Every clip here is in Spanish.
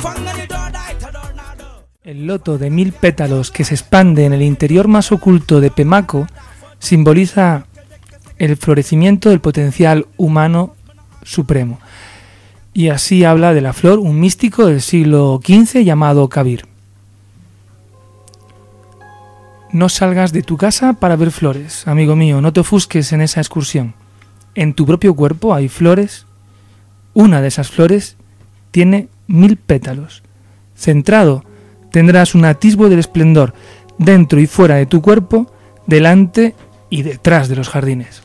El loto de 1000 pétalos que se expande en el interior más oculto de Pemaco simboliza el florecimiento del potencial humano supremo. Y así habla de la flor un místico del siglo XV llamado Kabir. No salgas de tu casa para ver flores, amigo mío, no te ofusques en esa excursión. En tu propio cuerpo hay flores. Una de esas flores tiene 1000 pétalos. Centrado, tendrás un atisbo del esplendor dentro y fuera de tu cuerpo, delante y detrás de los jardines.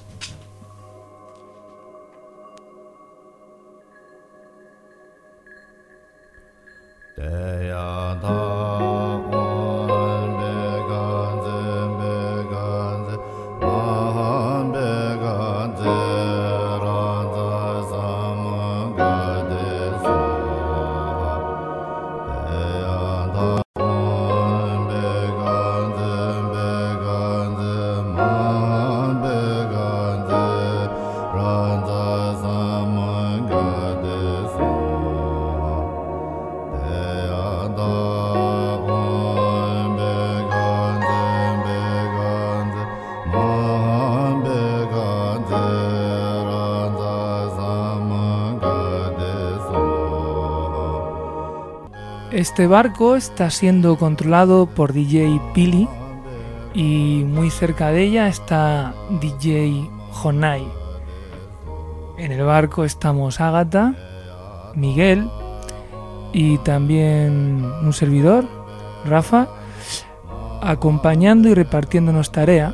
Este barco está siendo controlado por DJ Pili y muy cerca de ella está DJ Jonai. En el barco estamos Ágata, Miguel y también un servidor, Rafa, acompañando y repartiéndonos tarea,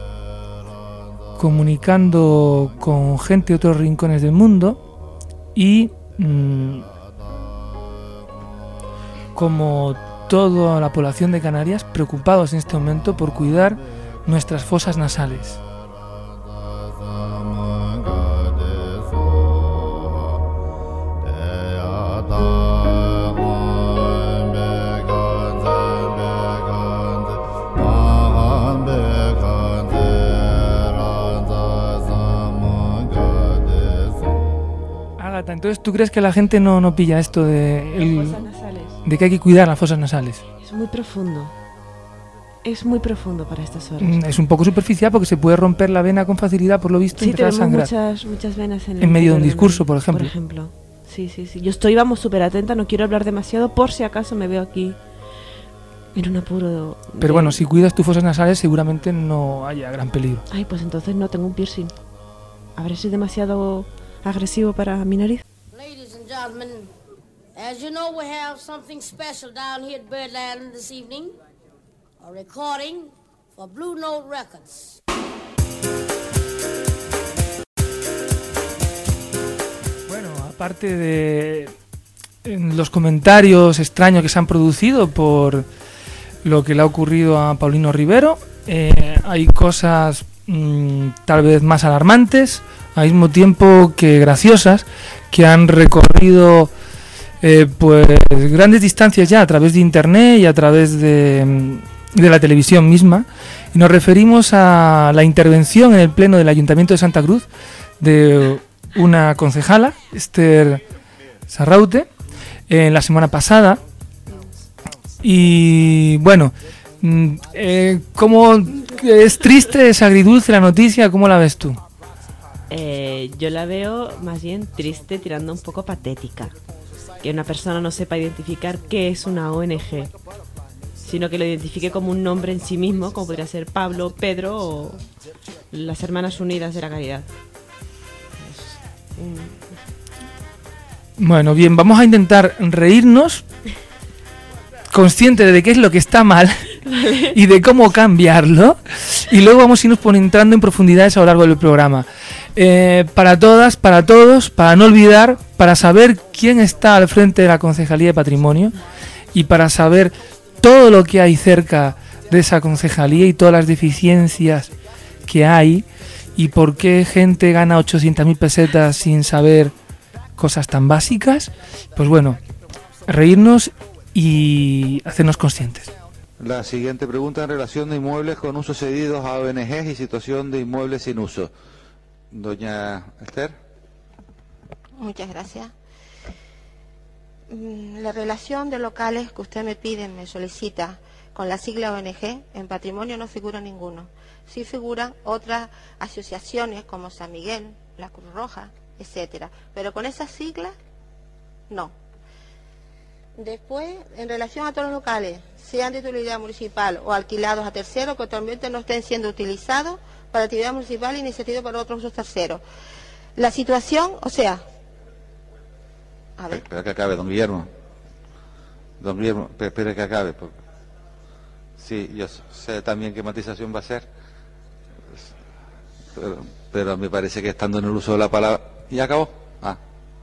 comunicando con gente de otros rincones del mundo y como toda la población de Canarias, preocupados en este momento por cuidar nuestras fosas nasales. Ágata, entonces, ¿tú crees que la gente no pilla esto de que hay que cuidar las fosas nasales? Es muy profundo. Es muy profundo para estas horas. Es un poco superficial porque se puede romper la vena con facilidad, por lo visto, y empezar a sangrar. Muchas venas en medio de un discurso, por ejemplo. Sí. Yo estoy, súper atenta, no quiero hablar demasiado por si acaso me veo aquí en un apuro. Pero bueno, si cuidas tus fosas nasales seguramente no haya gran peligro. Ay, pues entonces no tengo un piercing. ¿Habré sido demasiado agresivo para mi nariz? Ladies and gentlemen, as you know, we have something special down here at Birdland this evening. A recording for Blue Note Records. Bueno, aparte de los comentarios extraños que se han producido por lo que le ha ocurrido a Paulino Rivero, hay cosas tal vez más alarmantes, al mismo tiempo que graciosas, que han recorrido pues grandes distancias ya a través de internet y a través de la televisión misma, y nos referimos a la intervención en el pleno del Ayuntamiento de Santa Cruz de una concejala, Esther Sarraute, en la semana pasada. Y bueno, ¿cómo es triste, es agridulce la noticia? ¿Cómo la ves tú? Yo la veo más bien triste, tirando un poco patética. Que una persona no sepa identificar qué es una ONG, sino que lo identifique como un nombre en sí mismo, como podría ser Pablo, Pedro o las Hermanas Unidas de la Caridad. Bueno, bien, vamos a intentar reírnos, consciente de qué es lo que está mal, vale, y de cómo cambiarlo, y luego vamos a irnos entrando en profundidades a lo largo del programa. Para todas, para todos, para no olvidar, para saber quién está al frente de la Concejalía de Patrimonio y para saber todo lo que hay cerca de esa concejalía y todas las deficiencias que hay y por qué gente gana 800.000 pesetas sin saber cosas tan básicas, pues bueno, reírnos y hacernos conscientes. La siguiente pregunta en relación de inmuebles con usos cedidos a ONGs y situación de inmuebles sin uso. Doña Esther. Muchas gracias. La relación de locales que usted me pide, me solicita, con la sigla ONG, en patrimonio no figura ninguno. Sí figuran otras asociaciones como San Miguel, la Cruz Roja, etcétera. Pero con esas siglas, no. Después, en relación a todos los locales, sean de utilidad municipal o alquilados a terceros, que actualmente no estén siendo utilizados para actividad municipal e iniciativa para otros usos terceros. La situación, o sea... A ver. Espera que acabe, don Guillermo. Don Guillermo, espere que acabe. Porque... Sí, yo sé también qué matización va a ser, pero me parece que estando en el uso de la palabra... ¿Y acabó? Ah.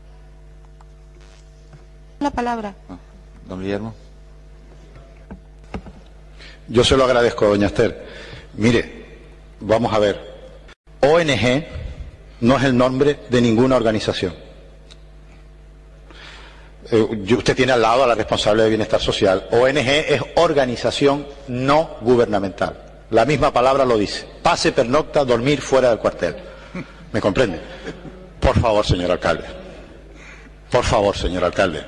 La palabra. Ah. Don Guillermo. Yo se lo agradezco, doña Esther. Mire, vamos a ver. ONG no es el nombre de ninguna organización. Usted tiene al lado a la responsable de Bienestar Social. ONG es organización no gubernamental. La misma palabra lo dice. Pase, pernocta, dormir fuera del cuartel. ¿Me comprende? Por favor, señor alcalde. Por favor, señor alcalde.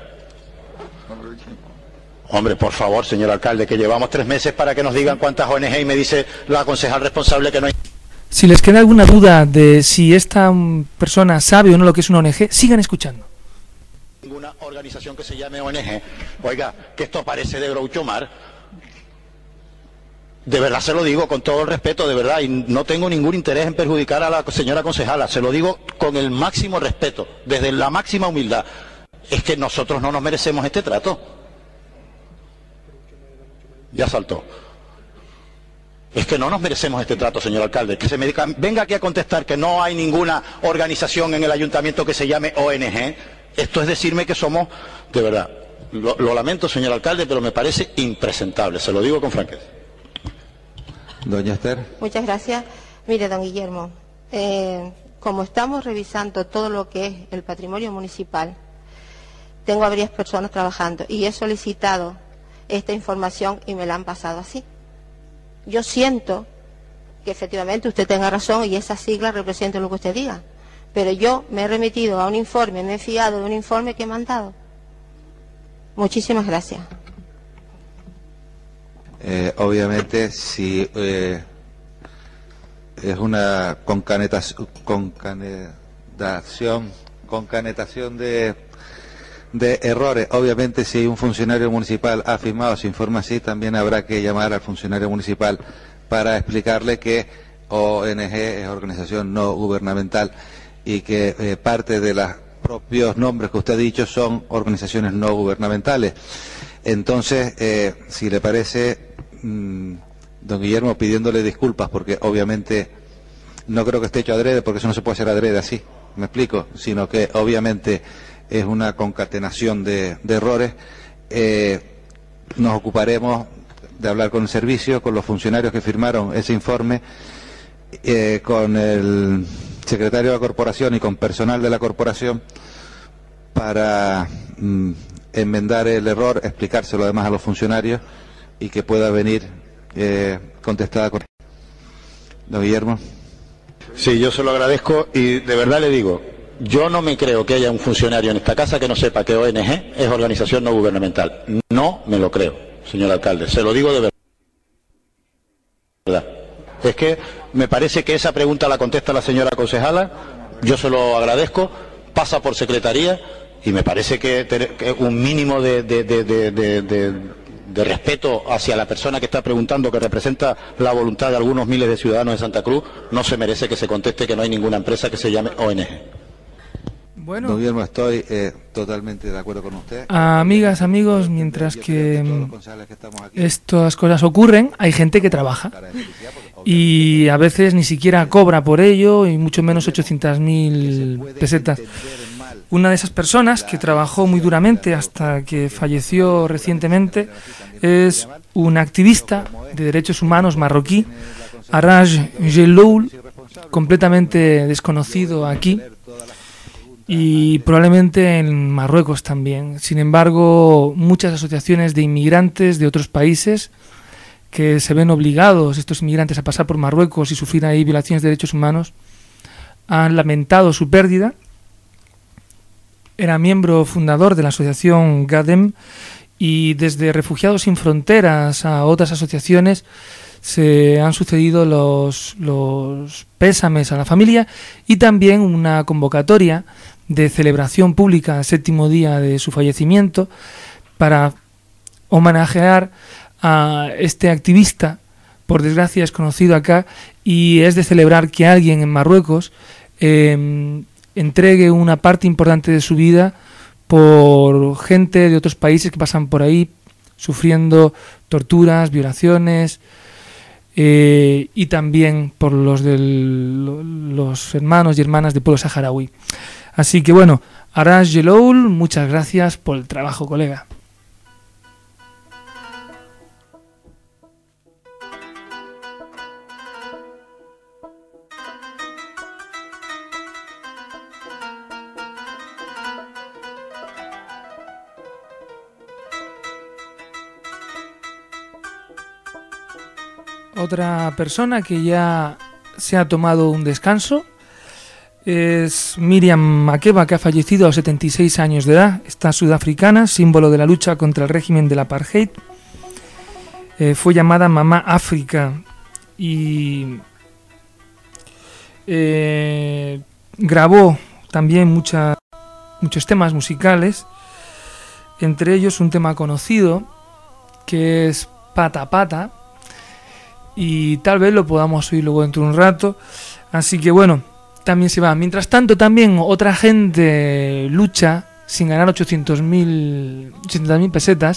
Hombre, por favor, señor alcalde, que llevamos 3 meses para que nos digan cuántas ONG y me dice la concejal responsable que no hay... Si les queda alguna duda de si esta persona sabe o no lo que es una ONG, sigan escuchando. Ninguna organización que se llame ONG. Oiga, que esto parece de Groucho Marx. De verdad se lo digo con todo el respeto, de verdad, y no tengo ningún interés en perjudicar a la señora concejala, se lo digo con el máximo respeto, desde la máxima humildad. Es que nosotros no nos merecemos este trato. Ya saltó. Es que no nos merecemos este trato, señor alcalde. Que se me diga, venga aquí a contestar que no hay ninguna organización en el ayuntamiento que se llame ONG. Esto es decirme que somos, de verdad, lo lamento, señor alcalde, pero me parece impresentable, se lo digo con franqueza. Doña Esther. Muchas gracias. Mire, don Guillermo, como estamos revisando todo lo que es el patrimonio municipal, tengo a varias personas trabajando y he solicitado esta información y me la han pasado así. Yo siento que efectivamente usted tenga razón y esas siglas representan lo que usted diga, pero yo me he remitido a un informe, me he fiado de un informe que me han dado. Muchísimas gracias. Obviamente, si es una concanetación de errores, obviamente si un funcionario municipal ha firmado ese informe así, también habrá que llamar al funcionario municipal para explicarle que ONG es organización no gubernamental y que parte de los propios nombres que usted ha dicho son organizaciones no gubernamentales. Entonces, si le parece, don Guillermo, pidiéndole disculpas, porque obviamente no creo que esté hecho adrede, porque eso no se puede hacer adrede así, ¿me explico? Sino que obviamente es una concatenación de errores. Nos ocuparemos de hablar con el servicio, con los funcionarios que firmaron ese informe, con el secretario de la corporación y con personal de la corporación para enmendar el error, explicárselo además a los funcionarios y que pueda venir contestada con... Don Guillermo. Sí, yo se lo agradezco y de verdad le digo, yo no me creo que haya un funcionario en esta casa que no sepa que ONG es organización no gubernamental. No me lo creo, señor alcalde, se lo digo de verdad. Es que me parece que esa pregunta la contesta la señora concejala, yo se lo agradezco, pasa por secretaría y me parece que un mínimo de respeto hacia la persona que está preguntando, que representa la voluntad de algunos miles de ciudadanos de Santa Cruz, no se merece que se conteste que no hay ninguna empresa que se llame ONG. Bueno, don Guillermo, estoy totalmente de acuerdo con usted. Amigas, amigos, mientras que estas cosas ocurren, hay gente que trabaja y a veces ni siquiera cobra por ello y mucho menos 800.000 pesetas. Una de esas personas que trabajó muy duramente hasta que falleció recientemente es un activista de derechos humanos marroquí, Araj Geloul, completamente desconocido aquí y probablemente en Marruecos también. Sin embargo, muchas asociaciones de inmigrantes de otros países que se ven obligados, estos inmigrantes, a pasar por Marruecos y sufrir ahí violaciones de derechos humanos, han lamentado su pérdida Era miembro fundador de la asociación GADEM y desde Refugiados Sin Fronteras a otras asociaciones se han sucedido los pésames a la familia y también una convocatoria de celebración pública al 7º día de su fallecimiento para homenajear a este activista, por desgracia es conocido acá, y es de celebrar que alguien en Marruecos entregue una parte importante de su vida por gente de otros países que pasan por ahí sufriendo torturas, violaciones, y también por los hermanos y hermanas del pueblo saharaui. Así que bueno, Arash Jeloul, muchas gracias por el trabajo, colega. Otra persona que ya se ha tomado un descanso es Miriam Makeba, que ha fallecido a los 76 años de edad. Esta sudafricana, símbolo de la lucha contra el régimen del apartheid, fue llamada Mamá África y grabó también muchos temas musicales, entre ellos un tema conocido que es Pata Pata, y tal vez lo podamos oír luego dentro de un rato. Así que bueno, también se va. Mientras tanto, también otra gente lucha sin ganar 800.000 pesetas,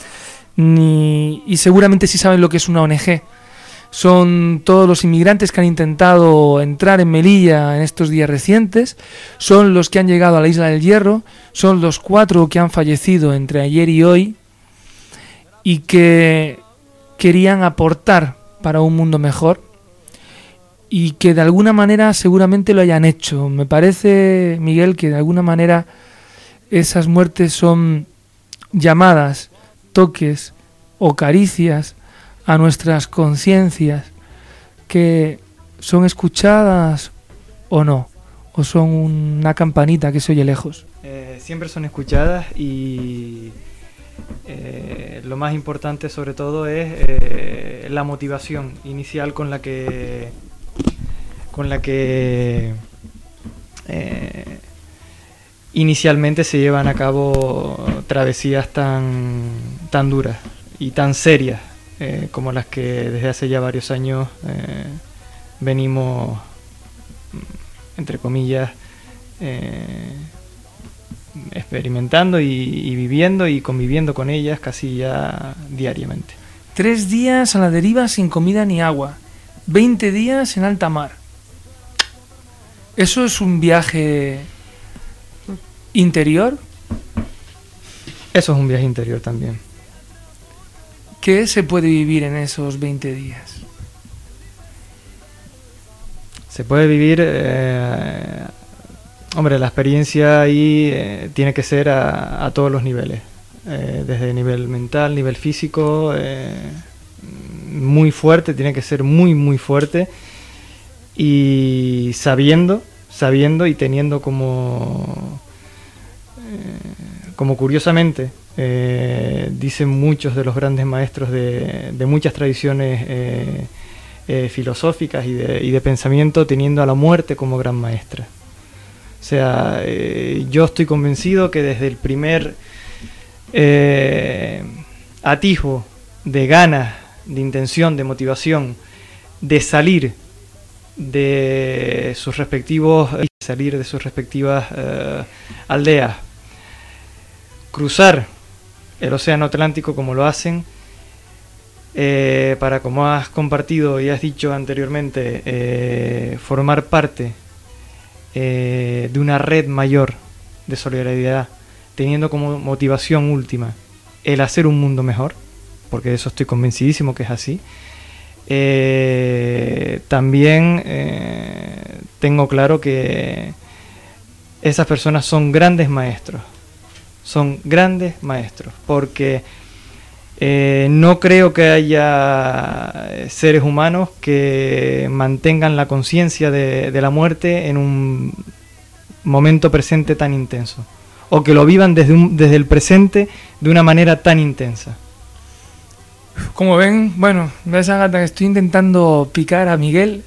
y seguramente sí saben lo que es una ONG. Son todos los inmigrantes que han intentado entrar en Melilla en estos días recientes, son los que han llegado a la Isla del Hierro, son los 4 que han fallecido entre ayer y hoy y que querían aportar para un mundo mejor y que de alguna manera seguramente lo hayan hecho. Me parece, Miguel, que de alguna manera esas muertes son llamadas, toques o caricias a nuestras conciencias, que son escuchadas o no, o son una campanita que se oye lejos. Siempre son escuchadas y lo más importante sobre todo es la motivación inicial con la que inicialmente se llevan a cabo travesías tan duras y tan serias como las que desde hace ya varios años venimos, entre comillas, experimentando y viviendo y conviviendo con ellas casi ya diariamente. 3 días a la deriva sin comida ni agua, 20 días en alta mar. ¿Eso es un viaje interior? Eso es un viaje interior también. ¿Qué se puede vivir en esos 20 días? Se puede vivir... Hombre, la experiencia ahí tiene que ser a todos los niveles, desde nivel mental, nivel físico, muy fuerte, tiene que ser muy muy fuerte, y sabiendo y teniendo como curiosamente dicen muchos de los grandes maestros de muchas tradiciones filosóficas y de pensamiento, teniendo a la muerte como gran maestra. O sea, yo estoy convencido que desde el primer atisbo de ganas, de intención, de motivación, de salir de sus respectivas aldeas, cruzar el océano Atlántico como lo hacen, para, como has compartido y has dicho anteriormente, formar parte de una red mayor de solidaridad, teniendo como motivación última el hacer un mundo mejor, porque de eso estoy convencidísimo que es así. También tengo claro que esas personas son grandes maestros, porque no creo que haya seres humanos que mantengan la conciencia de la muerte en un momento presente tan intenso, o que lo vivan desde el presente de una manera tan intensa. Como ven, bueno, ves, Ágata, que estoy intentando picar a Miguel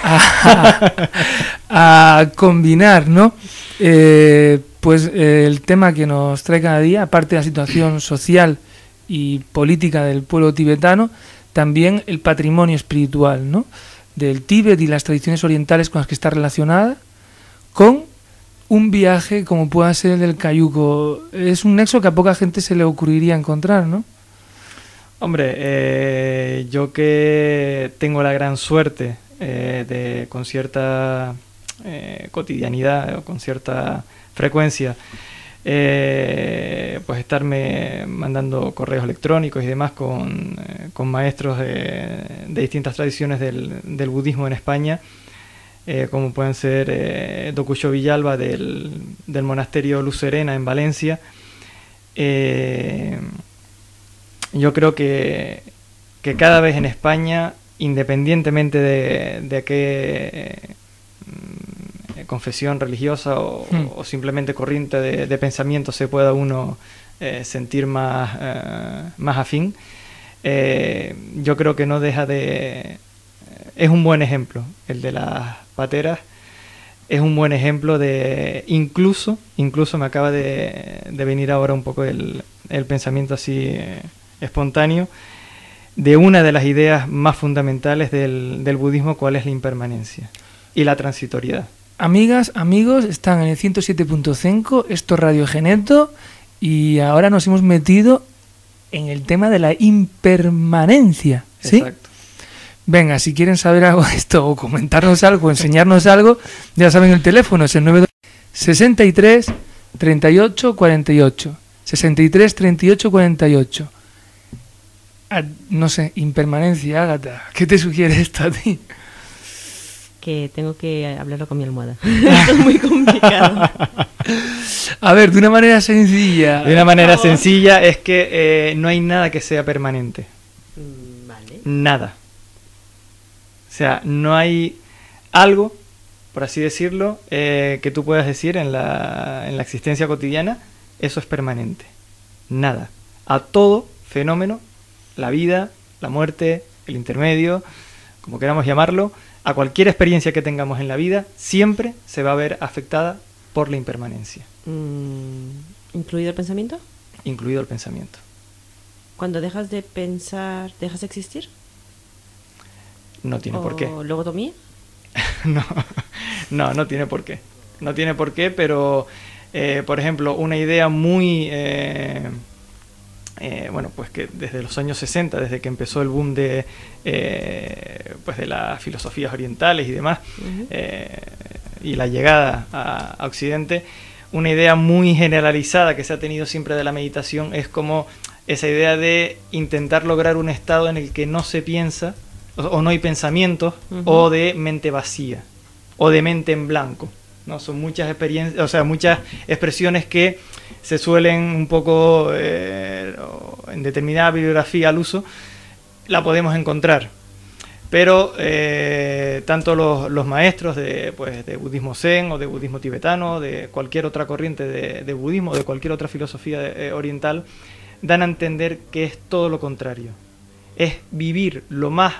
a combinar, ¿no? Pues el tema que nos trae cada día, aparte de la situación social y política del pueblo tibetano, también el patrimonio espiritual, ¿no?, del Tíbet y las tradiciones orientales con las que está relacionada, con un viaje como pueda ser el del Cayuco. Es un nexo que a poca gente se le ocurriría encontrar, ¿no? Hombre, yo que tengo la gran suerte de, con cierta cotidianidad o con cierta frecuencia, pues estarme mandando correos electrónicos y demás con maestros de distintas tradiciones del budismo en España, como pueden ser Dokucho Villalba del monasterio Luz Serena en Valencia. Yo creo que cada vez en España, independientemente de qué confesión religiosa o simplemente corriente de pensamiento se pueda uno sentir más afín, yo creo que no deja de... Es un buen ejemplo, el de las pateras, es un buen ejemplo de... Incluso me acaba de venir ahora un poco el pensamiento así espontáneo, de una de las ideas más fundamentales del budismo, cuál es la impermanencia y la transitoriedad. Amigas, amigos, están en el 107.5, esto es Radio Geneto, y ahora nos hemos metido en el tema de la impermanencia, ¿sí? Exacto. Venga, si quieren saber algo de esto, o comentarnos algo, o enseñarnos algo, ya saben el teléfono, es el 92 63 38 48. 63 38 48. No sé, impermanencia, Ágata, ¿qué te sugiere esto a ti? Que tengo que hablarlo con mi almohada. Esto es muy complicado. A ver, de una manera sencilla. De una manera sencilla es que no hay nada que sea permanente. Vale. Nada. O sea, no hay algo, por así decirlo, que tú puedas decir en la existencia cotidiana, eso es permanente. Nada. A todo fenómeno, la vida, la muerte, el intermedio, como queramos llamarlo, a cualquier experiencia que tengamos en la vida, siempre se va a ver afectada por la impermanencia. ¿Incluido el pensamiento? Incluido el pensamiento. Cuando dejas de pensar, ¿dejas de existir? No tiene por qué. ¿O lobotomía? No tiene por qué. No tiene por qué, pero, por ejemplo, una idea muy... bueno, pues que desde los años 60, desde que empezó el boom de las filosofías orientales y demás, y la llegada a Occidente, una idea muy generalizada que se ha tenido siempre de la meditación es como esa idea de intentar lograr un estado en el que no se piensa, o no hay pensamientos, o de mente vacía, o de mente en blanco, ¿no? Son muchas experiencias, o sea, muchas expresiones que se suelen un poco en determinada bibliografía al uso, la podemos encontrar. Pero tanto los maestros de budismo zen o de budismo tibetano, de cualquier otra corriente de budismo, de cualquier otra filosofía oriental, dan a entender que es todo lo contrario. Es vivir lo más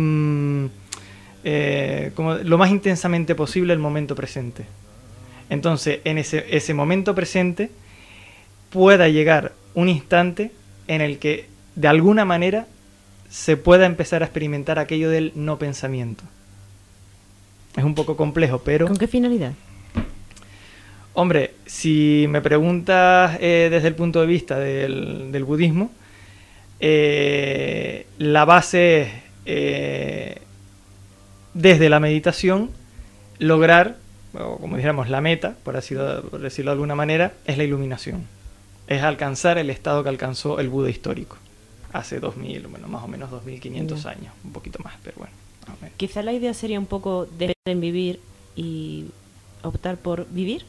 intensamente posible el momento presente. Entonces, en ese momento presente pueda llegar un instante en el que de alguna manera se pueda empezar a experimentar aquello del no pensamiento. Es un poco complejo, pero... ¿Con qué finalidad? Hombre, si me preguntas desde el punto de vista del budismo, la base es, desde la meditación, lograr, o como dijéramos, la meta, por decirlo de alguna manera, es la iluminación. Es alcanzar el estado que alcanzó el Buda histórico hace 2000, bueno, más o menos 2500 años, un poquito más, pero bueno. Quizá la idea sería un poco dejar en vivir y optar por vivir.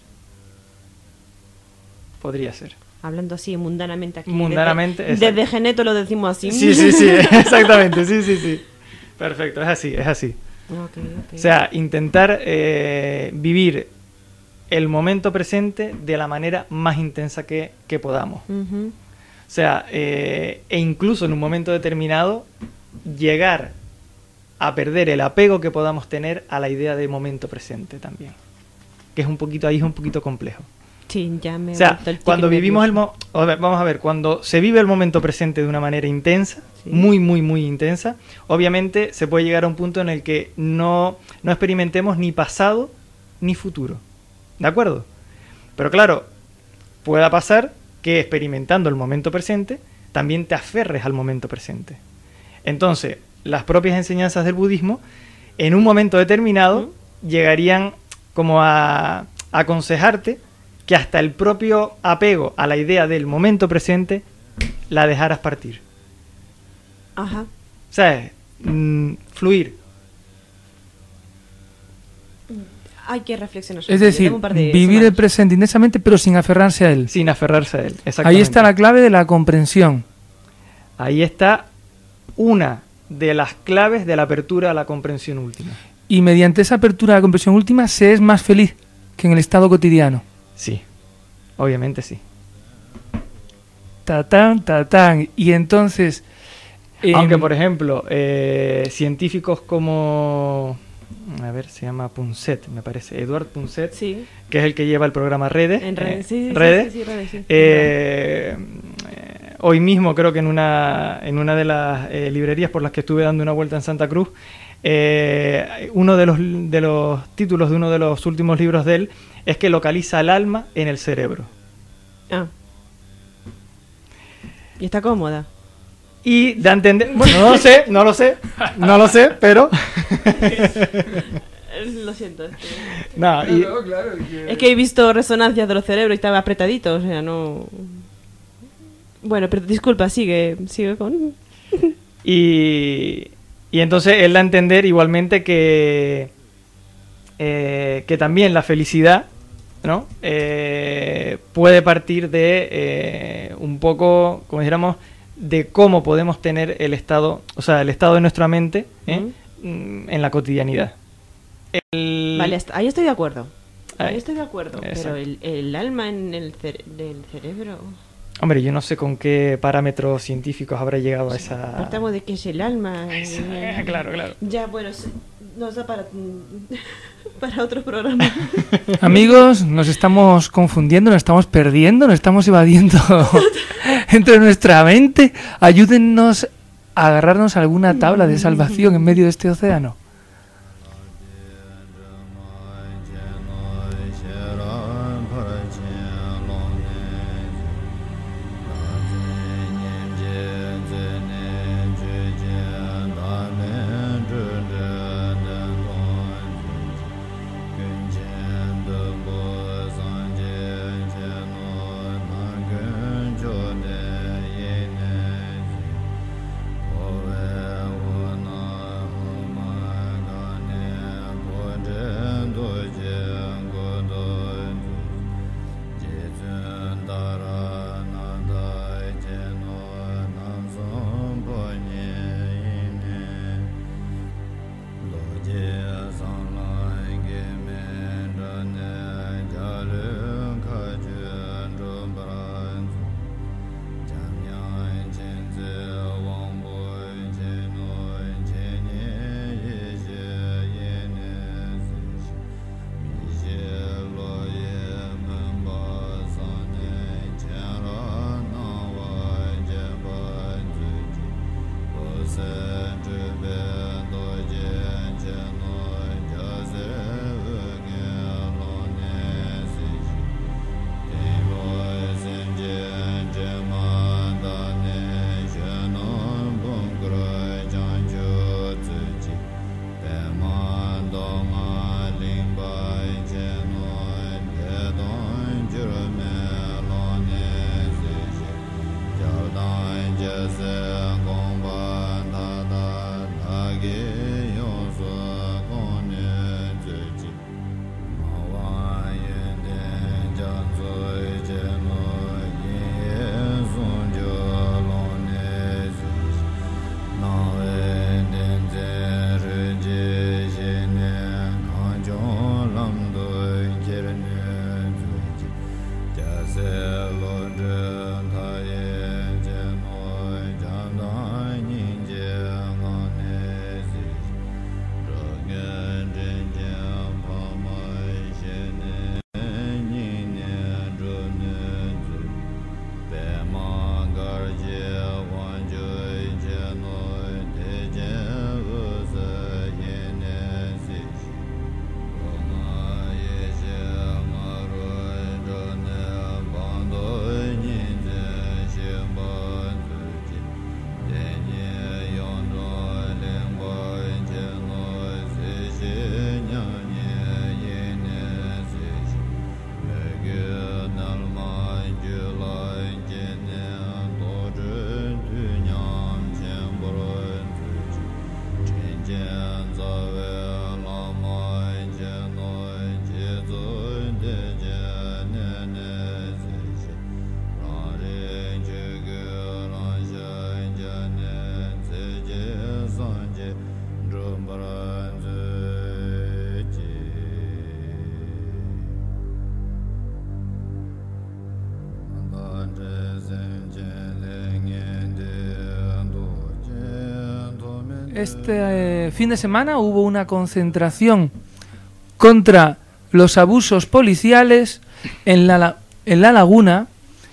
Podría ser. Hablando así mundanamente aquí. Mundanamente, desde Geneto lo decimos así. Sí, exactamente, sí. Perfecto, es así. Okay. O sea, intentar vivir el momento presente de la manera más intensa que podamos. Ujú. O sea, e incluso en un momento determinado llegar a perder el apego que podamos tener a la idea de momento presente también. Que es un poquito, ahí es un poquito complejo. Sí, ya me O sea, he vuelto el tique cuando vivimos nervioso. vamos a ver, cuando se vive el momento presente de una manera intensa, Sí. muy, muy, muy intensa, obviamente se puede llegar a un punto en el que no experimentemos ni pasado ni futuro. ¿De acuerdo? Pero claro, pueda pasar que experimentando el momento presente, también te aferres al momento presente. Entonces, las propias enseñanzas del budismo, en un momento determinado, llegarían como a aconsejarte que hasta el propio apego a la idea del momento presente la dejaras partir. Ajá. ¿Sabes? Fluir. Hay que reflexionar sobre Es ello. decir, Tengo un par de vivir el semanas. presente intensamente, pero sin aferrarse a él. Sin aferrarse a él. Ahí Exactamente. está la clave de la comprensión. Ahí está una de las claves de la apertura a la comprensión última. Y mediante esa apertura a la comprensión última se es más feliz que en el estado cotidiano. Sí, obviamente sí. Tatán, tatán. Y entonces... Aunque, por ejemplo, científicos como... A ver, se llama Punset, me parece. Edward Punset, Sí, que es el que lleva el programa Redes. en redes. Sí, sí, Redes. sí, Redes, sí. Hoy mismo creo que en una de las librerías por las que estuve dando una vuelta en Santa Cruz, uno de los títulos de uno de los últimos libros de él es que localiza el alma en el cerebro. Ah. Y está cómoda. Y da a entender, bueno, no lo sé, pero Lo siento. no, y, Es que he visto resonancias de los cerebros y estaba apretadito, o sea, no... Bueno, pero disculpa, sigue con... y entonces él da a entender igualmente que también la felicidad, ¿no? Puede partir de un poco, como dijéramos, de cómo podemos tener el estado de nuestra mente en la cotidianidad. Vale, ahí estoy de acuerdo. Ahí Ahí. estoy de acuerdo. Exacto. Pero el alma en el del cerebro... Hombre, yo no sé con qué parámetros científicos habrá llegado a esa... Partamos de que es el alma. Claro. Ya, bueno, nos da para otro programa. Amigos, nos estamos confundiendo, nos estamos perdiendo, nos estamos evadiendo entre nuestra mente. Ayúdennos a agarrarnos a alguna tabla de salvación en medio de este océano. este fin de semana hubo una concentración contra los abusos policiales en la Laguna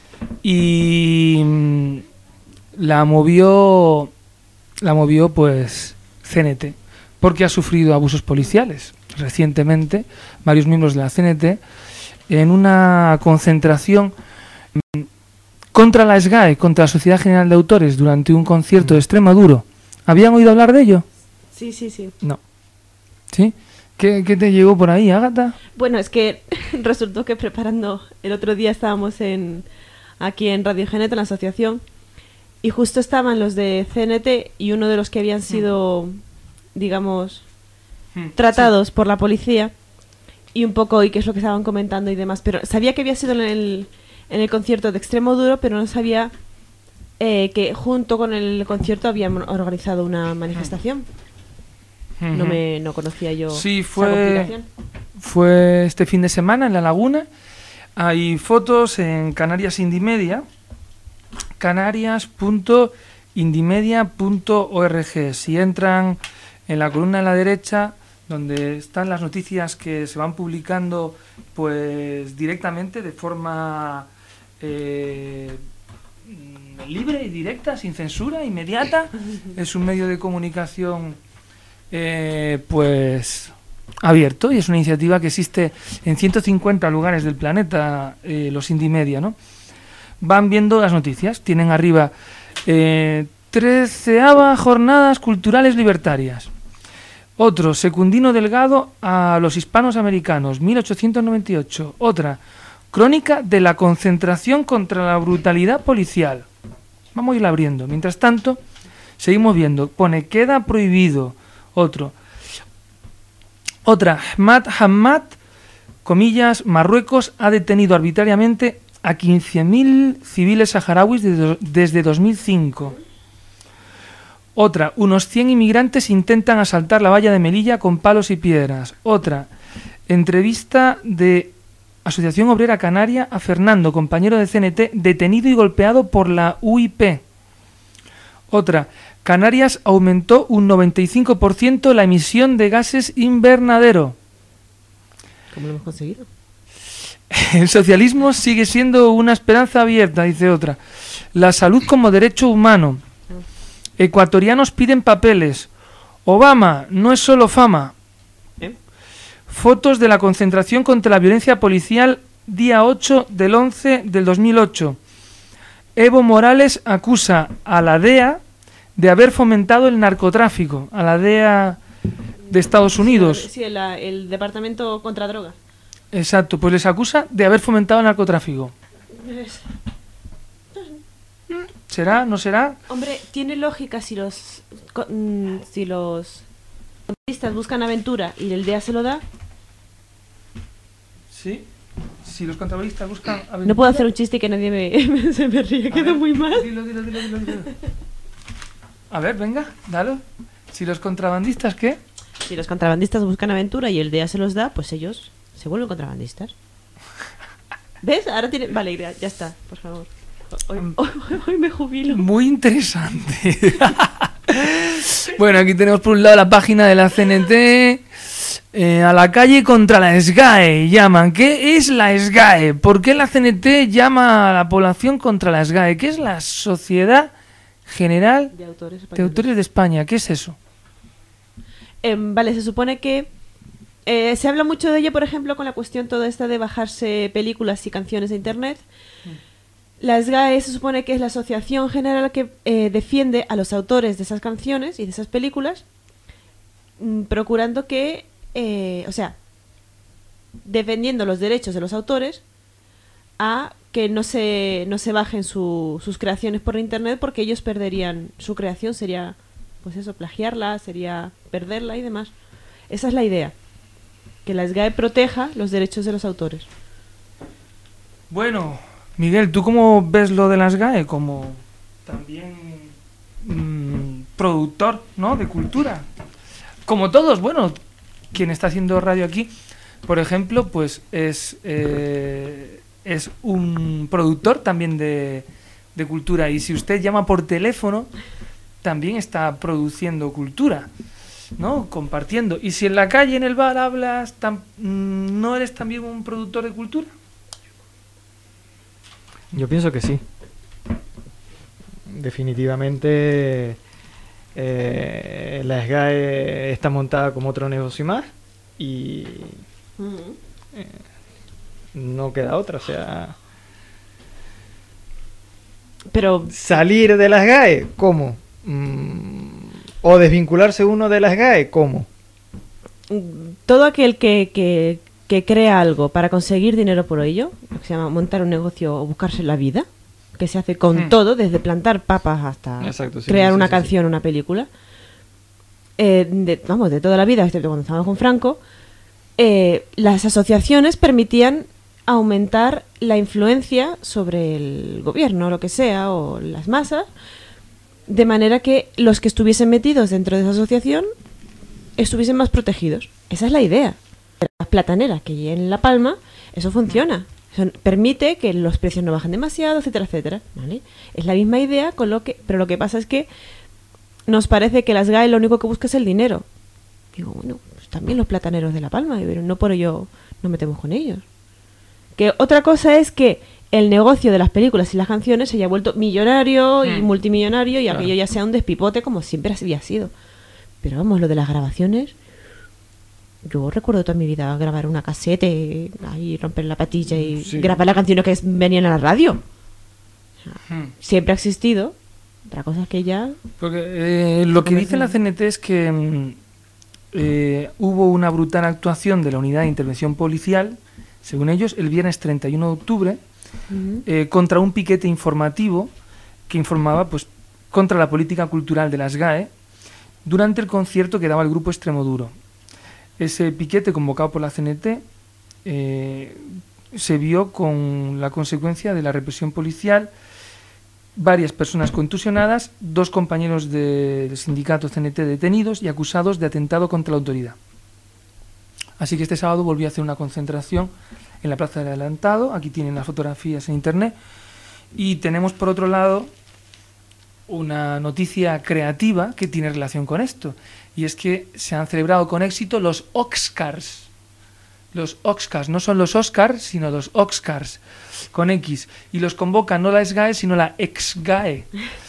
y la movió pues CNT, porque ha sufrido abusos policiales recientemente varios miembros de la CNT en una concentración contra la SGAE, contra la Sociedad General de Autores, durante un concierto de Extremadura. ¿Habían oído hablar de ello? Sí. No. ¿Sí? ¿Qué te llegó por ahí, Ágata? Bueno, es que resultó que preparando, el otro día estábamos aquí en Radio Genet, en la asociación, y justo estaban los de CNT y uno de los que habían sido, digamos, tratados por la policía, y un poco, y qué es lo que estaban comentando y demás, pero sabía que había sido en el concierto de Extremo Duro, pero no sabía que junto con el concierto habían organizado una manifestación. No conocía yo sí, esa complicación. Fue este fin de semana en La Laguna. Hay fotos en Canarias Indimedia, canarias.indimedia.org. Si entran en la columna de la derecha, donde están las noticias que se van publicando pues directamente, de forma libre y directa, sin censura, inmediata. Es un medio de comunicación pues abierto, y es una iniciativa que existe en 150 lugares del planeta, los Indimedia, ¿no? Van viendo las noticias, tienen arriba 13ª Jornadas Culturales Libertarias. Otro, Secundino Delgado a los hispanos americanos, 1898. Otra, Crónica de la concentración contra la brutalidad policial. Vamos a irla abriendo. Mientras tanto, seguimos viendo. Pone, queda prohibido. Otra, Ahmad Hamad, comillas, Marruecos ha detenido arbitrariamente a 15.000 civiles saharauis desde 2005. Otra, unos 100 inmigrantes intentan asaltar la valla de Melilla con palos y piedras. Otra, entrevista de Asociación Obrera Canaria a Fernando, compañero de CNT, detenido y golpeado por la UIP. Otra, Canarias aumentó un 95% la emisión de gases invernadero. ¿Cómo lo hemos conseguido? El socialismo sigue siendo una esperanza abierta, dice otra. La salud como derecho humano. Ecuatorianos piden papeles. Obama no es solo fama. Fotos de la concentración contra la violencia policial día 8 del 11 del 2008. Evo Morales acusa a la DEA de haber fomentado el narcotráfico, a la DEA de Estados Unidos. Sí, el Departamento contra Drogas. Exacto, pues les acusa de haber fomentado el narcotráfico. ¿Será? ¿No será? Hombre, tiene lógica si los contrabandistas buscan aventura y el DEA se lo da. Sí. Si los contrabandistas buscan aventura. No puedo hacer un chiste que nadie se me ríe, queda muy mal. Dilo. A ver, venga, dalo. Si los contrabandistas, ¿qué? Si los contrabandistas buscan aventura y el DEA se los da, pues ellos se vuelven contrabandistas. ¿Ves? Ahora tiene... Vale, ya está, por favor. Hoy me jubilo. Muy interesante. Bueno, aquí tenemos por un lado la página de la CNT. A la calle contra la SGAE llaman. ¿Qué es la SGAE? ¿Por qué la CNT llama a la población contra la SGAE? ¿Qué es la Sociedad General de Autores de España? ¿Qué es eso? Vale, se supone que se habla mucho de ello, por ejemplo, con la cuestión toda esta de bajarse películas y canciones de internet. La SGAE se supone que es la asociación general que defiende a los autores de esas canciones y de esas películas, procurando que, defendiendo los derechos de los autores a que no se bajen sus creaciones por internet, porque ellos perderían su creación, sería, pues eso, plagiarla, sería perderla y demás. Esa es la idea, que la SGAE proteja los derechos de los autores. Bueno, Miguel, ¿tú cómo ves lo de la SGAE? Como también productor, ¿no?, de cultura. Como todos, bueno, quien está haciendo radio aquí, por ejemplo, pues es un productor también de cultura. Y si usted llama por teléfono, también está produciendo cultura, ¿no? Compartiendo. Y si en la calle, en el bar, hablas, ¿no eres también un productor de cultura? Yo pienso que sí. Definitivamente la SGAE está montada como otro negocio más y no queda otra, o sea... Pero salir de las GAE, ¿cómo? O desvincularse uno de las GAE, ¿cómo? todo aquel que crea algo para conseguir dinero por ello, lo que se llama montar un negocio o buscarse la vida, que se hace con todo, desde plantar papas hasta crear una canción, una película, de toda la vida, excepto cuando estábamos con Franco, las asociaciones permitían aumentar la influencia sobre el gobierno, o lo que sea, o las masas, de manera que los que estuviesen metidos dentro de esa asociación estuviesen más protegidos. Esa es la idea. Las plataneras que hay en La Palma, eso funciona. Eso permite que los precios no bajen demasiado, etcétera, etcétera. ¿Vale? Es la misma idea, pero lo que pasa es que nos parece que las GAE lo único que busca es el dinero. Digo, bueno, pues también los plataneros de La Palma, pero no por ello nos metemos con ellos. Que otra cosa es que el negocio de las películas y las canciones se haya vuelto millonario y multimillonario y aquello ya sea un despipote como siempre había sido. Pero vamos, lo de las grabaciones, yo recuerdo toda mi vida grabar una casete, ahí romper la patilla y grabar las canciones que venían a la radio. O sea, siempre ha existido. Otra cosa es que ya... Porque lo que dice la CNT es que hubo una brutal actuación de la Unidad de Intervención Policial, según ellos, el viernes 31 de octubre, contra un piquete informativo que informaba pues contra la política cultural de las GAE durante el concierto que daba el grupo Extremoduro. Ese piquete convocado por la CNT se vio con la consecuencia de la represión policial, varias personas contusionadas, 2 compañeros del sindicato CNT detenidos y acusados de atentado contra la autoridad. Así que este sábado volvió a hacer una concentración en la Plaza del Adelantado. Aquí tienen las fotografías en internet. Y tenemos por otro lado una noticia creativa que tiene relación con esto. Y es que se han celebrado con éxito los Oxcars. Los Oxcars, no son los Oscars, sino los Oxcars, con X. Y los convoca no la SGAE, sino la EXGAE.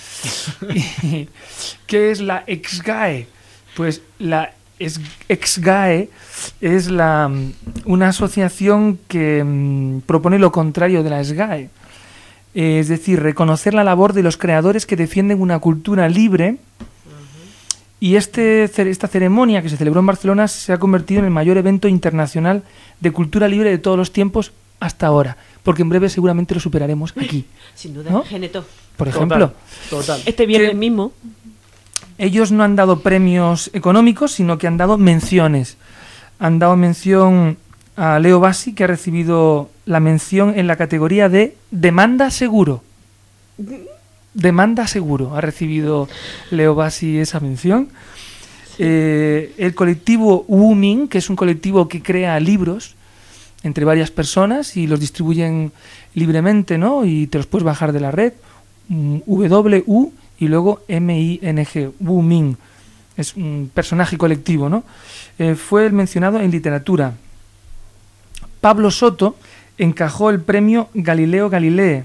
¿Qué es la EXGAE? Pues la EXGAE es una asociación que propone lo contrario de la SGAE. Es decir, reconocer la labor de los creadores que defienden una cultura libre. Y esta ceremonia que se celebró en Barcelona se ha convertido en el mayor evento internacional de cultura libre de todos los tiempos hasta ahora. Porque en breve seguramente lo superaremos aquí. Sin duda, ¿no? Geneto. Por ejemplo. Total. Este viernes mismo. Ellos no han dado premios económicos, sino que han dado menciones. Han dado mención a Leo Bassi, que ha recibido la mención en la categoría de Demanda Seguro. Demanda Seguro ha recibido Leo Bassi esa mención. El colectivo Wuming, que es un colectivo que crea libros entre varias personas y los distribuyen libremente, ¿no? Y te los puedes bajar de la red. W y luego M-I-N-G, Wuming. Es un personaje colectivo, ¿no? Fue el mencionado en literatura. Pablo Soto encajó el premio Galileo Galilei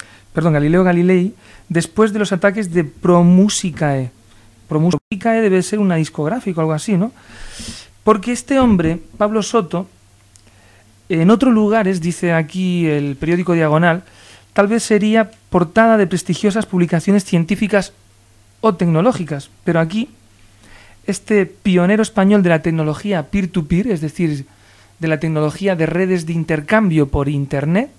después de los ataques de ProMusicae. ProMusicae debe ser una discográfica o algo así, ¿no? Porque este hombre, Pablo Soto, en otros lugares, dice aquí el periódico Diagonal, tal vez sería portada de prestigiosas publicaciones científicas o tecnológicas, pero aquí este pionero español de la tecnología peer-to-peer, es decir, de la tecnología de redes de intercambio por Internet,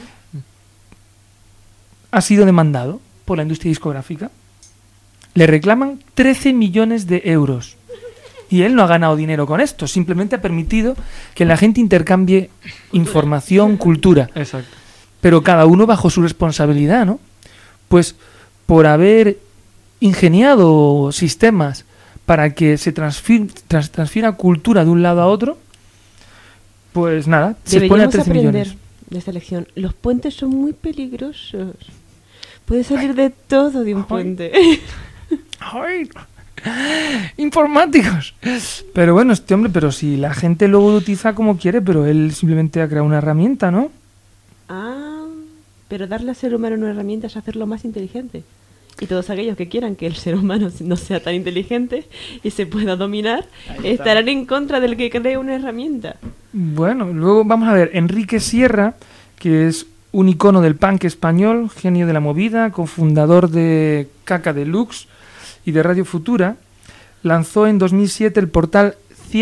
ha sido demandado por la industria discográfica. Le reclaman 13 millones de euros. Y él no ha ganado dinero con esto, simplemente ha permitido que la gente intercambie información, cultura. Exacto. Pero cada uno bajo su responsabilidad, ¿no? Pues por haber ingeniado sistemas para que se transfiera cultura de un lado a otro, pues nada, se pone a 13 millones. De esta lección, los puentes son muy peligrosos. Puede salir de todo de un puente. ¡Ay! Informáticos. Pero bueno, este hombre, pero si la gente luego lo utiliza como quiere, pero él simplemente ha creado una herramienta, ¿no? Ah, pero darle al ser humano una herramienta es hacerlo más inteligente. Y todos aquellos que quieran que el ser humano no sea tan inteligente y se pueda dominar, estarán en contra del que cree una herramienta. Bueno, luego vamos a ver, Enrique Sierra, que es un icono del punk español, genio de la movida, cofundador de Caca Deluxe y de Radio Futura, lanzó en 2007 el portal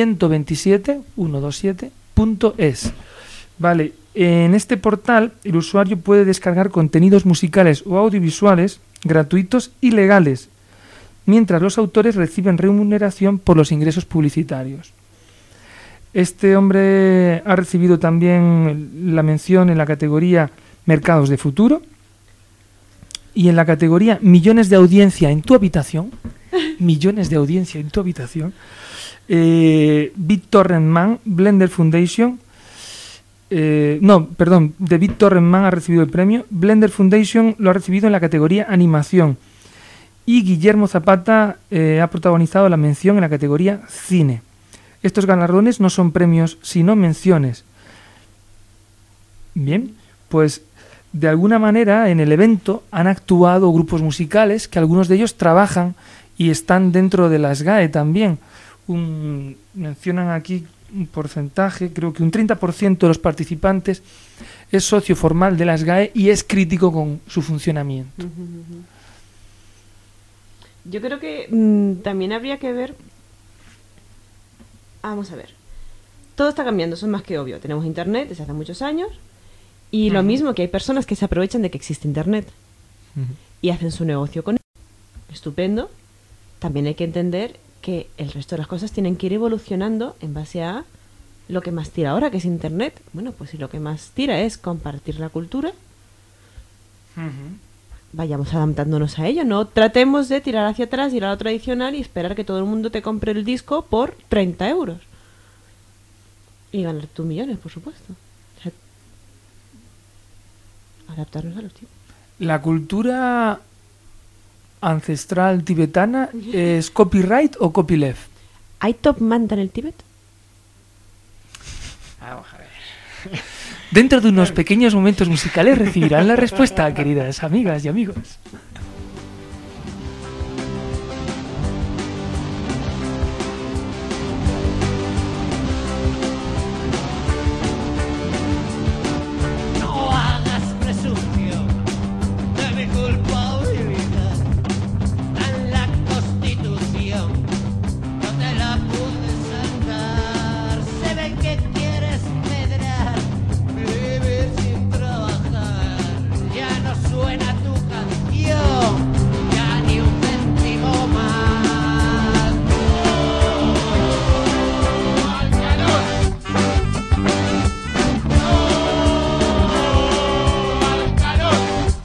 127.es. Vale, en este portal el usuario puede descargar contenidos musicales o audiovisuales gratuitos y legales, mientras los autores reciben remuneración por los ingresos publicitarios. Este hombre ha recibido también la mención en la categoría Mercados de Futuro y en la categoría Millones de audiencia en tu habitación. Millones de audiencia en tu habitación. BitTorrent Man, Blender Foundation. De BitTorrent Man ha recibido el premio. Blender Foundation lo ha recibido en la categoría Animación. Y Guillermo Zapata ha protagonizado la mención en la categoría Cine. Estos galardones no son premios, sino menciones. Bien, pues de alguna manera en el evento han actuado grupos musicales que algunos de ellos trabajan y están dentro de la SGAE también. Mencionan aquí un porcentaje, creo que un 30% de los participantes es socio formal de la SGAE y es crítico con su funcionamiento. Yo creo que también habría que ver. Vamos a ver. Todo está cambiando, eso es más que obvio. Tenemos internet desde hace muchos años y lo mismo que hay personas que se aprovechan de que existe internet y hacen su negocio con él. Estupendo. También hay que entender que el resto de las cosas tienen que ir evolucionando en base a lo que más tira ahora, que es internet. Bueno, pues si lo que más tira es compartir la cultura, vayamos adaptándonos a ello. No tratemos de tirar hacia atrás, ir a lo tradicional y esperar que todo el mundo te compre el disco por 30 euros. Y ganar tus millones, por supuesto. O sea, adaptarnos a los tiempos. La cultura ancestral tibetana es copyright o copyleft. ¿Hay top manta en el Tíbet? Vamos a ver. Dentro de unos pequeños momentos musicales recibirán la respuesta, queridas amigas y amigos. No hagas presunción de mi culpabilidad. En la Constitución no te la pude saltar. Se ve que quieres medrar, vivir sin trabajar. Ya no suena tu canción, ya ni un céntimo más. ¡Al calor! ¡Al calor!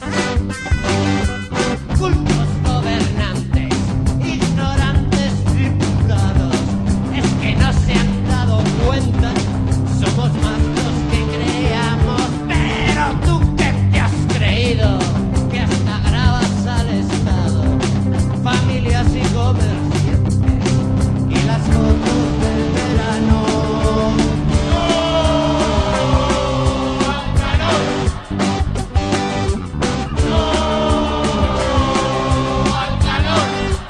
Cultos gobernantes, ignorantes diputados, es que no se han dado cuenta, somos más los que creamos. Pero tú que te has creído, que hasta grabas al Estado, familias y comerciantes, y las fotos del verano. ¡No! ¡Al calor! ¡No! ¡Al calor!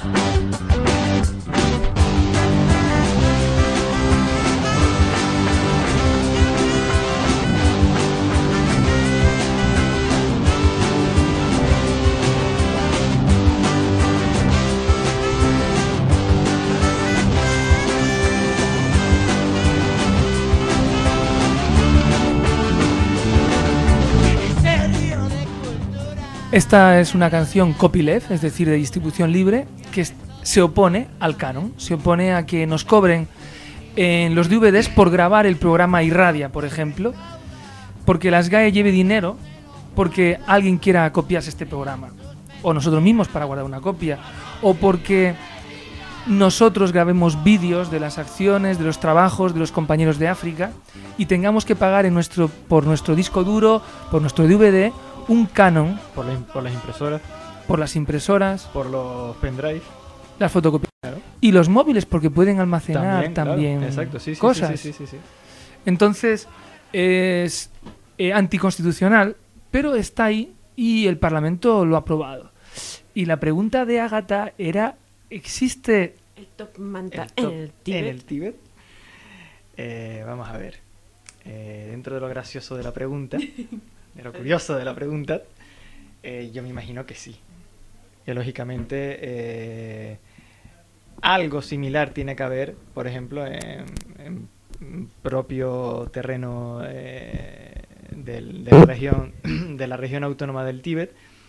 Ministerio de Cultura. Esta es una canción copyleft, es decir, de distribución libre, que se opone al canon, se opone a que nos cobren en los DVDs por grabar el programa Irradia, por ejemplo, porque la SGAE lleve dinero porque alguien quiera copiarse este programa, o nosotros mismos para guardar una copia, o porque nosotros grabemos vídeos de las acciones, de los trabajos de los compañeros de África y tengamos que pagar por nuestro disco duro, por nuestro DVD, un canon Por las impresoras, por las impresoras, por los pendrive. Las fotocopias. Y los móviles, porque pueden almacenar Claro, también exacto, sí, cosas. sí. Entonces, es anticonstitucional, pero está ahí y el Parlamento lo ha aprobado. Y la pregunta de Ágata era, ¿existe El top manta El top en el Tíbet. En el Tíbet. Vamos a ver. Dentro de lo gracioso de la pregunta, de lo curioso de la pregunta, yo me imagino que sí. Que lógicamente algo similar tiene que haber, por ejemplo, en propio terreno de la región autónoma del Tíbet,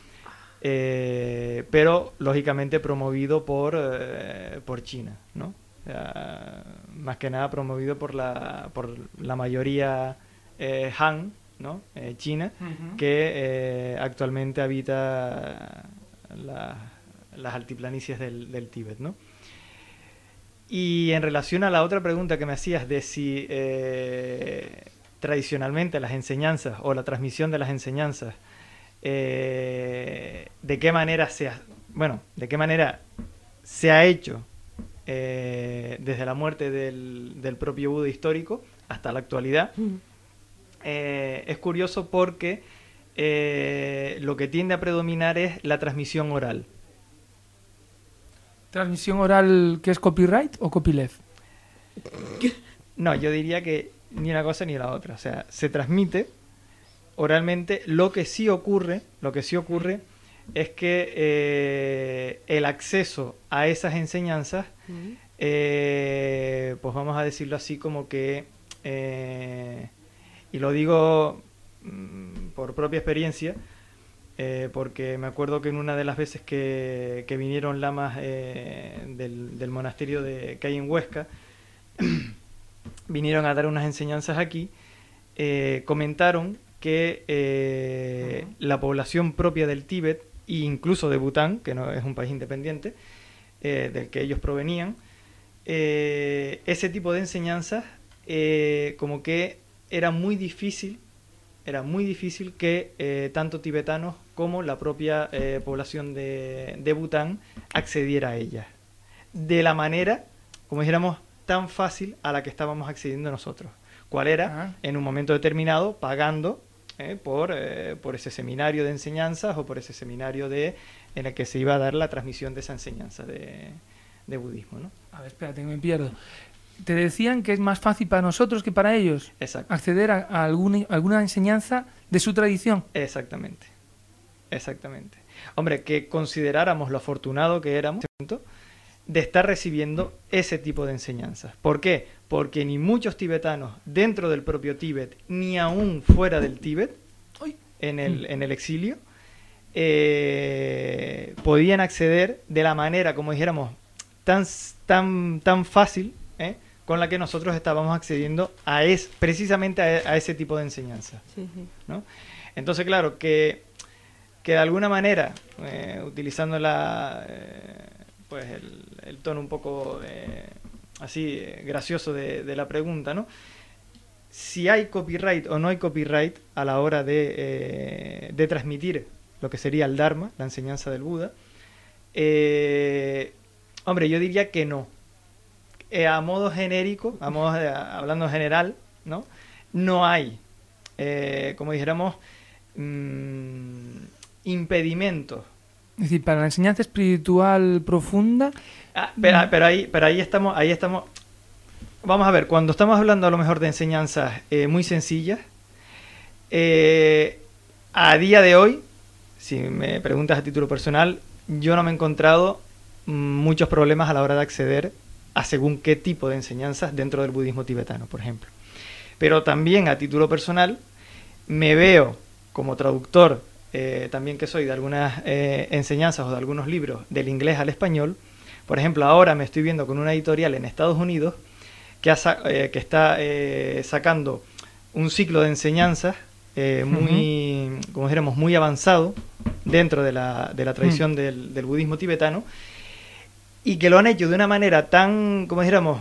pero lógicamente promovido por China, ¿no? O sea, más que nada promovido por la mayoría Han, ¿no? China, que actualmente habita las altiplanicies del Tíbet, ¿no? Y en relación a la otra pregunta que me hacías de si tradicionalmente las enseñanzas o la transmisión de las enseñanzas, de qué manera se ha hecho desde la muerte del propio Buda histórico hasta la actualidad, es curioso porque lo que tiende a predominar es la transmisión oral. transmisión oral que es copyright o copyleft? No, yo diría que ni una cosa ni la otra. O sea, se transmite oralmente. Lo que sí ocurre es que el acceso a esas enseñanzas, pues vamos a decirlo así como que, y lo digo por propia experiencia, porque me acuerdo que en una de las veces que vinieron lamas del monasterio que hay en Huesca, vinieron a dar unas enseñanzas aquí, comentaron que la población propia del Tíbet e incluso de Bután, que no es un país independiente, del que ellos provenían, ese tipo de enseñanzas como que era muy difícil que tanto tibetanos como la propia población de Bután accediera a ellas de la manera, como dijéramos, tan fácil a la que estábamos accediendo nosotros. ¿Cuál era? En un momento determinado, pagando por ese seminario de enseñanzas o por ese seminario en el que se iba a dar la transmisión de esa enseñanza de budismo, ¿no? A ver, espérate, que me pierdo. Te decían que es más fácil para nosotros que para ellos. Exacto. Acceder a alguna enseñanza de su tradición. Exactamente. Hombre, que consideráramos lo afortunado que éramos de estar recibiendo ese tipo de enseñanzas. ¿Por qué? Porque ni muchos tibetanos dentro del propio Tíbet, ni aún fuera del Tíbet, en el exilio, podían acceder de la manera, como dijéramos, tan fácil, con la que nosotros estábamos accediendo precisamente a ese tipo de enseñanza, ¿no? Entonces, claro, que de alguna manera, utilizando pues el tono un poco así gracioso de la pregunta, ¿no? Si hay copyright o no hay copyright a la hora de transmitir lo que sería el Dharma, la enseñanza del Buda, hombre, yo diría que no. A modo genérico, hablando en general, ¿no? No hay, como dijéramos, impedimentos. Es decir, para la enseñanza espiritual profunda... Pero ahí estamos... Vamos a ver, cuando estamos hablando a lo mejor de enseñanzas muy sencillas, a día de hoy, si me preguntas a título personal, yo no me he encontrado muchos problemas a la hora de acceder a según qué tipo de enseñanzas dentro del budismo tibetano, por ejemplo. Pero también a título personal me veo como traductor, también que soy, de algunas enseñanzas o de algunos libros del inglés al español. Por ejemplo, ahora me estoy viendo con una editorial en Estados Unidos que está sacando un ciclo de enseñanzas muy, como dijéramos, muy avanzado dentro de la tradición del budismo tibetano, y que lo han hecho de una manera tan, como dijéramos,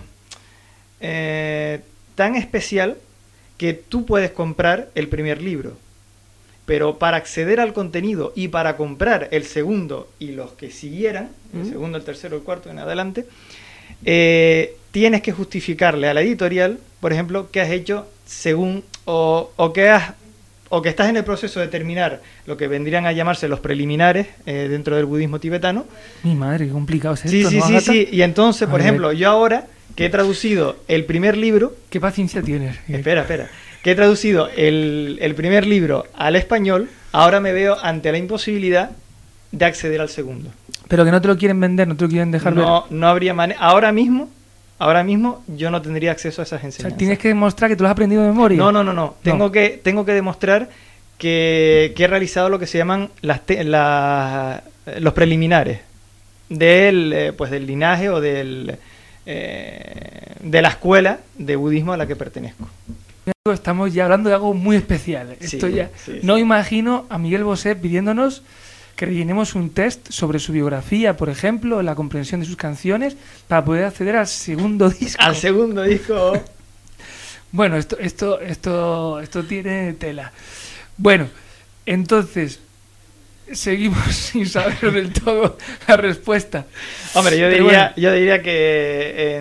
tan especial, que tú puedes comprar el primer libro pero para acceder al contenido y para comprar el segundo y los que siguieran, el segundo, el tercero, el cuarto en adelante, tienes que justificarle a la editorial, por ejemplo, que has hecho según o que estás en el proceso de terminar lo que vendrían a llamarse los preliminares dentro del budismo tibetano. Mi madre, qué complicado es esto, Sí, ¿no, Ágata? sí. Y entonces, por ejemplo, yo ahora que he traducido el primer libro... ¿Qué paciencia tienes? Espera. Que he traducido el primer libro al español, ahora me veo ante la imposibilidad de acceder al segundo. Pero que no te lo quieren vender, no te lo quieren dejar ver. No habría manera. Ahora mismo yo no tendría acceso a esas O enseñanzas. sea, tienes que demostrar que tú lo has aprendido de memoria. No. Tengo que demostrar que he realizado lo que se llaman los preliminares del linaje o de la escuela de budismo a la que pertenezco. Estamos ya hablando de algo muy especial. Sí, Esto ya. sí. No imagino a Miguel Bosé pidiéndonos que rellenemos un test sobre su biografía, por ejemplo, la comprensión de sus canciones, para poder acceder al segundo disco. Al segundo disco. Bueno, esto tiene tela. Bueno, entonces seguimos sin saber del todo la respuesta. Hombre, yo Pero diría que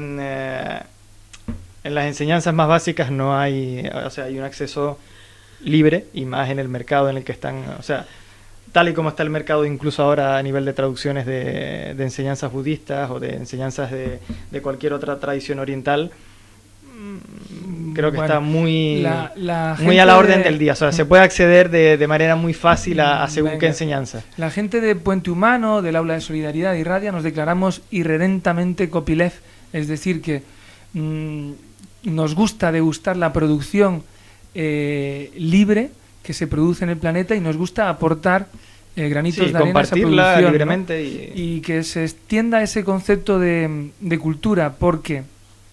en las enseñanzas más básicas no hay, o sea, hay un acceso libre, y más en el mercado en el que están, o sea, tal y como está el mercado incluso ahora a nivel de traducciones de enseñanzas budistas o de enseñanzas de cualquier otra tradición oriental, creo que está muy muy a la orden del día. O sea, se puede acceder de manera muy fácil a según qué enseñanza. La gente de Puente Humano, del Aula de Solidaridad de Irradia, nos declaramos irredentemente copyleft, es decir, que nos gusta degustar la producción libre que se produce en el planeta y nos gusta aportar granitos de arena a esa compartirla producción, libremente, ¿no? Y que se extienda ese concepto de cultura, porque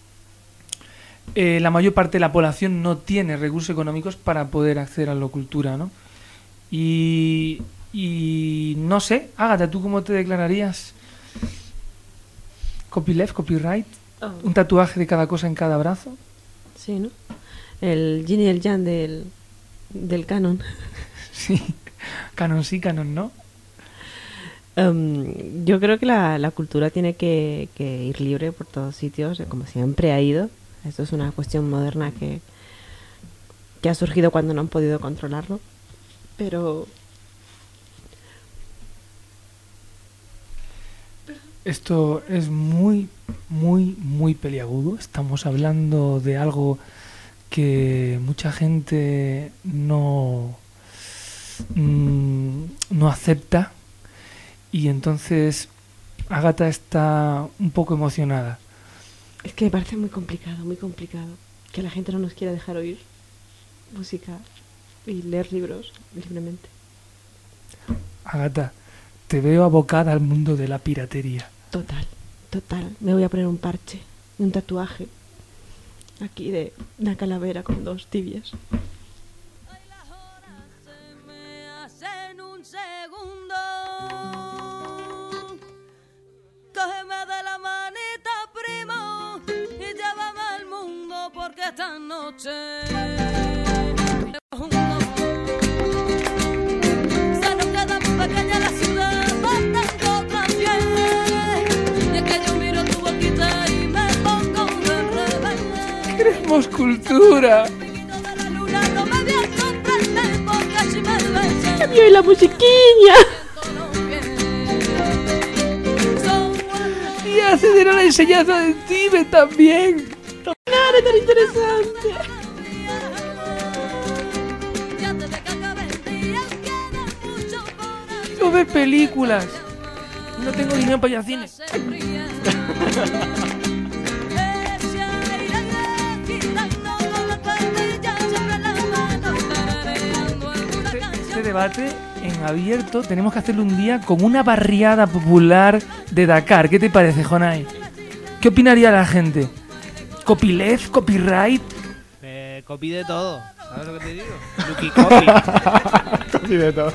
la mayor parte de la población no tiene recursos económicos para poder acceder a la cultura, ¿no? Y no sé, Ágata, ¿tú cómo te declararías? ¿Copyleft, copyright? Oh. ¿Un tatuaje de cada cosa en cada brazo? Sí, ¿no? El yin y el yang del canon. Sí, canon sí, canon no. Yo creo que la cultura tiene que ir libre por todos sitios, como siempre ha ido. Esto es una cuestión moderna que ha surgido cuando no han podido controlarlo. Pero esto es muy, muy, muy peliagudo. Estamos hablando de algo que mucha gente no acepta, y entonces Ágata está un poco emocionada. es que me parece muy complicado que la gente no nos quiera dejar oír música y leer libros libremente. Ágata, te veo abocada al mundo de la piratería. Total. Me voy a poner un parche, un tatuaje aquí de una calavera con 2 tibias. Ay, las horas se me hacen un segundo. Cógeme de la manita, primo, y llévame al mundo, porque esta noche se nos queda muy pequeña la ciudad, bastante otra piel. Y es que yo miro tu boquita y me pongo de revés. ¡Queremos cultura! ¡Y la musiquiña! Y acceder a la enseñanza del Tíbet también. ¡Nada tan interesante! Yo veo películas. No tengo dinero para ir al cine. Este debate en abierto tenemos que hacerlo un día con una barriada popular de Dakar. ¿Qué te parece, Jonay? ¿Qué opinaría la gente? ¿Copyleft? ¿Copyright? Copy de todo. ¿Sabes lo que te digo? Lucky copy. Copy de todo.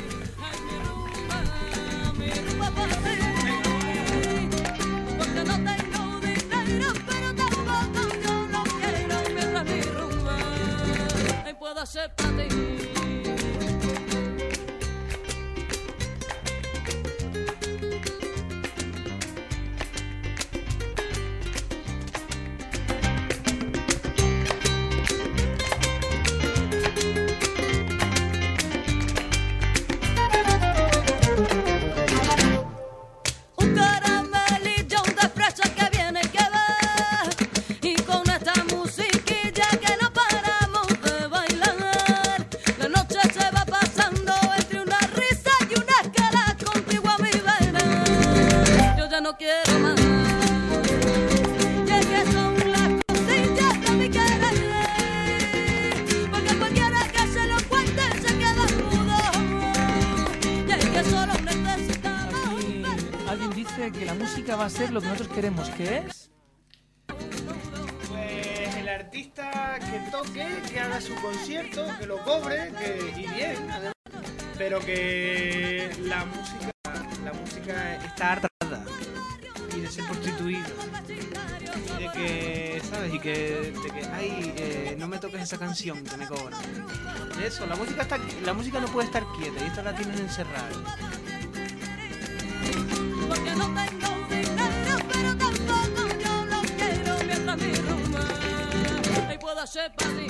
parece que la música va a ser lo que nosotros queremos, que es... Pues el artista que toque, que haga su concierto, que lo cobre, y bien, además. Pero que la música está harta y de ser prostituida. Y de que, ¿sabes? Y de que, ay, no me toques esa canción que me cobran. De eso, la música no puede estar quieta y esta la tienen encerrada. Porque no tengo dinero, pero tampoco yo lo quiero mientras mi rumba y pueda ser para mí.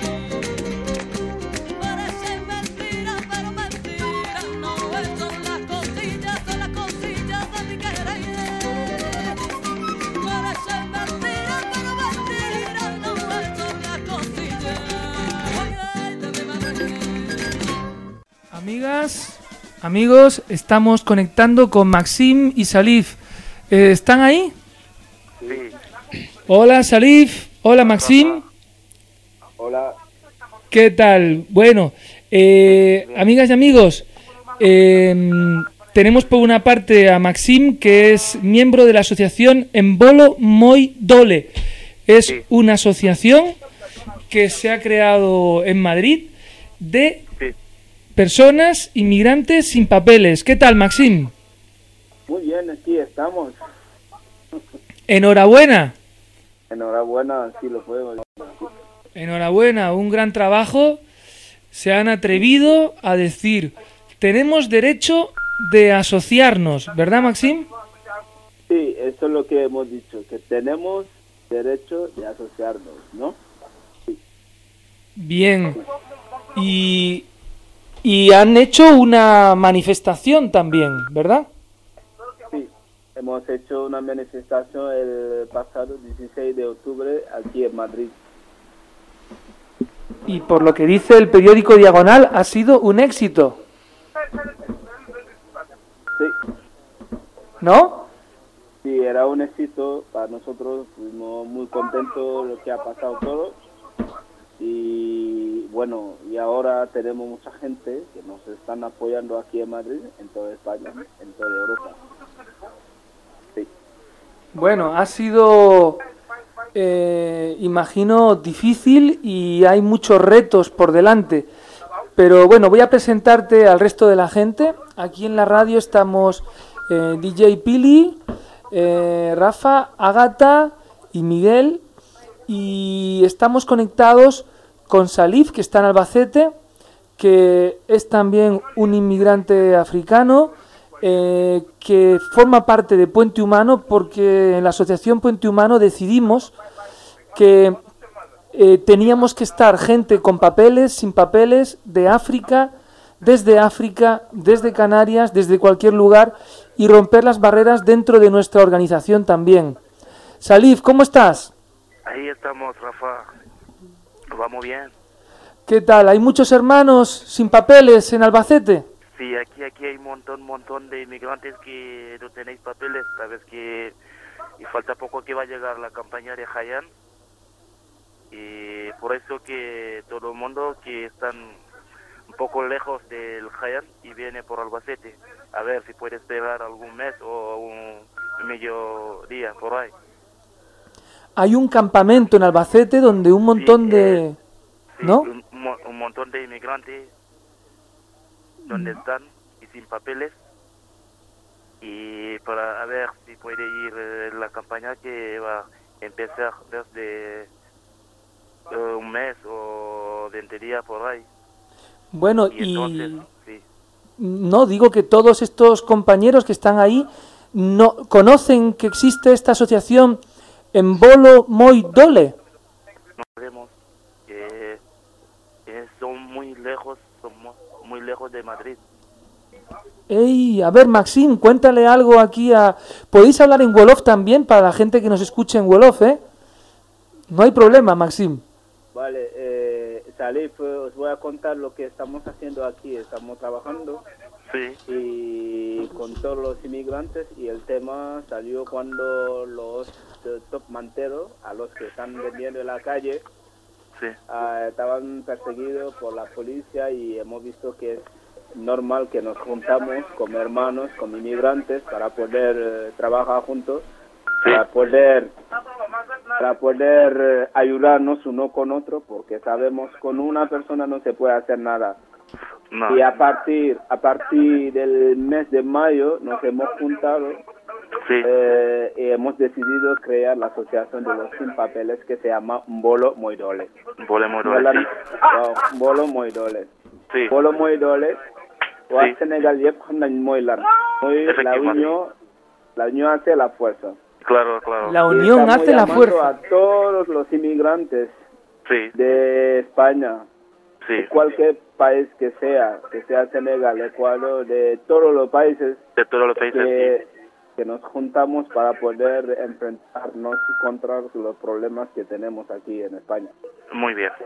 Parece mentira, pero mentira no es. Son las cosillas de mi querer. Parece mentira, pero mentira no es. Son las cosillas de mi madre. Amigas, amigos, estamos conectando con Maxim y Salif. ¿Están ahí? Sí. Hola, Salif. Hola, Maxim. Hola. ¿Qué tal? Bueno, amigas y amigos, tenemos por una parte a Maxim, que es miembro de la asociación Embolo Moi Dole. Es una asociación que se ha creado en Madrid de personas inmigrantes sin papeles. ¿Qué tal, Maxim? Muy bien, aquí estamos. Enhorabuena. Enhorabuena, sí lo fue. Enhorabuena, un gran trabajo. Se han atrevido a decir, tenemos derecho de asociarnos, ¿verdad, Maxim? Sí, eso es lo que hemos dicho, que tenemos derecho de asociarnos, ¿no? Sí. Bien. Y han hecho una manifestación también, ¿verdad? Sí, hemos hecho una manifestación el pasado 16 de octubre aquí en Madrid. Y por lo que dice el periódico Diagonal, ha sido un éxito. Sí. ¿No? Sí, era un éxito para nosotros, fuimos muy contentos de lo que ha pasado todo. Y bueno, y ahora tenemos mucha gente que nos están apoyando aquí en Madrid, en toda España, en toda Europa. Sí. Bueno, ha sido, imagino, difícil y hay muchos retos por delante. Pero bueno, voy a presentarte al resto de la gente. Aquí en la radio estamos DJ Pili, Rafa, Ágata y Miguel. Y estamos conectados con Salif, que está en Albacete, que es también un inmigrante africano, que forma parte de Puente Humano, porque en la asociación Puente Humano decidimos que teníamos que estar gente con papeles, sin papeles, de África, desde Canarias, desde cualquier lugar, y romper las barreras dentro de nuestra organización también. Salif, ¿cómo estás? Ahí estamos, Rafa. Vamos bien. ¿Qué tal? ¿Hay muchos hermanos sin papeles en Albacete? Sí, aquí hay un montón de inmigrantes que no tenéis papeles. Sabes que y falta poco que va a llegar la campaña de Hayan. Y por eso que todo el mundo que están un poco lejos del Hayan y viene por Albacete. A ver si puede esperar algún mes o un medio día por ahí. Hay un campamento en Albacete donde un montón de... Sí, ¿no? Un montón de inmigrantes donde están y sin papeles. Y para a ver si puede ir la campaña que va a empezar desde un mes o 20 días por ahí. Bueno, y entonces, sí. No, digo que todos estos compañeros que están ahí no conocen que existe esta asociación Embolo Moi Dole. No sabemos que son muy lejos de Madrid. Ey, a ver, Maxim, cuéntale algo aquí a... ¿Podéis hablar en Wolof también para la gente que nos escuche en Wolof, eh? No hay problema, Maxim. Vale, Salif, os voy a contar lo que estamos haciendo aquí. Estamos trabajando y con todos los inmigrantes, y el tema salió cuando los top manteros, a los que están vendiendo en la calle, estaban perseguidos por la policía, y hemos visto que normal que nos juntamos como hermanos, como inmigrantes, para poder trabajar juntos, para poder ayudarnos uno con otro, porque sabemos que con una persona no se puede hacer nada. No. Y a partir del mes de mayo nos hemos juntado y hemos decidido crear la asociación de los sin papeles, que se llama Mbolo Moidole. Mbolo Moidole, sí. Mbolo Moidole. Sí. Mbolo Moidole. Sí. Sénégal yep xam nañ mooy lan. Mooy la unión hace la fuerza. Claro, claro. La unión hace la fuerza. A todos los inmigrantes de España, de cualquier país que sea Senegal, Ecuador, de todos los países, que nos juntamos para poder enfrentarnos contra los problemas que tenemos aquí en España. Muy bien.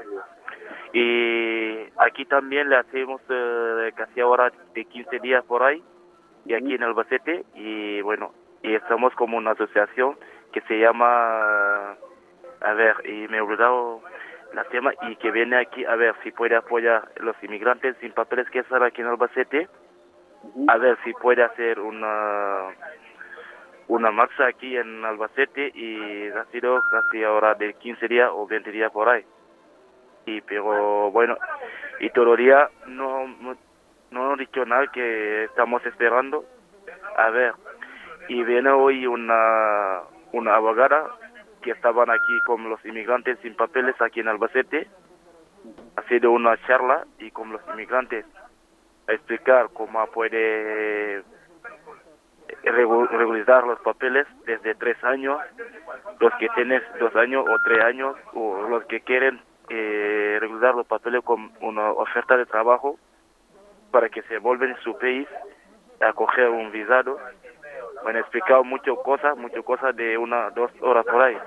Y aquí también le hacemos casi ahora de 15 días por ahí, y aquí en Albacete, y bueno, y estamos como una asociación que se llama, a ver, y me he olvidado la tema, y que viene aquí a ver si puede apoyar a los inmigrantes sin papeles que están aquí en Albacete, a ver si puede hacer una marcha aquí en Albacete, y ha sido casi ahora de 15 días o 20 días por ahí. Y pero bueno, y todavía no he dicho nada, que estamos esperando. A ver, y viene hoy una abogada que estaban aquí con los inmigrantes sin papeles aquí en Albacete. Ha sido una charla y con los inmigrantes a explicar cómo puede regularizar los papeles desde 3 años, los que tienen 2 años o 3 años, o los que quieren regularizar los papeles con una oferta de trabajo para que se vuelvan en su país a coger un visado. Me han explicado muchas cosas de 1-2 horas por ahí.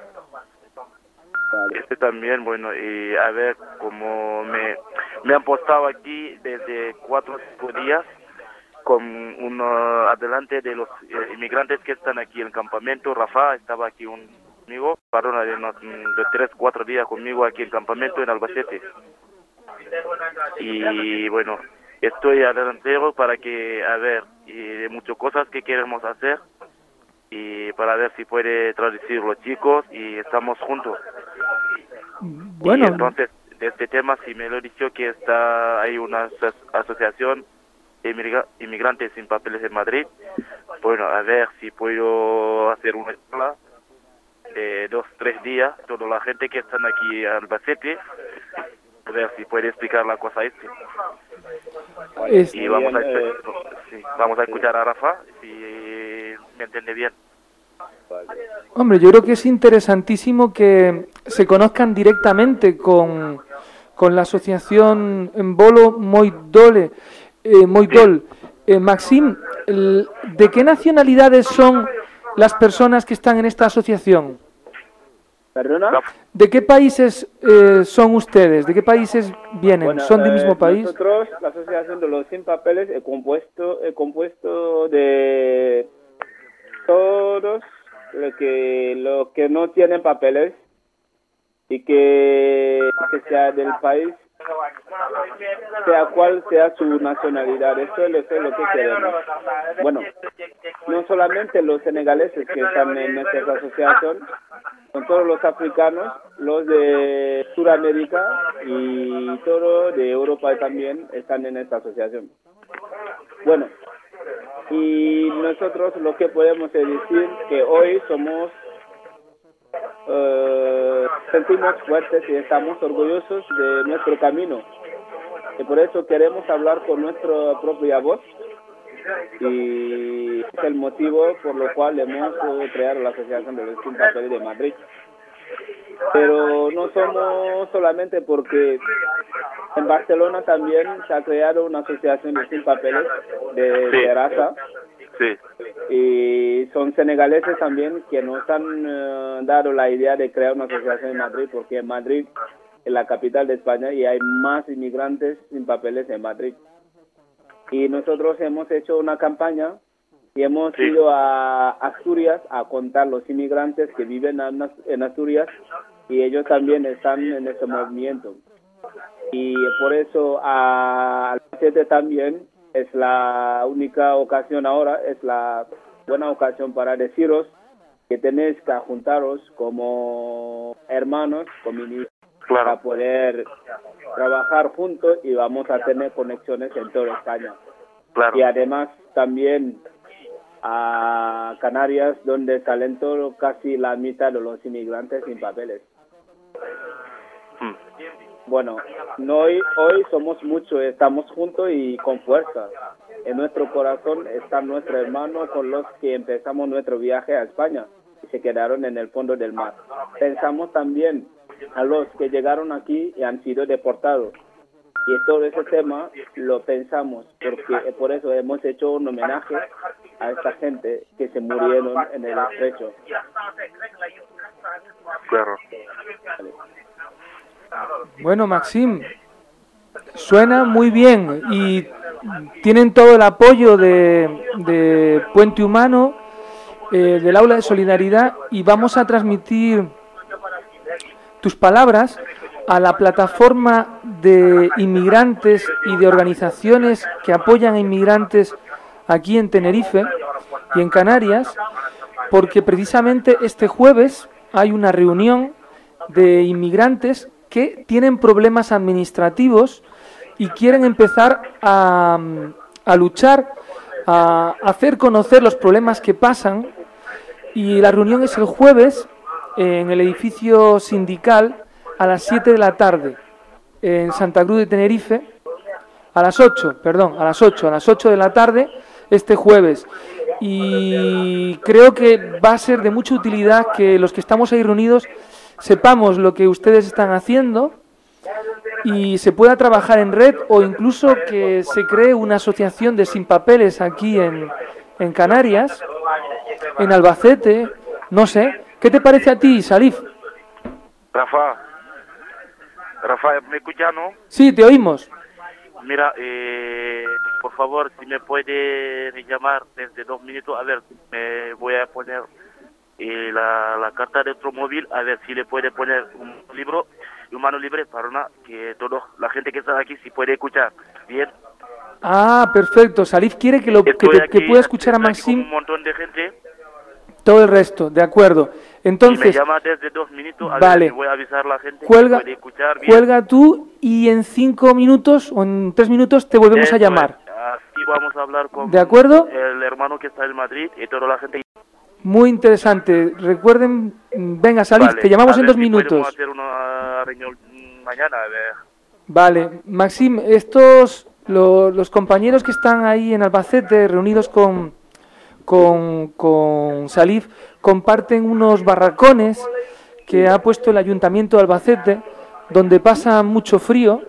También, bueno, y a ver, como me han postado aquí desde 4 o 5 días con uno adelante de los inmigrantes que están aquí en el campamento. Rafa estaba aquí conmigo, para de 3-4 días conmigo aquí en el campamento en Albacete. Y bueno, estoy adelantero para que, a ver, y de muchas cosas que queremos hacer, y para ver si puede traducir los chicos, y estamos juntos. Bueno. Y entonces, de este tema, si me lo he dicho que hay una asociación de inmigrantes sin papeles en Madrid. Bueno, a ver si puedo hacer una charla de 2-3 días, toda la gente que están aquí en Albacete, a ver si puede explicar la cosa y vamos a escuchar a Rafa, si me entiende bien. Hombre, yo creo que es interesantísimo que se conozcan directamente con la asociación Mbolo Moidole. Maxim, ¿de qué nacionalidades son las personas que están en esta asociación? ¿Perdona? ¿De qué países son ustedes? ¿De qué países vienen? Bueno, ¿Son del mismo país? Nosotros, la Asociación de los Sin Papeles, he compuesto de todos los que no tienen papeles y que sea del país, sea cual sea su nacionalidad. Eso es lo que queremos. Bueno, no solamente los senegaleses que están en nuestra asociación, son todos los africanos, los de Sudamérica y todos de Europa también están en esta asociación. Bueno, y nosotros lo que podemos decir que hoy sentimos fuertes y estamos orgullosos de nuestro camino, y por eso queremos hablar con nuestra propia voz, y es el motivo por lo cual hemos creado la Asociación de los Sin Papeles de Madrid. Pero no somos solamente porque en Barcelona también se ha creado una asociación de sin papeles de raza. Sí. Y son senegaleses también que nos han dado la idea de crear una asociación en Madrid, porque en Madrid es la capital de España y hay más inmigrantes sin papeles en Madrid. Y nosotros hemos hecho una campaña y hemos ido a Asturias a contar los inmigrantes que viven en Asturias, y ellos también están en este movimiento. Y por eso a Albacete también es la única ocasión ahora, es la buena ocasión para deciros que tenéis que juntaros como hermanos, para poder trabajar juntos y vamos a tener conexiones en toda España. Claro. Y además también a Canarias, donde salen casi la mitad de los inmigrantes sin papeles. Bueno, hoy somos muchos, estamos juntos y con fuerza. En nuestro corazón está nuestro hermano con los que empezamos nuestro viaje a España y se quedaron en el fondo del mar. Pensamos también a los que llegaron aquí y han sido deportados. Y todo ese tema lo pensamos, porque por eso hemos hecho un homenaje a esta gente que se murieron en el estrecho. Claro. Bueno, Maxim, suena muy bien y tienen todo el apoyo de Puente Humano, del Aula de Solidaridad, y vamos a transmitir tus palabras a la plataforma de inmigrantes y de organizaciones que apoyan a inmigrantes aquí en Tenerife y en Canarias, porque precisamente este jueves hay una reunión de inmigrantes que tienen problemas administrativos y quieren empezar a luchar, a hacer conocer los problemas que pasan, y la reunión es el jueves en el edificio sindical a las 7 de la tarde en Santa Cruz de Tenerife, a las 8 de la tarde este jueves. Y creo que va a ser de mucha utilidad que los que estamos ahí reunidos sepamos lo que ustedes están haciendo y se pueda trabajar en red, o incluso que se cree una asociación de sin papeles aquí en Canarias, en Albacete, no sé. ¿Qué te parece a ti, Salif? Rafa, ¿me escuchas, no? Sí, te oímos. Mira, por favor, si me puede llamar desde 2 minutos, a ver, me voy a poner la carta de otro móvil, a ver si le puede poner un libro y un mano libre para que toda la gente que está aquí si puede escuchar bien. Ah, perfecto. Salif quiere que pueda escuchar a Maxim. Un montón de gente. Todo el resto, de acuerdo. Entonces, me llama desde 2 minutos, vale. Ver, voy a avisar a la gente cuelga, que puede escuchar bien. Cuelga tú y en 5 minutos o en 3 minutos te volvemos a llamar. Así vamos a hablar con ¿de acuerdo? El hermano que está en Madrid y toda la gente. Muy interesante. Recuerden, venga, Salif, Vale, te llamamos en 2 si minutos. Podemos hacer una reunión mañana, a ver. Vale, Maxim, los compañeros que están ahí en Albacete reunidos con Salif comparten unos barracones que ha puesto el Ayuntamiento de Albacete, donde pasa mucho frío,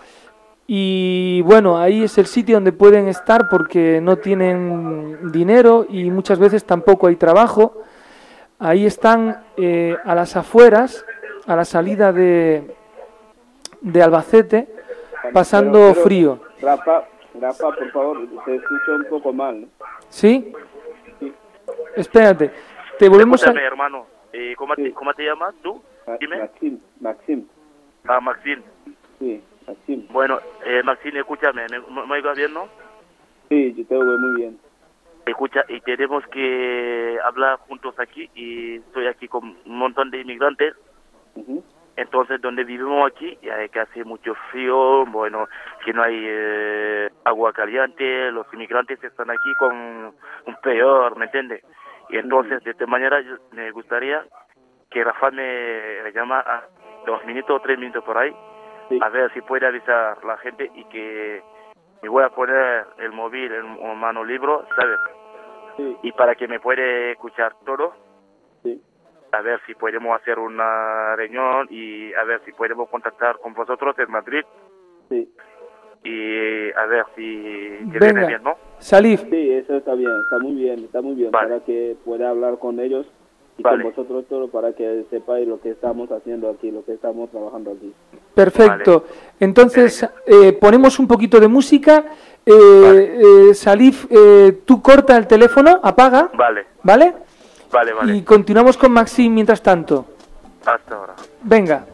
y bueno, ahí es el sitio donde pueden estar porque no tienen dinero y muchas veces tampoco hay trabajo. Ahí están a las afueras, a la salida de Albacete, pasando frío. Rafa, por favor, se escucha un poco mal. ¿Sí? Sí. Espérate, te volvemos Escúchame, hermano. ¿Cómo te llamas tú? Dime. Maxim. Ah, Maxim. Sí, Maxim. Bueno, Maxim, escúchame, ¿me oigas bien, no? Sí, yo te oigo muy bien. Escucha, y tenemos que hablar juntos aquí, y estoy aquí con un montón de inmigrantes. Entonces, donde vivimos aquí, hay que hace mucho frío, bueno, que no hay agua caliente, los inmigrantes están aquí con un peor, ¿me entiendes? Y entonces, de esta manera, me gustaría que Rafa me llama a 2 minutos o 3 minutos por ahí, a ver si puede avisar a la gente y que me voy a poner el móvil en mano libre, ¿sabes? Sí. Y para que me puede escuchar todo. Sí. A ver si podemos hacer una reunión y a ver si podemos contactar con vosotros en Madrid. Sí. Y a ver si viene bien, ¿no? Salif. Sí, eso está bien, está muy bien, vale. Para que pueda hablar con ellos y con vosotros todo, para que sepáis lo que estamos haciendo aquí, lo que estamos trabajando aquí. Perfecto. Vale. Entonces, ponemos un poquito de música. Salif, tú corta el teléfono, apaga. Vale. ¿Vale? Vale. Y continuamos con Maxim mientras tanto. Hasta ahora. Venga.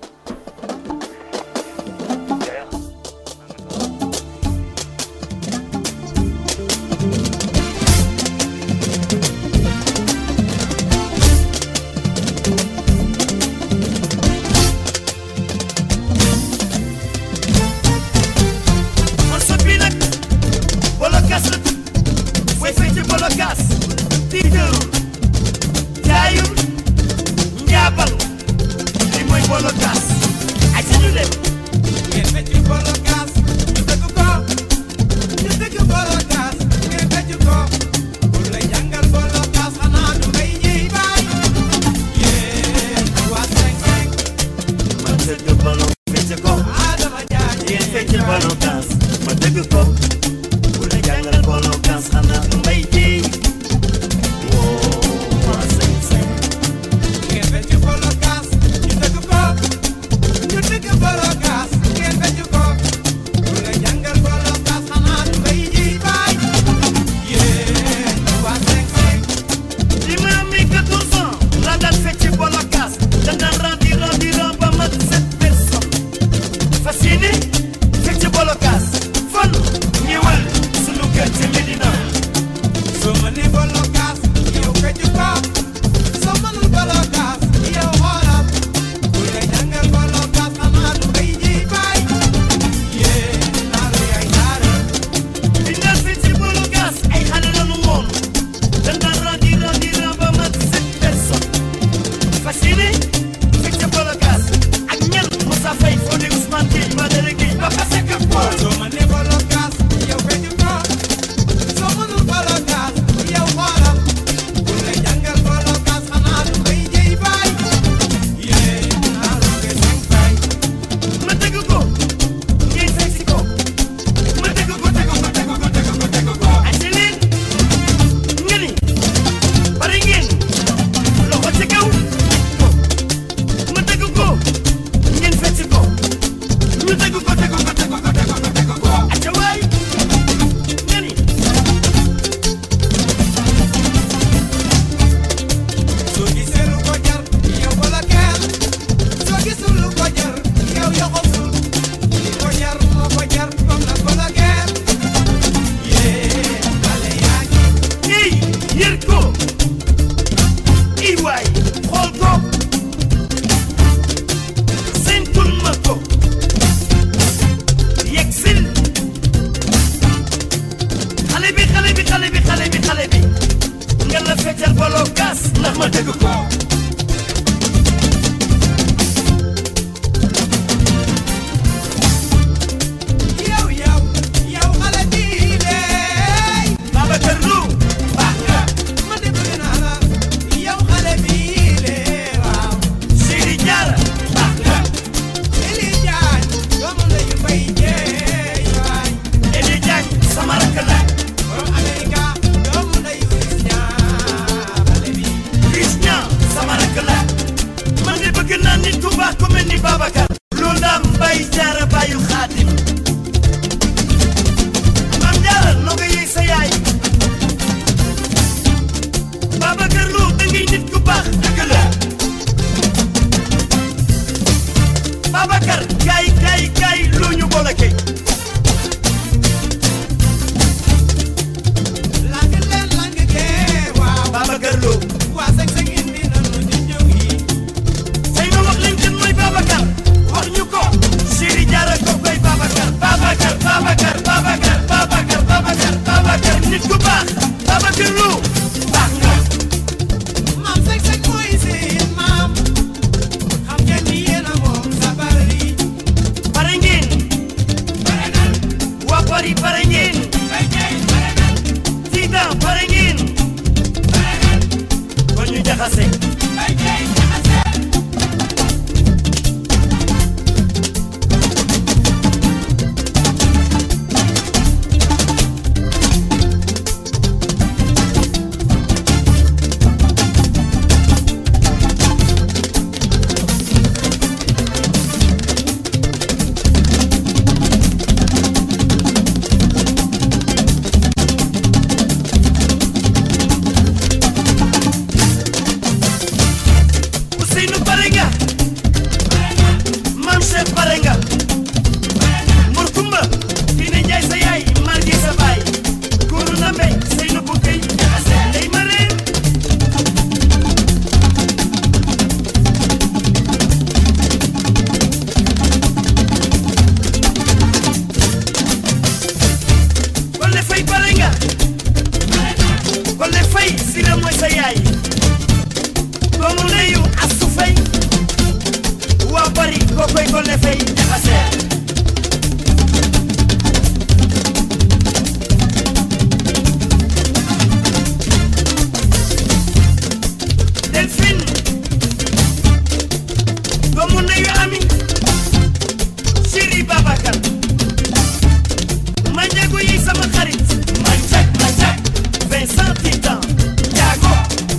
kaas ndax ma dégg ko yow xale bii de Babacar Lu baax nga ma dégg naa la yow xale bii de waaw Siri Diarra baax nga Eli Diagne doomu ndeyu Mbay Jeey waay Eli Diagne sama rakk la borom Amerika doomu ndeyu Christian sama rakk la man de bëgg naa nit ku baax ku mel ni Babacar lu ndam Mbay Jaara bàyyu Xaadim Maam Jaara noo nga yëy sa yaay Babacar Lu da ngay nit ku baax dëgg la Babacar gaay lu ñu boole kay lang kee waaw Babacar Lu waa sëg indi na lu ñu ñëw yi tey ma wax leen kan mooy Babacar wax ñu ko Siri Diarra ko koy Babacar nit ku baax Babacar Lu baax nga maam sëg mooy seen maam xam ngeen ni yéen a moom sa bari pare ngeen waa Paris pare ngeen Titan pare ngeen kon ñu jaxase Ousseynou pare nga Maam Cheikh pare nga Mor Kumba Dine Njaay sa yaay Margi sa baay Góoru na mbey Seynu bu këy jaxase ndey ma leen Wale Fay pare nga Wale Fay Sira mooy sa yaay doomu ndeyu Asu Fay waa Paris koo koy Wale Fay jaxase Delphine doomu ndeyu Ami Siri Babacar Manjago yi sama xarit Manjak Vincent Titan Diago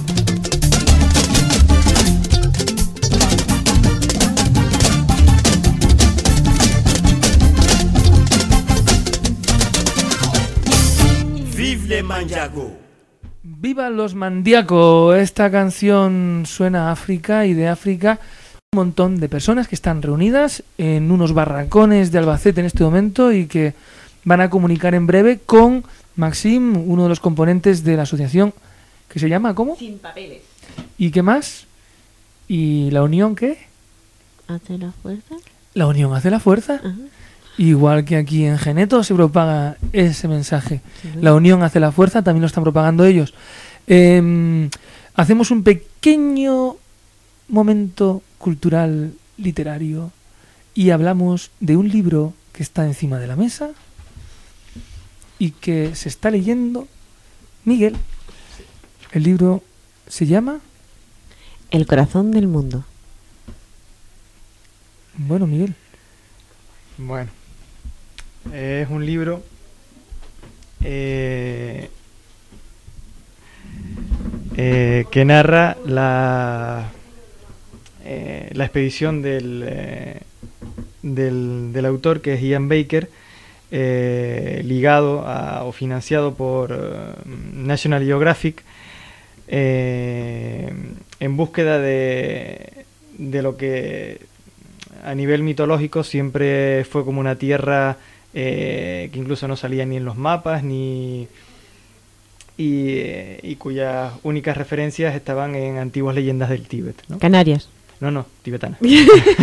Vive les Manjago. Viva los Mandiaco. Esta canción suena a África y de África un montón de personas que están reunidas en unos barracones de Albacete en este momento y que van a comunicar en breve con Maxim, uno de los componentes de la asociación que se llama ¿cómo? Sin papeles. ¿Y qué más? ¿Y la unión qué? ¿Hace la fuerza? La unión hace la fuerza. Ajá. Igual que aquí en Geneto se propaga ese mensaje. Sí. La unión hace la fuerza, también lo están propagando ellos. Hacemos un pequeño momento cultural literario y hablamos de un libro que está encima de la mesa y que se está leyendo Miguel. El libro se llama El corazón del mundo. Bueno, Miguel. Bueno, es un libro que narra la expedición del autor, que es Ian Baker, ligado o financiado por National Geographic, en búsqueda de lo que a nivel mitológico siempre fue como una tierra que incluso no salía ni en los mapas y cuyas únicas referencias estaban en antiguas leyendas del Tíbet, ¿no? Canarias. No, tibetana. Sí,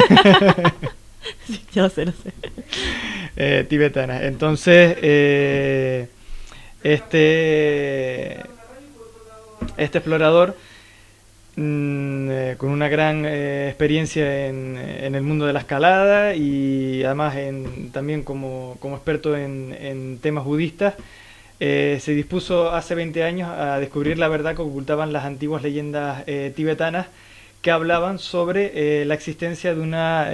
yo lo sé. Tibetana. Entonces, este explorador con una gran experiencia en el mundo de la escalada y además también como experto en temas budistas, se dispuso hace 20 años a descubrir la verdad que ocultaban las antiguas leyendas tibetanas que hablaban sobre la existencia de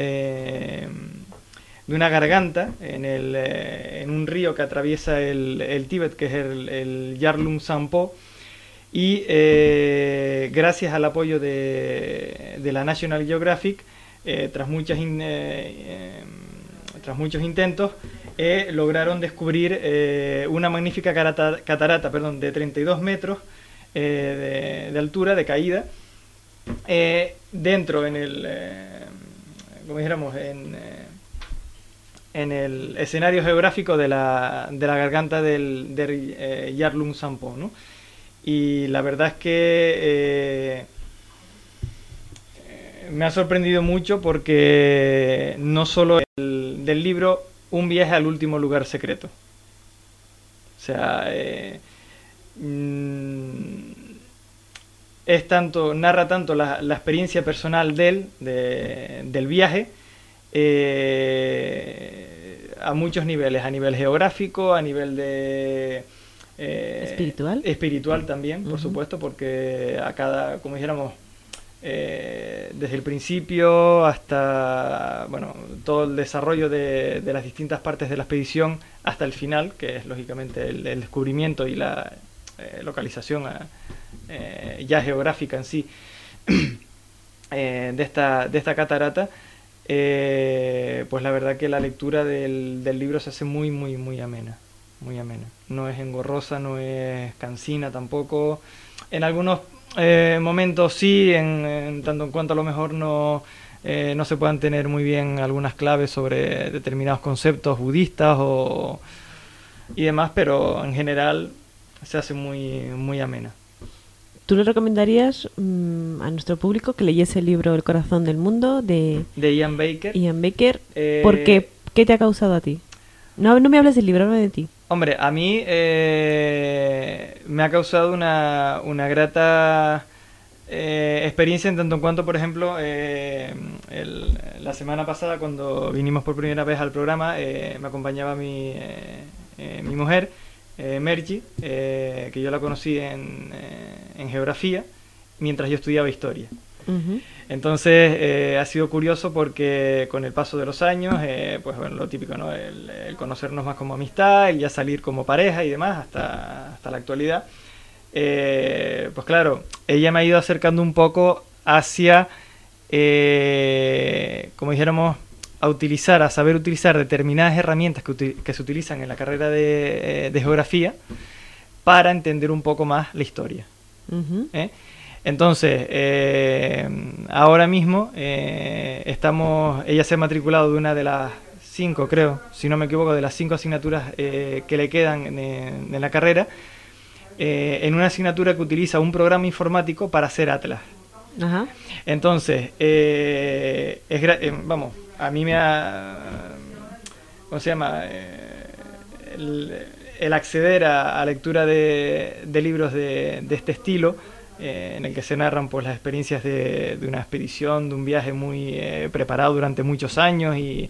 una garganta en un río que atraviesa el Tíbet, que es el Yarlung Sampo, y gracias al apoyo de la National Geographic, tras muchos intentos, lograron descubrir una magnífica catarata de 32 metros de altura, de caída, dentro como dijéramos, en el escenario geográfico de la garganta del Yarlung Sampo, ¿no? Y la verdad es que me ha sorprendido mucho porque no solo del libro Un viaje al último lugar secreto. O sea, narra tanto la experiencia personal del viaje, a muchos niveles, a nivel geográfico, a nivel de espiritual también, por supuesto, porque como dijéramos, desde el principio hasta todo el desarrollo de las distintas partes de la expedición hasta el final, que es lógicamente el descubrimiento y la localización ya geográfica en sí de esta catarata, pues la verdad que la lectura del libro se hace muy muy muy amena, muy amena. No es engorrosa, no es cansina tampoco. En algunos momentos sí, en tanto en cuanto a lo mejor no se puedan tener muy bien algunas claves sobre determinados conceptos budistas y demás, pero en general se hace muy muy amena. ¿Tú le recomendarías a nuestro público que leyese el libro El corazón del mundo de Ian Baker? ¿Por qué? ¿Qué te ha causado a ti? No me hables del libro, habla de ti. Hombre, a mí me ha causado una grata experiencia en tanto en cuanto, por ejemplo, la semana pasada cuando vinimos por primera vez al programa, me acompañaba mi mujer, Merchi, que yo la conocí en geografía mientras yo estudiaba historia. Entonces ha sido curioso porque con el paso de los años, pues bueno, lo típico, ¿no? El conocernos más como amistad, el ya salir como pareja y demás hasta la actualidad, pues claro, ella me ha ido acercando un poco hacia, como dijéramos, a saber utilizar determinadas herramientas que se utilizan en la carrera de geografía para entender un poco más la historia. Entonces, ahora mismo ella se ha matriculado de una de las 5, creo, si no me equivoco, de las 5 asignaturas que le quedan en la carrera, en una asignatura que utiliza un programa informático para hacer atlas. Entonces, vamos, a mí me ha... ¿Cómo se llama? El acceder a lectura de libros de este estilo, en el que se narran pues las experiencias de una expedición, de un viaje muy preparado durante muchos años y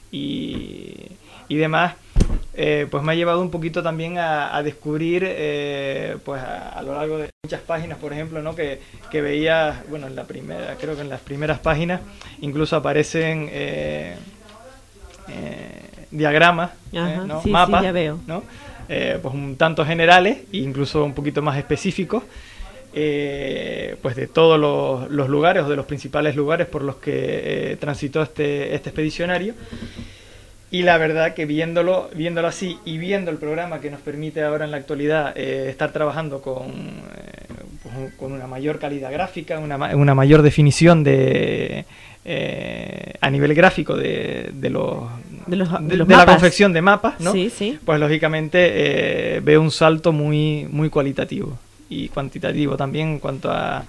demás, pues me ha llevado un poquito también a descubrir, pues a lo largo de muchas páginas, por ejemplo, ¿no? que veía, bueno, creo que en las primeras páginas incluso aparecen diagramas, ¿no? Sí, mapas, sí, ya veo. ¿no? Pues un tanto generales e incluso un poquito más específicos, pues de todos los lugares o de los principales lugares por los que transitó este expedicionario. Y la verdad que viéndolo así y viendo el programa que nos permite ahora en la actualidad estar trabajando con una mayor calidad gráfica, una mayor definición a nivel gráfico de la confección de mapas, ¿no? Sí. Pues lógicamente veo un salto muy, muy cualitativo y cuantitativo también en cuanto a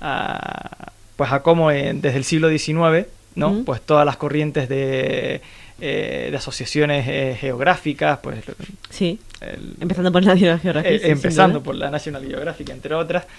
cómo desde el siglo XIX, ¿no? Pues todas las corrientes de de asociaciones geográficas, pues sí, empezando por National Geographic, empezando por la National Geographic, entre otras,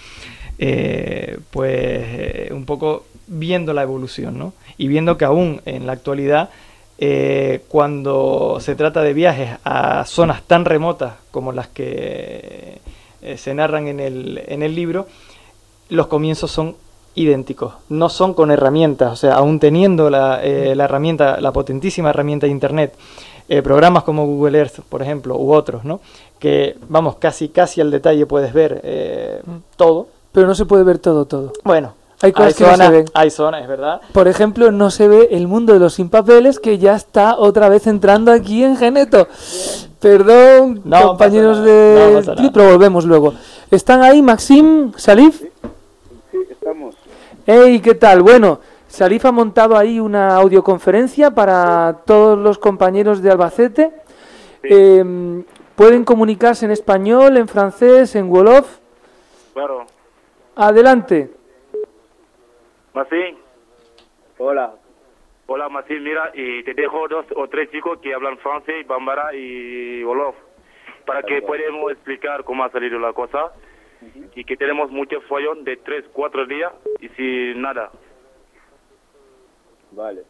pues un poco viendo la evolución, ¿no? Y viendo que aún en la actualidad, cuando se trata de viajes a zonas tan remotas como las que se narran en el libro, los comienzos son idénticos, no son con herramientas, o sea, aún teniendo la herramienta, la potentísima herramienta de Internet, programas como Google Earth, por ejemplo, u otros, ¿no? Que, vamos, casi al detalle puedes ver todo. Pero no se puede ver todo. Bueno, hay cosas que no se ven. Hay zonas, es verdad. Por ejemplo, no se ve el mundo de los sin papeles, que ya está otra vez entrando aquí en Geneto. Perdón, no, compañeros de... No, pero volvemos luego. ¿Están ahí Maxim, Salif? Sí, estamos. Hey, ¿qué tal? Bueno, Salif ha montado ahí una audioconferencia para todos los compañeros de Albacete. Sí. Pueden comunicarse en español, en francés, en wolof. Claro. Adelante. Masín. Hola. Hola, Masín, mira, y te dejo 2 o 3 chicos que hablan francés, bambara y wolof, para que podamos explicar cómo ha salido la cosa, y que tenemos mucho follón de 3-4 días y sin nada. Vale.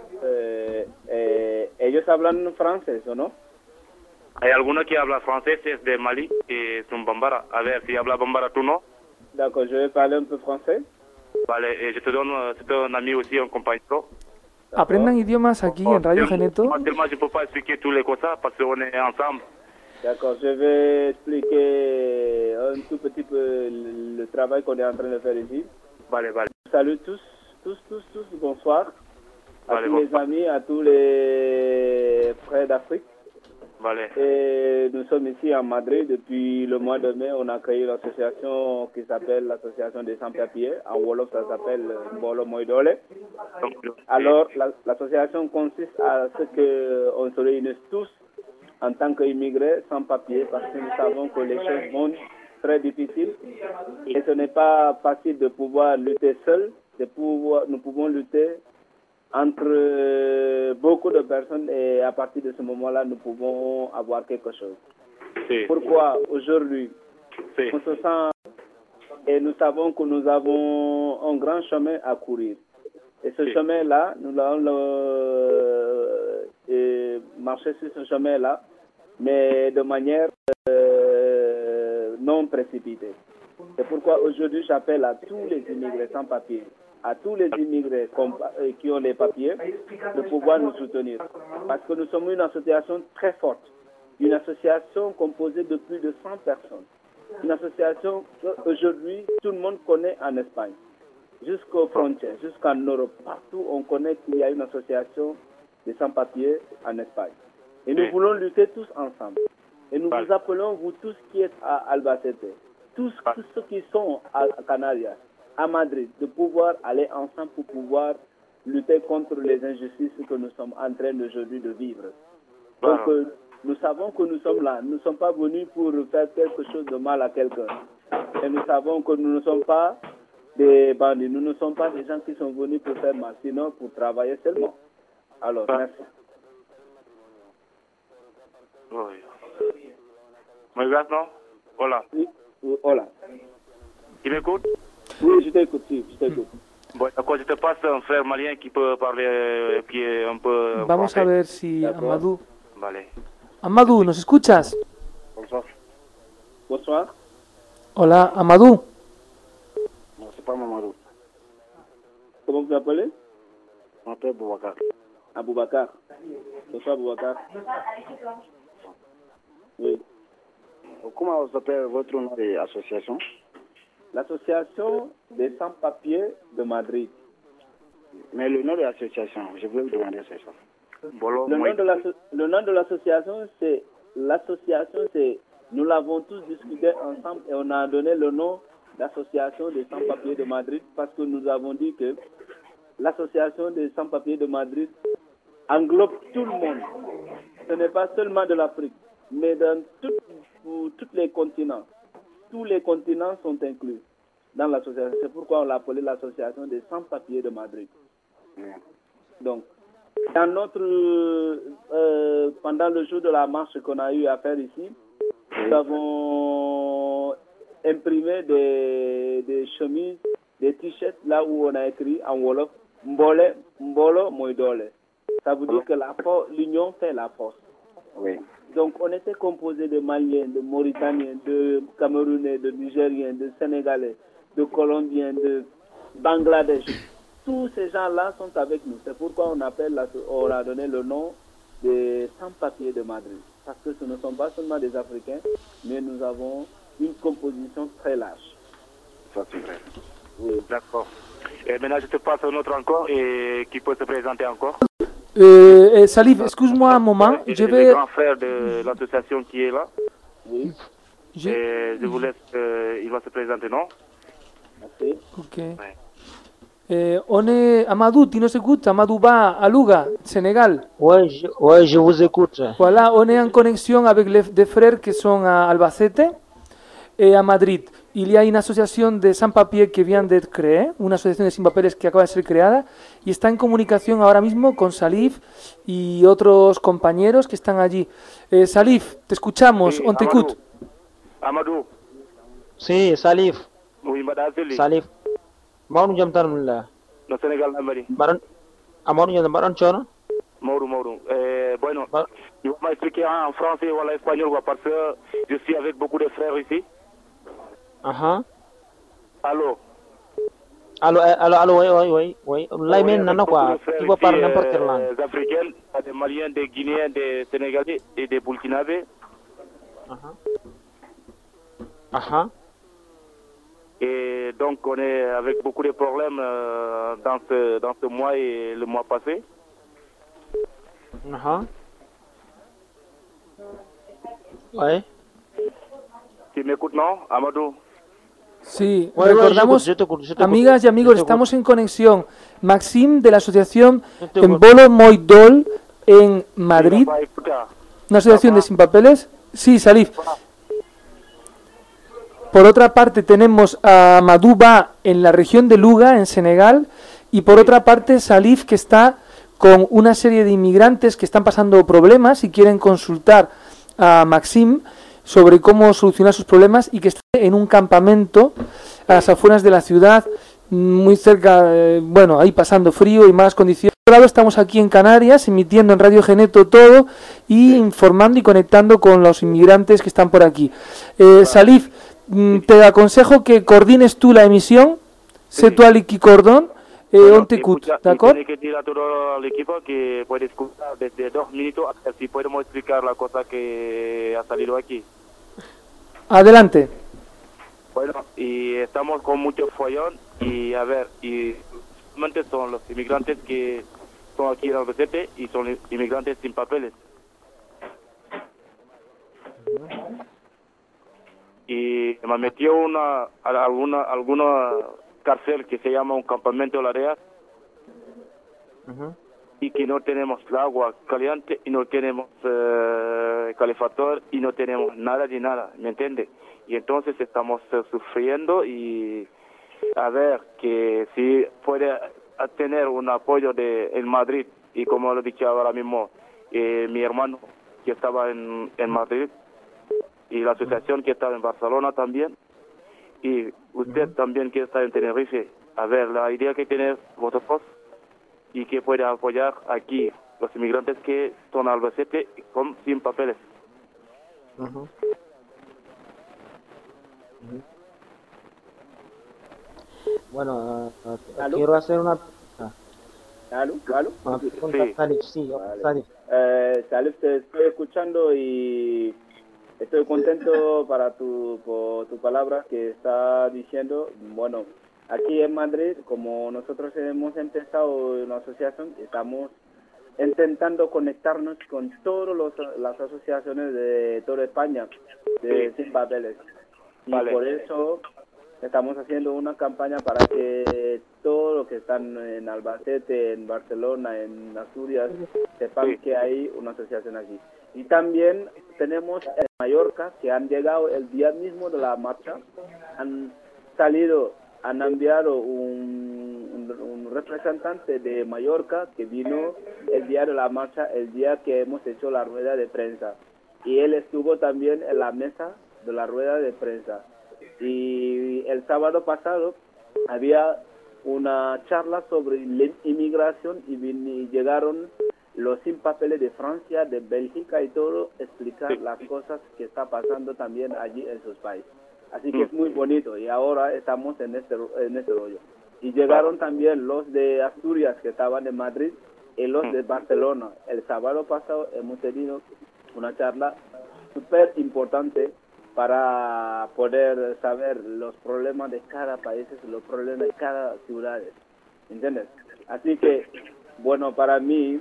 ¿Ellos hablan francés o no? Hay algunos que hablan francés, es de Mali, y son bambara. A ver, si habla bambara tú, ¿no? D'accord, je vais parler un peu français. Vale, je te donne, c'est un ami aussi, un compañero. Aprendan idiomas aquí en Radio Geneto. Actuellement, je ne peux pas expliquer toutes les cosas parce qu'on est ensemble. D'accord, je vais expliquer un tout petit peu le travail qu'on est en train de faire ici. Vale, vale. Salut tous, bonsoir. À Vale, tous bonsoir. les amis, à tous les frères d'Afrique. Vale. Et nous sommes ici en Madrid. Depuis le mois de mai, on a créé l'association qui s'appelle l'Association des sans-papiers. En Wolof, ça s'appelle Mbolo Moydole. Alors, l'association consiste à ce qu'on se réunisse tous en tant qu'immigrés sans papiers, parce que nous savons que les choses vont très difficiles et ce n'est pas facile de pouvoir lutter seul. Nous pouvons lutter entre beaucoup de personnes et à partir de ce moment-là, nous pouvons avoir quelque chose. Sí. Pourquoi aujourd'hui, sí. On se sent et nous savons que nous avons un grand chemin à courir. Et ce chemin-là, nous allons marcher sur ce chemin-là, mais de manière non précipitée. C'est pourquoi aujourd'hui, j'appelle à tous les immigrés sans papier, à tous les immigrés qui ont les papiers, de pouvoir nous soutenir. Parce que nous sommes une association très forte, une association composée de plus de 100 personnes. Une association qu'aujourd'hui, tout le monde connaît en Espagne, jusqu'aux frontières, jusqu'en Europe. Partout, on connaît qu'il y a une association des sans-papiers en Espagne. Et nous voulons lutter tous ensemble. Et nous vous appelons, vous tous qui êtes à Albacete, tous ceux qui sont à Canarias, à Madrid, de pouvoir aller ensemble pour pouvoir lutter contre les injustices que nous sommes en train aujourd'hui de vivre. Donc, nous savons que nous sommes là. Nous ne sommes pas venus pour faire quelque chose de mal à quelqu'un. Et nous savons que nous ne sommes pas des bandits. Nous ne sommes pas des gens qui sont venus pour faire mal, sinon pour travailler seulement. Alors, merci. ¿Me ves, no? Hola. Oui, hola. Tu m'écoutes? Oui, je t'écoute, je t'écoute. Bon, d'accord, je te passe un frère malien qui peut parler, qui est un peu... Vamos français. a ver si Amadou... Vale. Amadou, ¿nos escuchas? Bonsoir. Bonsoir. Hola, Amadou. Non, c'est pas Mamadou. Comment vous appelez? Je m'appelle Boubacar. Aboubacar. Bonsoir, Boubacar. Oui. Comment vous appelez votre nom d'association? L'association des sans-papiers de Madrid. Mais le nom de l'association, je voulais vous demander c'est ça. Le nom de l'association, c'est nous l'avons tous discuté ensemble et on a donné le nom d'association des sans-papiers de Madrid parce que nous avons dit que l'association des sans-papiers de Madrid englobe tout le monde. Ce n'est pas seulement de l'Afrique, mais dans tous les continents. Tous les continents sont inclus dans l'association. C'est pourquoi on l'a appelé l'association des sans-papiers de Madrid. Donc, Dans notre, pendant le jour de la marche qu'on a eu à faire ici, nous avons imprimé des chemises, des t-shirts, là où on a écrit en Wolof, Mbole, Mbolo, Moidole. Ça veut dire que l'union fait la force. Oui. Donc on était composé de Maliens, de Mauritaniens, de Camerounais, de Nigériens, de Sénégalais, de Colombiens, de Bangladesh. Tous ces gens-là sont avec nous. C'est pourquoi on a donné le nom des sans-papiers de Madrid. Parce que ce ne sont pas seulement des Africains, mais nous avons une composition très large. Ça, c'est vrai. Oui. D'accord. Et maintenant, je te passe un autre encore et qui peut se présenter encore. Salif, excuse-moi un moment. Et Je le vais. grand frère de l'association qui est là. Oui. Et je vous laisse, il va se présenter, non? Merci. Ok. On est Amadou, tu nous écoutes? Amadou Ba, à Louga, Sénégal. Ouais, je vous écoute. Voilà, on est en connexion avec des frères qui sont à Albacete et à Madrid. Il y a une association de sans-papiers que vient d'être créée, una asociación de sin papeles que acaba de ser creada y está en comunicación ahora mismo con Salif y otros compañeros que están allí. Salif, te escuchamos, on t'écoute. Amadou. Sí, Salif. Oui, madame. Salif. Maodo jam tan la. No Sénégal Amérique. Baron Amadou jam baron chono. Mauro. Bueno, je vais m'expliquer en français ou en espagnol parce que je suis avec beaucoup de frères ici. Allô. Allô, oui. Là, mais non, quoi. Tu peux parler n'importe quelle langue. Des Africains, des Maliens, des Guinéens, des Sénégalais et des Burkinabés. Et donc, on est avec beaucoup de problèmes dans ce mois et le mois passé. Ouais. Tu m'écoutes, non, Amadou? Sí, recordamos, amigas y amigos, estamos en conexión. Maxim de la asociación Mbolo Moidol en Madrid, una asociación de sin papeles. Sí, Salif. Por otra parte tenemos a Amadou Ba en la región de Luga, en Senegal, y por otra parte Salif, que está con una serie de inmigrantes que están pasando problemas y quieren consultar a Maxim sobre cómo solucionar sus problemas y que está en un campamento a las afueras de la ciudad, muy cerca, bueno, ahí pasando frío y malas condiciones. Por otro lado, estamos aquí en Canarias, emitiendo en Radio Geneto todo y informando y conectando con los inmigrantes que están por aquí. Salif, te aconsejo que coordines tú la emisión, sé tú Aliki Cordón, on t'écoute, d'accord? Tiene que decir a todo el equipo que puede escuchar desde 2 minutos hasta si podemos explicar la cosa que ha salido aquí. Adelante. Bueno, y estamos con mucho follón y a ver, y solamente son los inmigrantes que son aquí en Albacete y son inmigrantes sin papeles. Y me metió alguna cárcel que se llama un campamento de la REA y que no tenemos el agua caliente y no tenemos calefactor y no tenemos nada de nada, ¿me entiende? Y entonces estamos sufriendo y a ver que si puede tener un apoyo en Madrid y como lo he dicho ahora mismo mi hermano que estaba en Madrid y la asociación que estaba en Barcelona también y usted también que está en Tenerife, a ver la idea que tiene vosotros y que puede apoyar aquí los inmigrantes que son Albacete sin papeles. Bueno, quiero hacer una... ¿Aló? Sí. Salif. Salif, te estoy escuchando y estoy contento por tu palabra que está diciendo. Bueno, aquí en Madrid, como nosotros hemos empezado una asociación, estamos intentando conectarnos con todas las asociaciones de toda España de sin papeles. Y por eso estamos haciendo una campaña para que todos los que están en Albacete, en Barcelona, en Asturias, sepan que hay una asociación aquí. Y también tenemos en Mallorca, que han llegado el día mismo de la marcha, han enviado un representante de Mallorca que vino el día de la marcha, el día que hemos hecho la rueda de prensa. Y él estuvo también en la mesa de la rueda de prensa. Y el sábado pasado había una charla sobre la inmigración y llegaron los sin papeles de Francia, de Bélgica y todo, explicar las cosas que está pasando también allí en sus países. Así que es muy bonito y ahora estamos en este rollo. Y llegaron también los de Asturias que estaban en Madrid y los de Barcelona. El sábado pasado hemos tenido una charla súper importante para poder saber los problemas de cada país, los problemas de cada ciudad, ¿entiendes? Así que, bueno, para mí,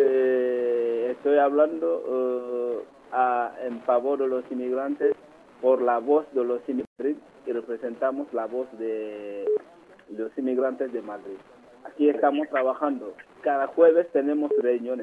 estoy hablando en favor de los inmigrantes por la voz de los inmigrantes y representamos la voz de los inmigrantes de Madrid. Aquí estamos trabajando. Cada jueves tenemos reuniones,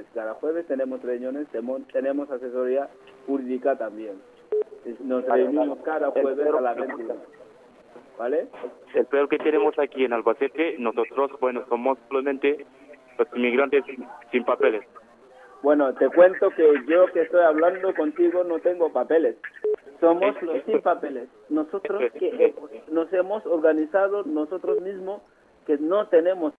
tenemos asesoría jurídica también. Nos reunimos cada jueves a la 21. ¿Vale? El peor que tenemos aquí en Albacete, nosotros, bueno, somos solamente los inmigrantes sin papeles. Bueno, te cuento que yo que estoy hablando contigo no tengo papeles. Somos los sin papeles. Nosotros que nos hemos organizado nosotros mismos que no tenemos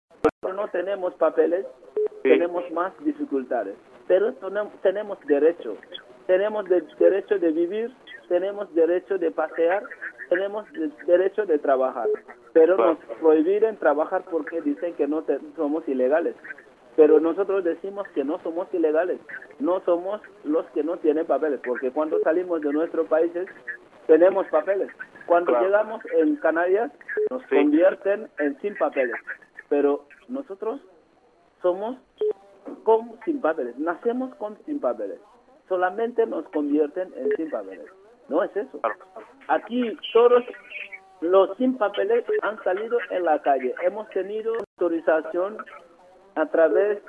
papeles, tenemos más dificultades. Pero tenemos derecho. Tenemos derecho de vivir, tenemos derecho de pasear, tenemos derecho de trabajar. Pero nos prohíben trabajar porque dicen que no somos ilegales. Pero nosotros decimos que no somos ilegales, no somos los que no tienen papeles, porque cuando salimos de nuestros países tenemos papeles. Cuando llegamos en Canarias nos convierten en sin papeles, pero nosotros somos sin papeles, nacemos con sin papeles, solamente nos convierten en sin papeles. No es eso. Aquí todos los sin papeles han salido en la calle, hemos tenido autorización a través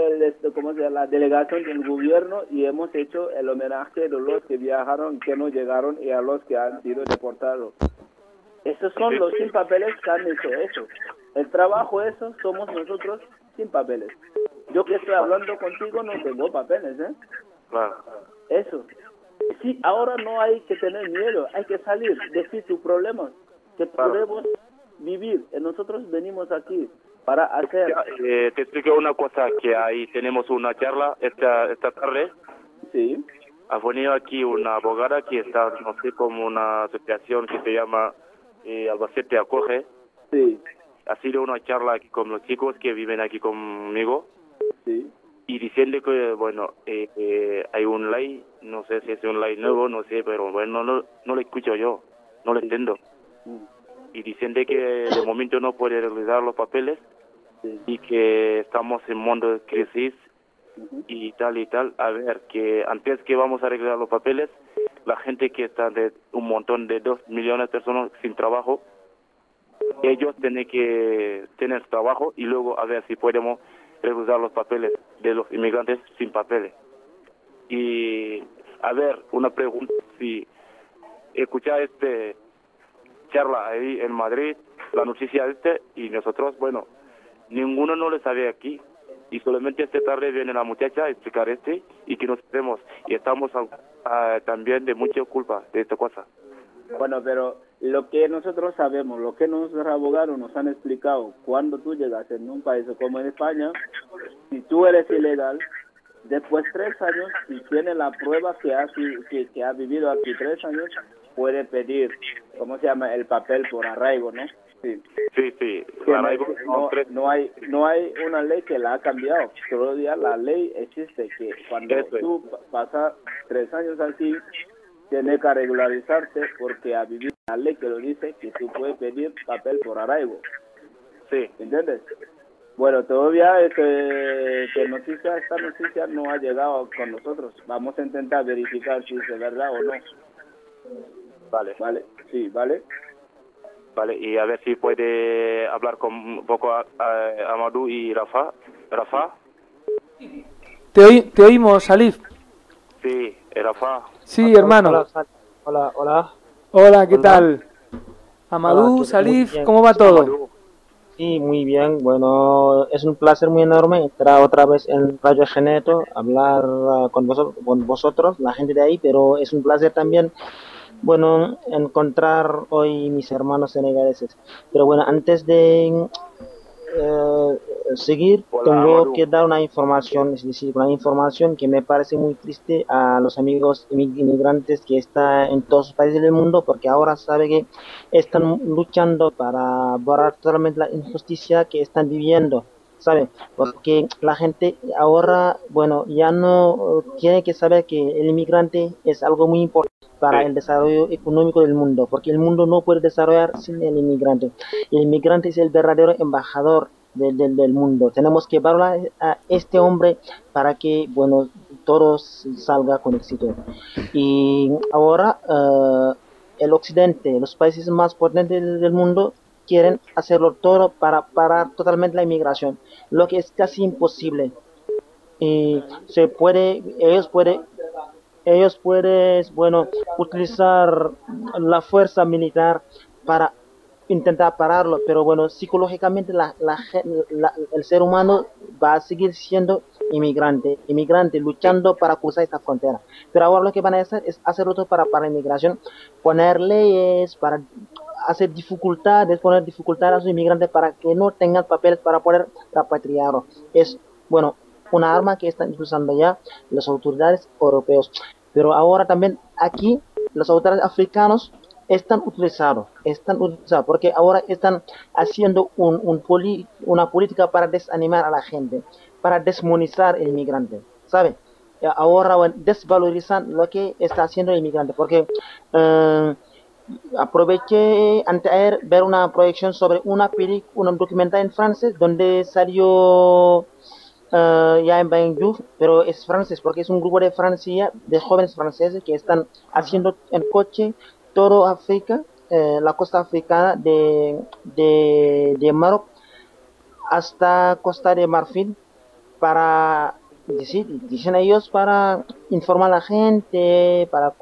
de la delegación del gobierno y hemos hecho el homenaje de los que viajaron, que no llegaron y a los que han sido deportados. Esos son los sin papeles que han hecho eso. El trabajo eso somos nosotros sin papeles. Yo que estoy hablando contigo no tengo papeles, ¿eh? Claro. Eso. Sí, ahora no hay que tener miedo, hay que salir, decir tus problemas, que podemos vivir. Nosotros venimos aquí para hacer... te explico una cosa, que ahí tenemos una charla esta tarde. Sí. Ha venido aquí una abogada que está, no sé, como una asociación que se llama Albacete Acoge. Sí. Ha sido una charla con los chicos que viven aquí conmigo. Sí. Y diciendo que, bueno, hay un ley, no sé si es un ley nuevo, no sé, pero bueno, no lo escucho yo, no lo entiendo. Y diciendo que de momento no puede realizar los papeles y que estamos en mundo de crisis y tal. A ver, que antes que vamos a arreglar los papeles, la gente que está de un montón de 2 millones de personas sin trabajo, ellos tienen que tener trabajo y luego a ver si podemos realizar los papeles de los inmigrantes sin papeles. Y a ver, una pregunta, si escuchar charla ahí en Madrid, la noticia y nosotros, bueno, ninguno no lo sabe aquí y solamente esta tarde viene la muchacha a explicar y que nos vemos y estamos también de mucha culpa de esta cosa. Bueno, pero lo que nosotros sabemos, lo que nuestros abogados nos han explicado, cuando tú llegas en un país como en España, si tú eres ilegal, después 3 años, si tienes la prueba que ha vivido aquí 3 años, puede pedir, ¿cómo se llama? El papel por arraigo, ¿no? Sí. Arraigo, no hay una ley que la ha cambiado. Todavía la ley existe, que cuando tú pasas 3 años aquí, tienes que regularizarte porque ha vivido la ley que lo dice que tú puedes pedir papel por arraigo. Sí. ¿Entiendes? Bueno, todavía esta noticia no ha llegado con nosotros. Vamos a intentar verificar si es verdad o no. Vale, sí, vale. Vale, y a ver si puede hablar con un poco a Amadou y Rafa. ¿Rafa? Te oímos, Salif. Sí, Rafa. Sí, hermano. Hola. Hola, ¿qué tal? Amadou, Salif, ¿cómo va todo? Amadou. Sí, muy bien. Bueno, es un placer muy enorme entrar otra vez en Radio Geneto, hablar con vosotros, la gente de ahí, pero es un placer también, bueno, encontrar hoy mis hermanos senegaleses. Pero bueno, antes de seguir, tengo que dar una información, es decir, una información que me parece muy triste a los amigos inmigrantes que están en todos los países del mundo, porque ahora sabe que están luchando para borrar totalmente la injusticia que están viviendo, ¿sabe? Porque la gente ahora, bueno, ya no tiene que saber que el inmigrante es algo muy importante para el desarrollo económico del mundo, porque el mundo no puede desarrollar sin el inmigrante. El inmigrante es el verdadero embajador del mundo. Tenemos que valorar a este hombre para que, bueno, todo salga con éxito. Y ahora el occidente, los países más potentes del mundo quieren hacerlo todo para parar totalmente la inmigración, lo que es casi imposible. Y ellos pueden, bueno, utilizar la fuerza militar para intentar pararlo, pero bueno, psicológicamente el ser humano va a seguir siendo inmigrante, luchando para cruzar esta frontera. Pero ahora lo que van a hacer es hacerlo todo para la inmigración, poner leyes, para hacer dificultades, poner dificultades a los inmigrantes para que no tengan papeles para poder repatriarlo. Es, bueno, una arma que están usando ya las autoridades europeos. Pero ahora también aquí las autoridades africanos están utilizados, porque ahora están haciendo una política para desanimar a la gente, para desmonizar el inmigrante, ¿sabe? Ahora bueno, desvalorizan lo que está haciendo el inmigrante, porque aproveché anteayer ver una proyección sobre un documental en francés donde salió ya en Banjul, pero es francés porque es un grupo de Francia, de jóvenes franceses que están haciendo en coche todo África, la costa africana de Maroc hasta Costa de Marfil para dicen ellos, para informar a la gente, para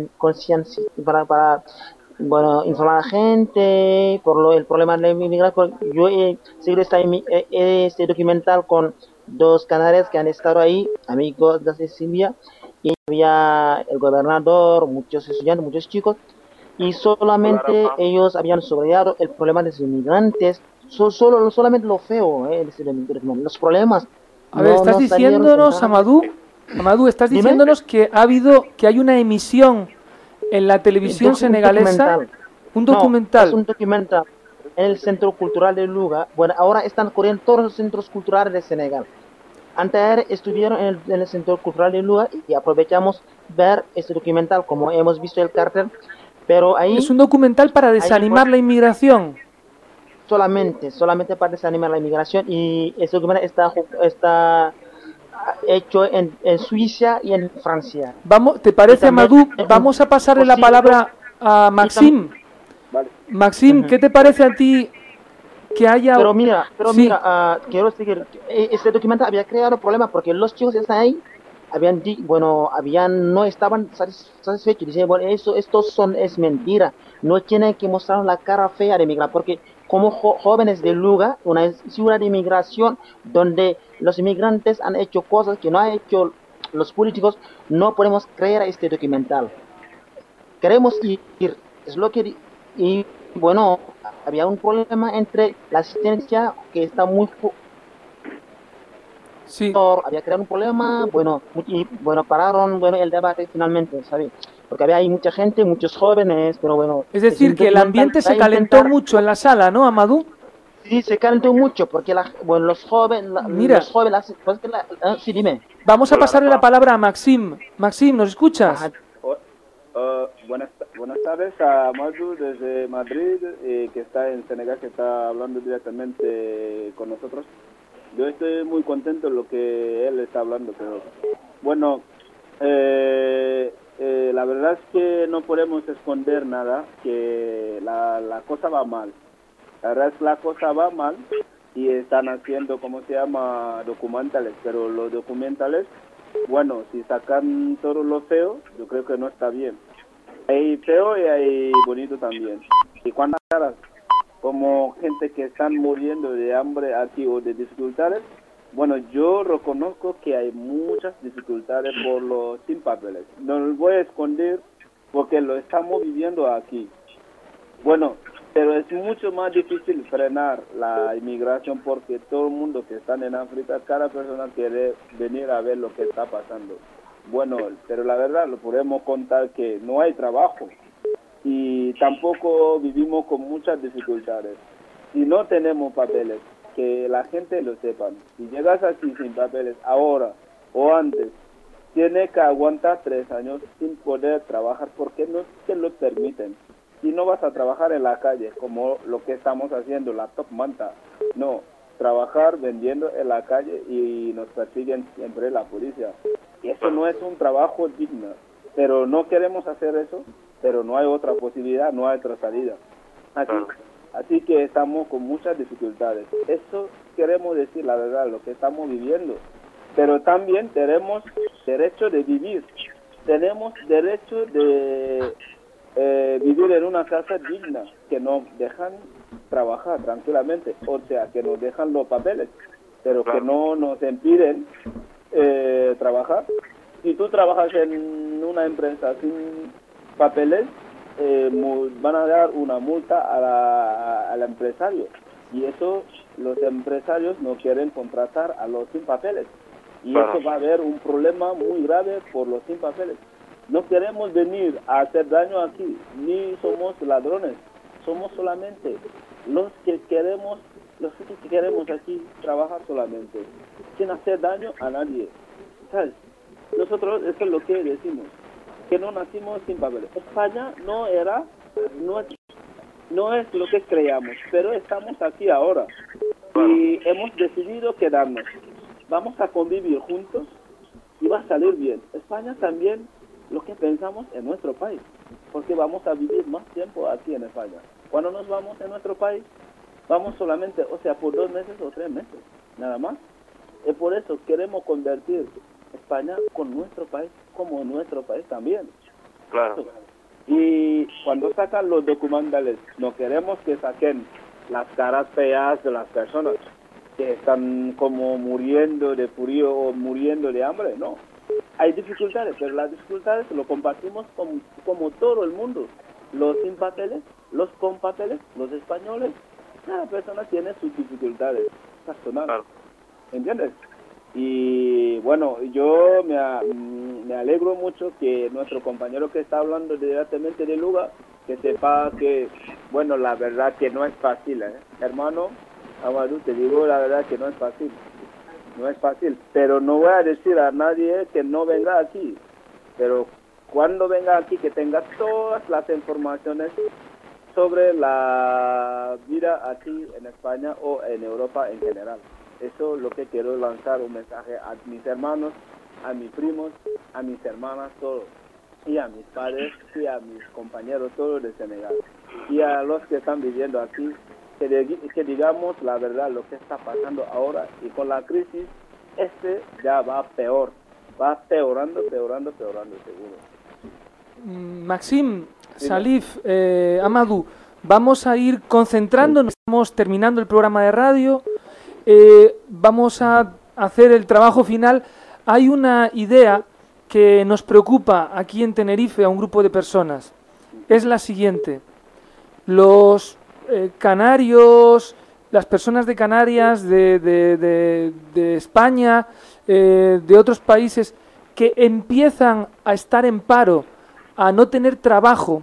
bueno, informar a la gente por el problema de la inmigración. Yo he seguido este documental con dos canales que han estado ahí, amigos de Silvia, y había el gobernador, muchos estudiantes, muchos chicos, y solamente ellos habían subrayado el problema de los inmigrantes, solamente lo feo, los problemas. A ver, estás diciéndonos, Amadou, estás diciéndonos que hay una emisión en la televisión senegalesa, un documental. No, es un documental en el Centro Cultural de Louga. Bueno, ahora están corriendo todos los centros culturales de Senegal. Antes estuvieron en el Centro Cultural de Louga y aprovechamos ver este documental, como hemos visto el cartel, pero ahí... Es un documental para desanimar la inmigración. Solamente para desanimar la inmigración, y este documental está hecho en Suiza y en Francia. ¿Te parece, Amadou? Vamos a pasarle la palabra a Maxim. Vale. Maxim, ¿qué te parece a ti que haya... Pero mira, quiero decir, este documental había creado problemas porque los chicos están ahí, no estaban satisfechos, dicen, bueno, es mentira, no tienen que mostrar la cara fea de migrar, porque como jóvenes de Louga, una ciudad de inmigración donde los inmigrantes han hecho cosas que no han hecho los políticos, no podemos creer a este documental. Queremos ir, es lo que... Y bueno, había un problema entre la asistencia que está muy... Sí. Había creado un problema, pararon el debate finalmente, ¿sabes? Porque había ahí mucha gente, muchos jóvenes, pero bueno... Es decir, que el ambiente se calentó mucho en la sala, ¿no, Amadou? Sí, se calentó mucho, porque los jóvenes... Mira, sí, dime. Vamos a pasarle la palabra a Maxim. Maxim, ¿nos escuchas? Buenas tardes a Amadou desde Madrid, que está en Senegal, que está hablando directamente con nosotros. Yo estoy muy contento en lo que él está hablando, pero bueno, la verdad es que no podemos esconder nada, que la cosa va mal. La verdad es que la cosa va mal y están haciendo, documentales, pero los documentales, bueno, si sacan todo lo feo, yo creo que no está bien. Hay feo y hay bonito también. Y cuando como gente que están muriendo de hambre aquí o de dificultades. Bueno, yo reconozco que hay muchas dificultades por los sin papeles. No lo voy a esconder porque lo estamos viviendo aquí. Bueno, pero es mucho más difícil frenar la inmigración porque todo el mundo que está en África, cada persona quiere venir a ver lo que está pasando. Bueno, pero la verdad lo podemos contar que no hay trabajo y tampoco vivimos con muchas dificultades. Si no tenemos papeles, que la gente lo sepa. Si llegas aquí sin papeles ahora o antes, tienes que aguantar 3 años sin poder trabajar porque no te lo permiten. Si no vas a trabajar en la calle, como lo que estamos haciendo, la Top Manta, no, trabajar vendiendo en la calle y nos persiguen siempre la policía. Y eso no es un trabajo digno, pero no queremos hacer eso, pero no hay otra posibilidad, no hay otra salida. Así que estamos con muchas dificultades. Eso queremos decir la verdad, lo que estamos viviendo. Pero también tenemos derecho de vivir. Tenemos derecho de vivir en una casa digna, que nos dejan trabajar tranquilamente. O sea, que nos dejan los papeles, pero que no nos impiden trabajar. Si tú trabajas en una empresa sin papeles, van a dar una multa al empresario, y eso los empresarios no quieren contratar a los sin papeles, y eso va a haber un problema muy grave por los sin papeles. No queremos venir a hacer daño aquí, ni somos ladrones, somos solamente los que queremos aquí trabajar solamente, sin hacer daño a nadie, ¿sabes? Nosotros eso es lo que decimos, que no nacimos sin papeles. España no es lo que creíamos, pero estamos aquí ahora y hemos decidido quedarnos. Vamos a convivir juntos y va a salir bien. España también lo que pensamos en nuestro país, porque vamos a vivir más tiempo aquí en España. Cuando nos vamos en nuestro país, vamos solamente, o sea, por 2 meses o 3 meses, nada más. Y por eso queremos convertir España con nuestro país como nuestro país también. Claro. Y cuando sacan los documentales, no queremos que saquen las caras feas de las personas que están como muriendo de frío o muriendo de hambre, no. Hay dificultades, pero las dificultades lo compartimos como todo el mundo. Los sin papeles, los con papeles, los españoles, cada persona tiene sus dificultades personales. ¿Entiendes? Y bueno, yo me alegro mucho que nuestro compañero que está hablando directamente del lugar, que sepa que, bueno, la verdad que no es fácil, hermano Amadou, te digo la verdad que no es fácil. No es fácil, pero no voy a decir a nadie que no venga aquí. Pero cuando venga aquí, que tenga todas las informaciones sobre la vida aquí en España o en Europa en general. Eso es lo que quiero lanzar, un mensaje a mis hermanos, a mis primos, a mis hermanas, todos. Y a mis padres y a mis compañeros, todos de Senegal. Y a los que están viviendo aquí, que digamos la verdad, lo que está pasando ahora, y con la crisis, ya va peor, va peorando seguro. Maxim, Salif, Amadou, vamos a ir concentrándonos, estamos terminando el programa de radio, vamos a hacer el trabajo final. Hay una idea que nos preocupa aquí en Tenerife a un grupo de personas, es la siguiente: los canarios, las personas de Canarias, de España, de otros países que empiezan a estar en paro, a no tener trabajo,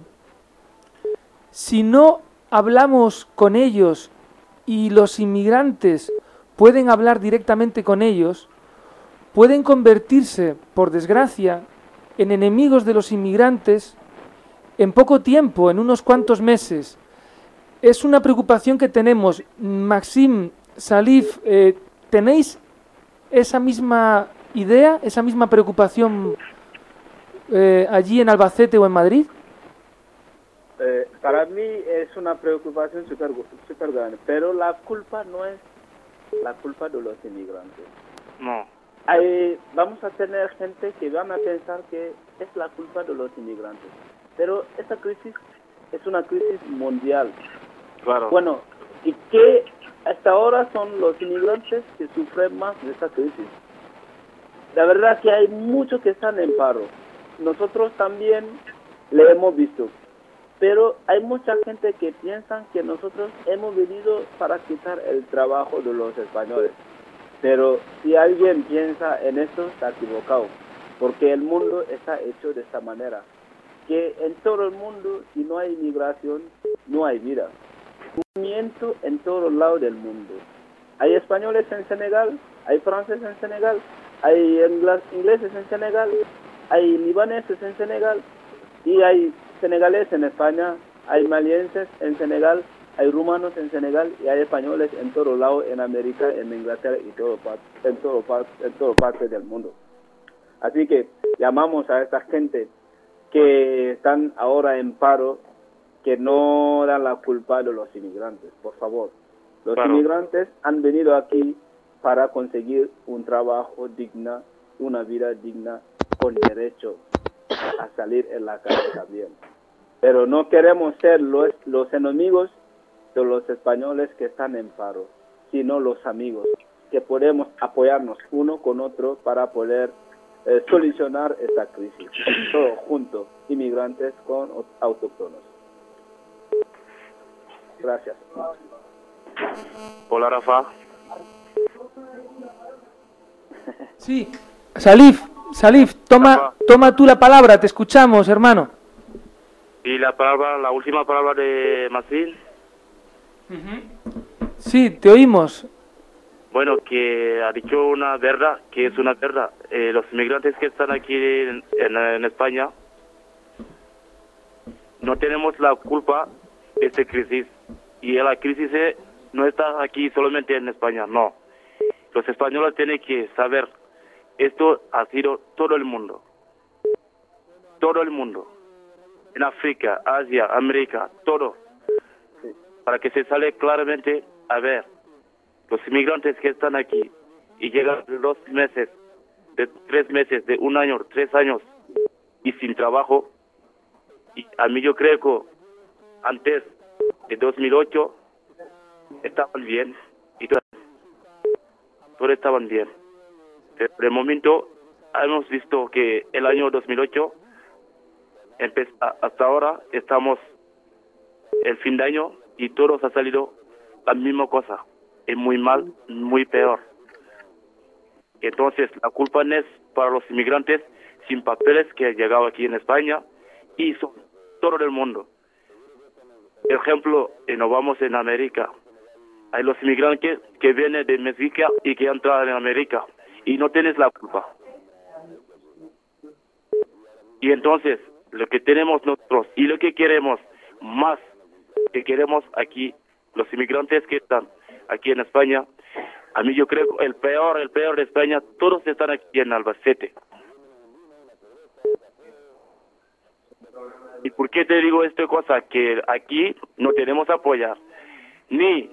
si no hablamos con ellos y los inmigrantes pueden hablar directamente con ellos, pueden convertirse, por desgracia, en enemigos de los inmigrantes en poco tiempo, en unos cuantos meses. Es una preocupación que tenemos. Maxim, Salif, ¿tenéis esa misma idea, esa misma preocupación allí en Albacete o en Madrid? Para mí es una preocupación súper grande, pero la culpa no es la culpa de los inmigrantes. No. Vamos a tener gente que van a pensar que es la culpa de los inmigrantes, pero esta crisis es una crisis mundial. Claro. Bueno, y que hasta ahora son los inmigrantes que sufren más de esta crisis. La verdad que hay muchos que están en paro. Nosotros también le hemos visto. Pero hay mucha gente que piensa que nosotros hemos venido para quitar el trabajo de los españoles. Pero si alguien piensa en esto, está equivocado. Porque el mundo está hecho de esta manera. Que en todo el mundo, si no hay inmigración, no hay vida. Movimiento en todos lados del mundo. Hay españoles en Senegal, hay franceses en Senegal, hay ingleses en Senegal, hay libaneses en Senegal y hay senegaleses en España, hay malienses en Senegal, hay rumanos en Senegal y hay españoles en todos lados, en América, en Inglaterra y en todo parte del mundo. Así que llamamos a esta gente que están ahora en paro, que no dan la culpa de los inmigrantes, por favor. Los inmigrantes han venido aquí para conseguir un trabajo digno, una vida digna, con derecho a salir en la calle también. Pero no queremos ser los enemigos de los españoles que están en paro, sino los amigos, que podemos apoyarnos uno con otro para poder solucionar esta crisis, todos juntos, inmigrantes con autóctonos. Gracias. Hola, Rafa. Sí, Salif, toma tú la palabra, te escuchamos, hermano. Y la última palabra de Masín. Sí, te oímos. Bueno, que ha dicho una verdad, que es una verdad. Los inmigrantes que están aquí en España no tenemos la culpa de esta crisis. Y la crisis no está aquí solamente en España, no. Los españoles tienen que saber, esto ha sido todo el mundo. Todo el mundo. En África, Asia, América, todo. Para que se sale claramente, a ver, los inmigrantes que están aquí y llegan de 2 meses, de 3 meses, de 1 año, 3 años y sin trabajo. Y a mí yo creo que antes de 2008 estaban bien y todos estaban bien. Pero de momento hemos visto que el año 2008 hasta ahora estamos el fin de año y todos ha salido la misma cosa. Es muy mal, muy peor. Entonces la culpa no es para los inmigrantes sin papeles que han llegado aquí en España y son todo el mundo. Por ejemplo, nos vamos en América. Hay los inmigrantes que vienen de México y que entran en América y no tienes la culpa. Y entonces, lo que tenemos nosotros y lo que queremos más, que queremos aquí, los inmigrantes que están aquí en España, a mí yo creo que el peor de España, todos están aquí en Albacete. ¿Y por qué te digo esta cosa? Que aquí no tenemos apoyar. Ni...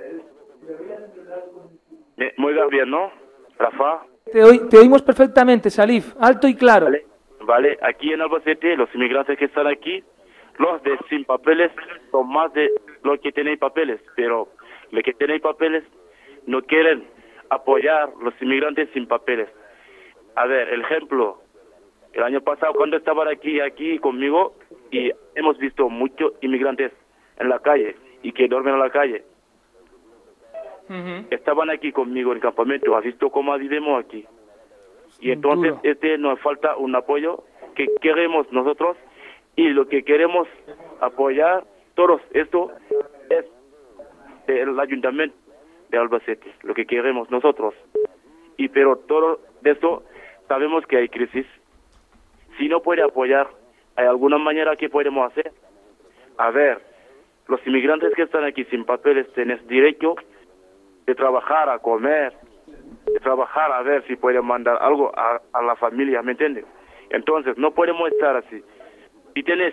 Muy bien, ¿no, Rafa? Te oímos perfectamente, Salif, alto y claro. Vale, aquí en Albacete, los inmigrantes que están aquí, los de sin papeles son más de los que tienen papeles, pero los que tienen papeles no quieren apoyar los inmigrantes sin papeles. A ver, el ejemplo, el año pasado cuando estaban aquí conmigo y hemos visto muchos inmigrantes en la calle y que duermen en la calle. Estaban aquí conmigo en el campamento, has visto cómo vivimos aquí. Y entonces nos falta un apoyo que queremos nosotros y lo que queremos apoyar todos esto es el ayuntamiento de Albacete, lo que queremos nosotros. Y pero todo esto sabemos que hay crisis. Si no puede apoyar, ¿hay alguna manera que podemos hacer? A ver, los inmigrantes que están aquí sin papeles tienen derecho de trabajar, a comer, de trabajar a ver si pueden mandar algo a la familia, ¿me entiendes? Entonces, no podemos estar así. Si tienes...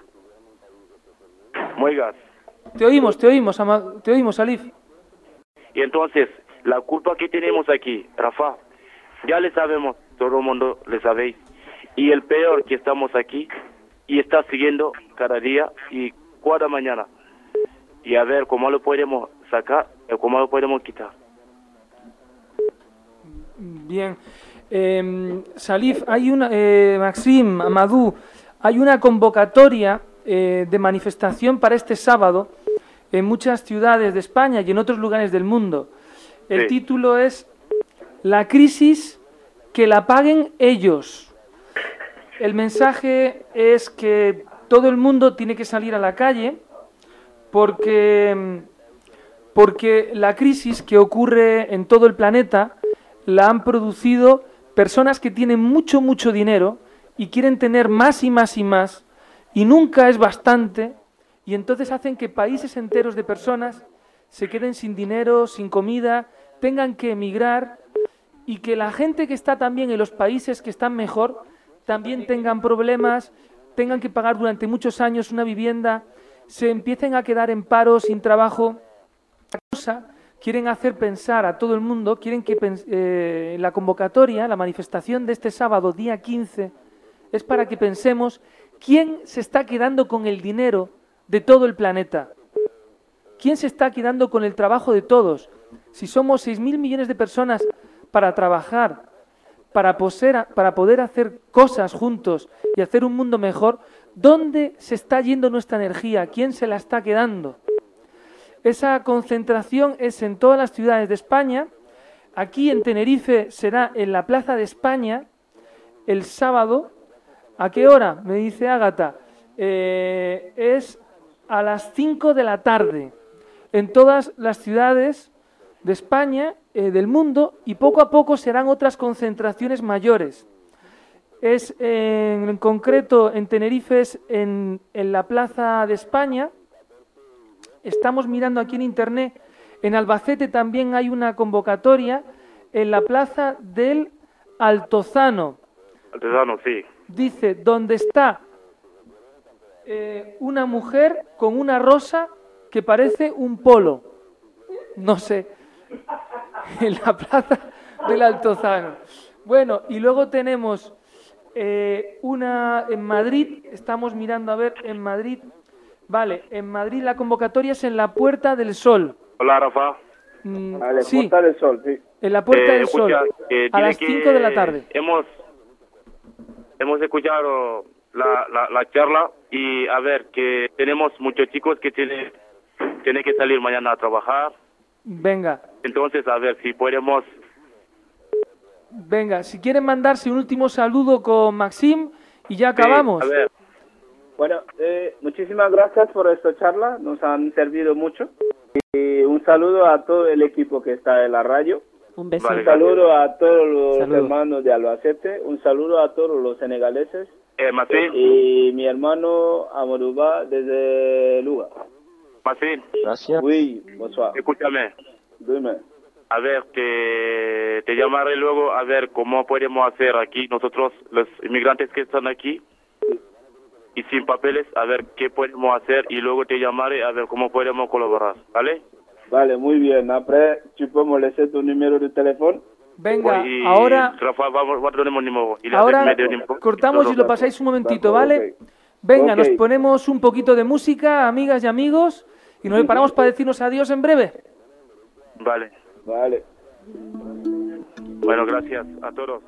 Muegas. Te oímos, Salif. Y entonces, la culpa que tenemos aquí, Rafa, ya le sabemos, todo el mundo le sabéis. Y el peor que estamos aquí y está siguiendo cada día y cada mañana. Y a ver cómo lo podemos sacar y cómo lo podemos quitar. Bien. Salif, hay una, Maxim, Amadou, hay una convocatoria de manifestación para este sábado en muchas ciudades de España y en otros lugares del mundo. El título es La crisis, que la paguen ellos. El mensaje es que todo el mundo tiene que salir a la calle porque la crisis que ocurre en todo el planeta la han producido personas que tienen mucho, mucho dinero y quieren tener más y más y más, y nunca es bastante, y entonces hacen que países enteros de personas se queden sin dinero, sin comida, tengan que emigrar, y que la gente que está también en los países que están mejor también tengan problemas, tengan que pagar durante muchos años una vivienda, se empiecen a quedar en paro, sin trabajo. Quieren hacer pensar a todo el mundo, quieren que la convocatoria, la manifestación de este sábado, día 15, es para que pensemos quién se está quedando con el dinero de todo el planeta. ¿Quién se está quedando con el trabajo de todos? Si somos 6.000 millones de personas para trabajar, para poder hacer cosas juntos y hacer un mundo mejor, ¿dónde se está yendo nuestra energía? ¿Quién se la está quedando? Esa concentración es en todas las ciudades de España. Aquí en Tenerife será en la Plaza de España el sábado. ¿A qué hora? Me dice Ágata. Es a las 5 de la tarde. En todas las ciudades de España, del mundo, y poco a poco serán otras concentraciones mayores. Es en concreto en Tenerife, es en la Plaza de España. Estamos mirando aquí en internet, en Albacete también hay una convocatoria en la Plaza del Altozano. Altozano, sí. Dice, donde está una mujer con una rosa que parece un polo. No sé. En la Plaza del Altozano. Bueno, y luego tenemos una en Madrid, estamos mirando a ver, en Madrid... Vale, en Madrid la convocatoria es en la Puerta del Sol. Hola, Rafa. Vale, Sí, Puerta del Sol, sí. en la Puerta del Sol, Escucha, a las 5 de la tarde. Hemos escuchado la charla y a ver, que tenemos muchos chicos que tienen que salir mañana a trabajar. Venga, Entonces, a ver si podemos... venga, si quieren mandarse un último saludo con Maxim y ya acabamos. a ver. Bueno, muchísimas gracias por esta charla, nos han servido mucho. Y un saludo a todo el equipo que está en la radio. Un beso. Un saludo a todos los hermanos de Albacete, un saludo a todos los senegaleses. Martín. Y mi hermano Amadouba desde Luga. Martín. Gracias. Oui, bonsoir. Escúchame. Dime. A ver, te llamaré luego a ver cómo podemos hacer aquí nosotros, los inmigrantes que están aquí, y sin papeles, a ver qué podemos hacer y luego te llamaré a ver cómo podemos colaborar, ¿vale? Vale, muy bien. Après, tu peux me laisser tu número de teléfono. Venga, Y ahora Rafa, vamos a darle un número. Y le ahora haces medio número. cortamos y lo pasáis un momentito, ¿vale? Venga, nos ponemos un poquito de música, amigas y amigos, y nos preparamos para decirnos adiós en breve. Vale. Vale. Bueno, gracias a todos.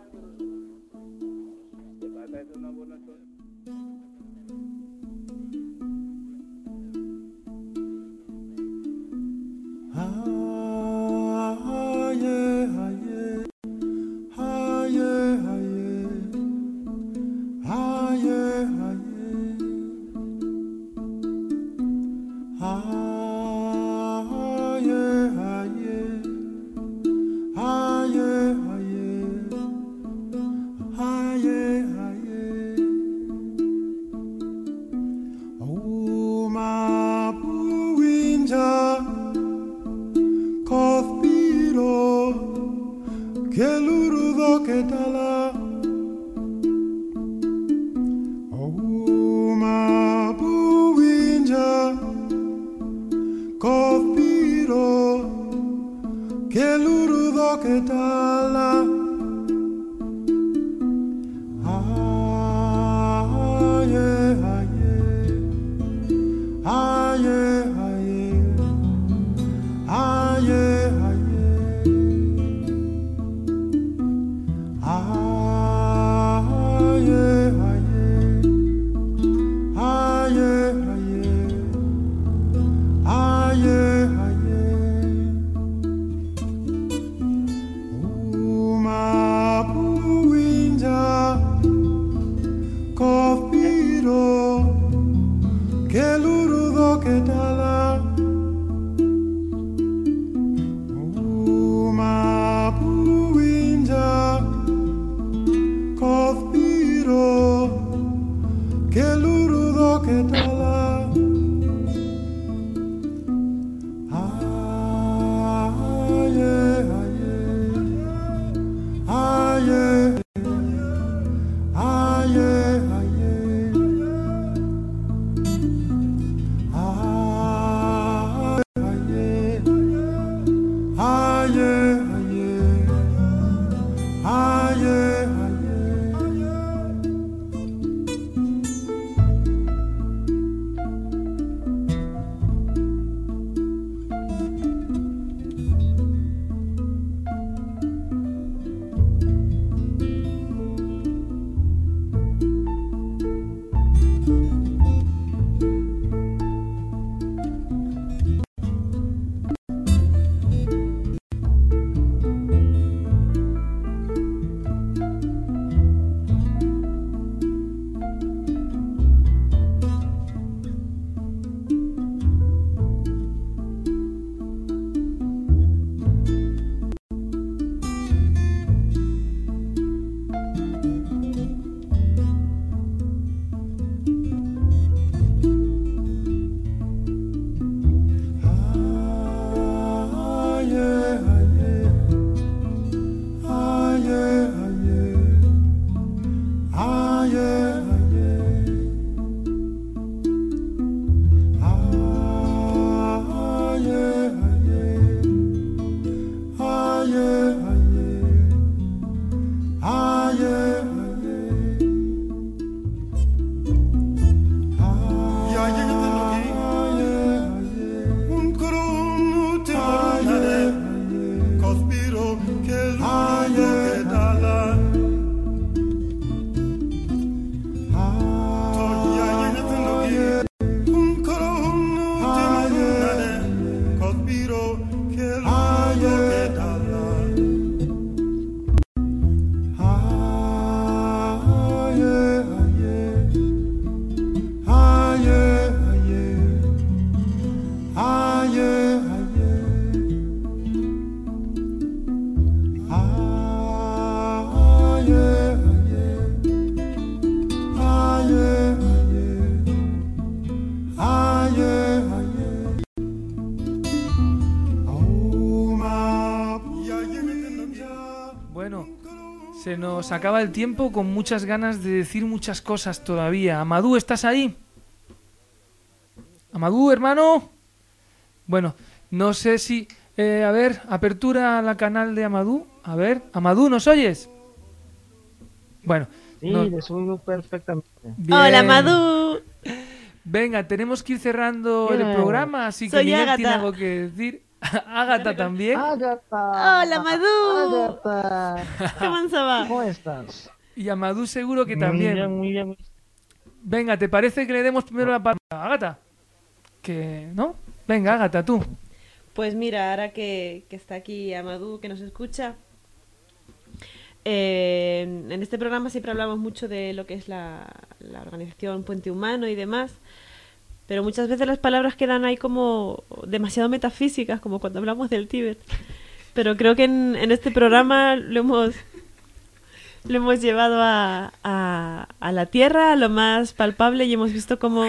Se nos acaba el tiempo con muchas ganas de decir muchas cosas todavía. Amadou, ¿estás ahí? Amadou, hermano. Bueno, no sé si... a ver, apertura al canal de Amadou. A ver, Amadou, ¿nos oyes? Bueno. Sí, no... les oigo perfectamente. Bien. Hola, Amadou. Venga, tenemos que ir cerrando el Bien. programa, así que Soy Miguel Ágata. tiene algo que decir. Ágata también. Agatha. Hola, Amadou. Agatha. ¿Cómo se va? ¿Cómo estás? Y Amadou seguro que también. Muy bien, muy bien. Venga, ¿te parece que le demos primero la palabra a Ágata? ¿Que no? Venga, Ágata, tú. Pues mira, ahora que está aquí Amadou, que nos escucha, en este programa siempre hablamos mucho de lo que es la organización Puente Humano y demás, pero muchas veces las palabras quedan ahí como demasiado metafísicas, como cuando hablamos del Tíbet. Pero creo que en este programa lo hemos llevado a la tierra, a lo más palpable, y hemos visto cómo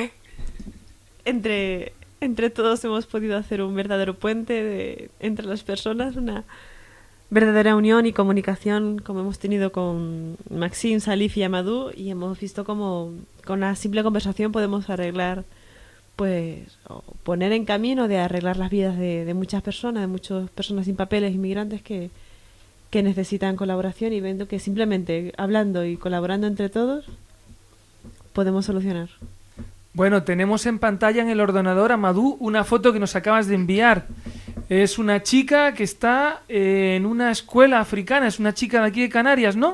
entre todos hemos podido hacer un verdadero puente entre las personas, una verdadera unión y comunicación como hemos tenido con Maxime, Salif y Amadou, y hemos visto cómo con una simple conversación podemos arreglar, pues, o poner en camino de arreglar las vidas de muchas personas sin papeles, inmigrantes que necesitan colaboración, y viendo que simplemente hablando y colaborando entre todos podemos solucionar. Bueno, tenemos en pantalla en el ordenador, Amadou, una foto que nos acabas de enviar. Es una chica que está en una escuela africana, es una chica de aquí de Canarias, ¿no?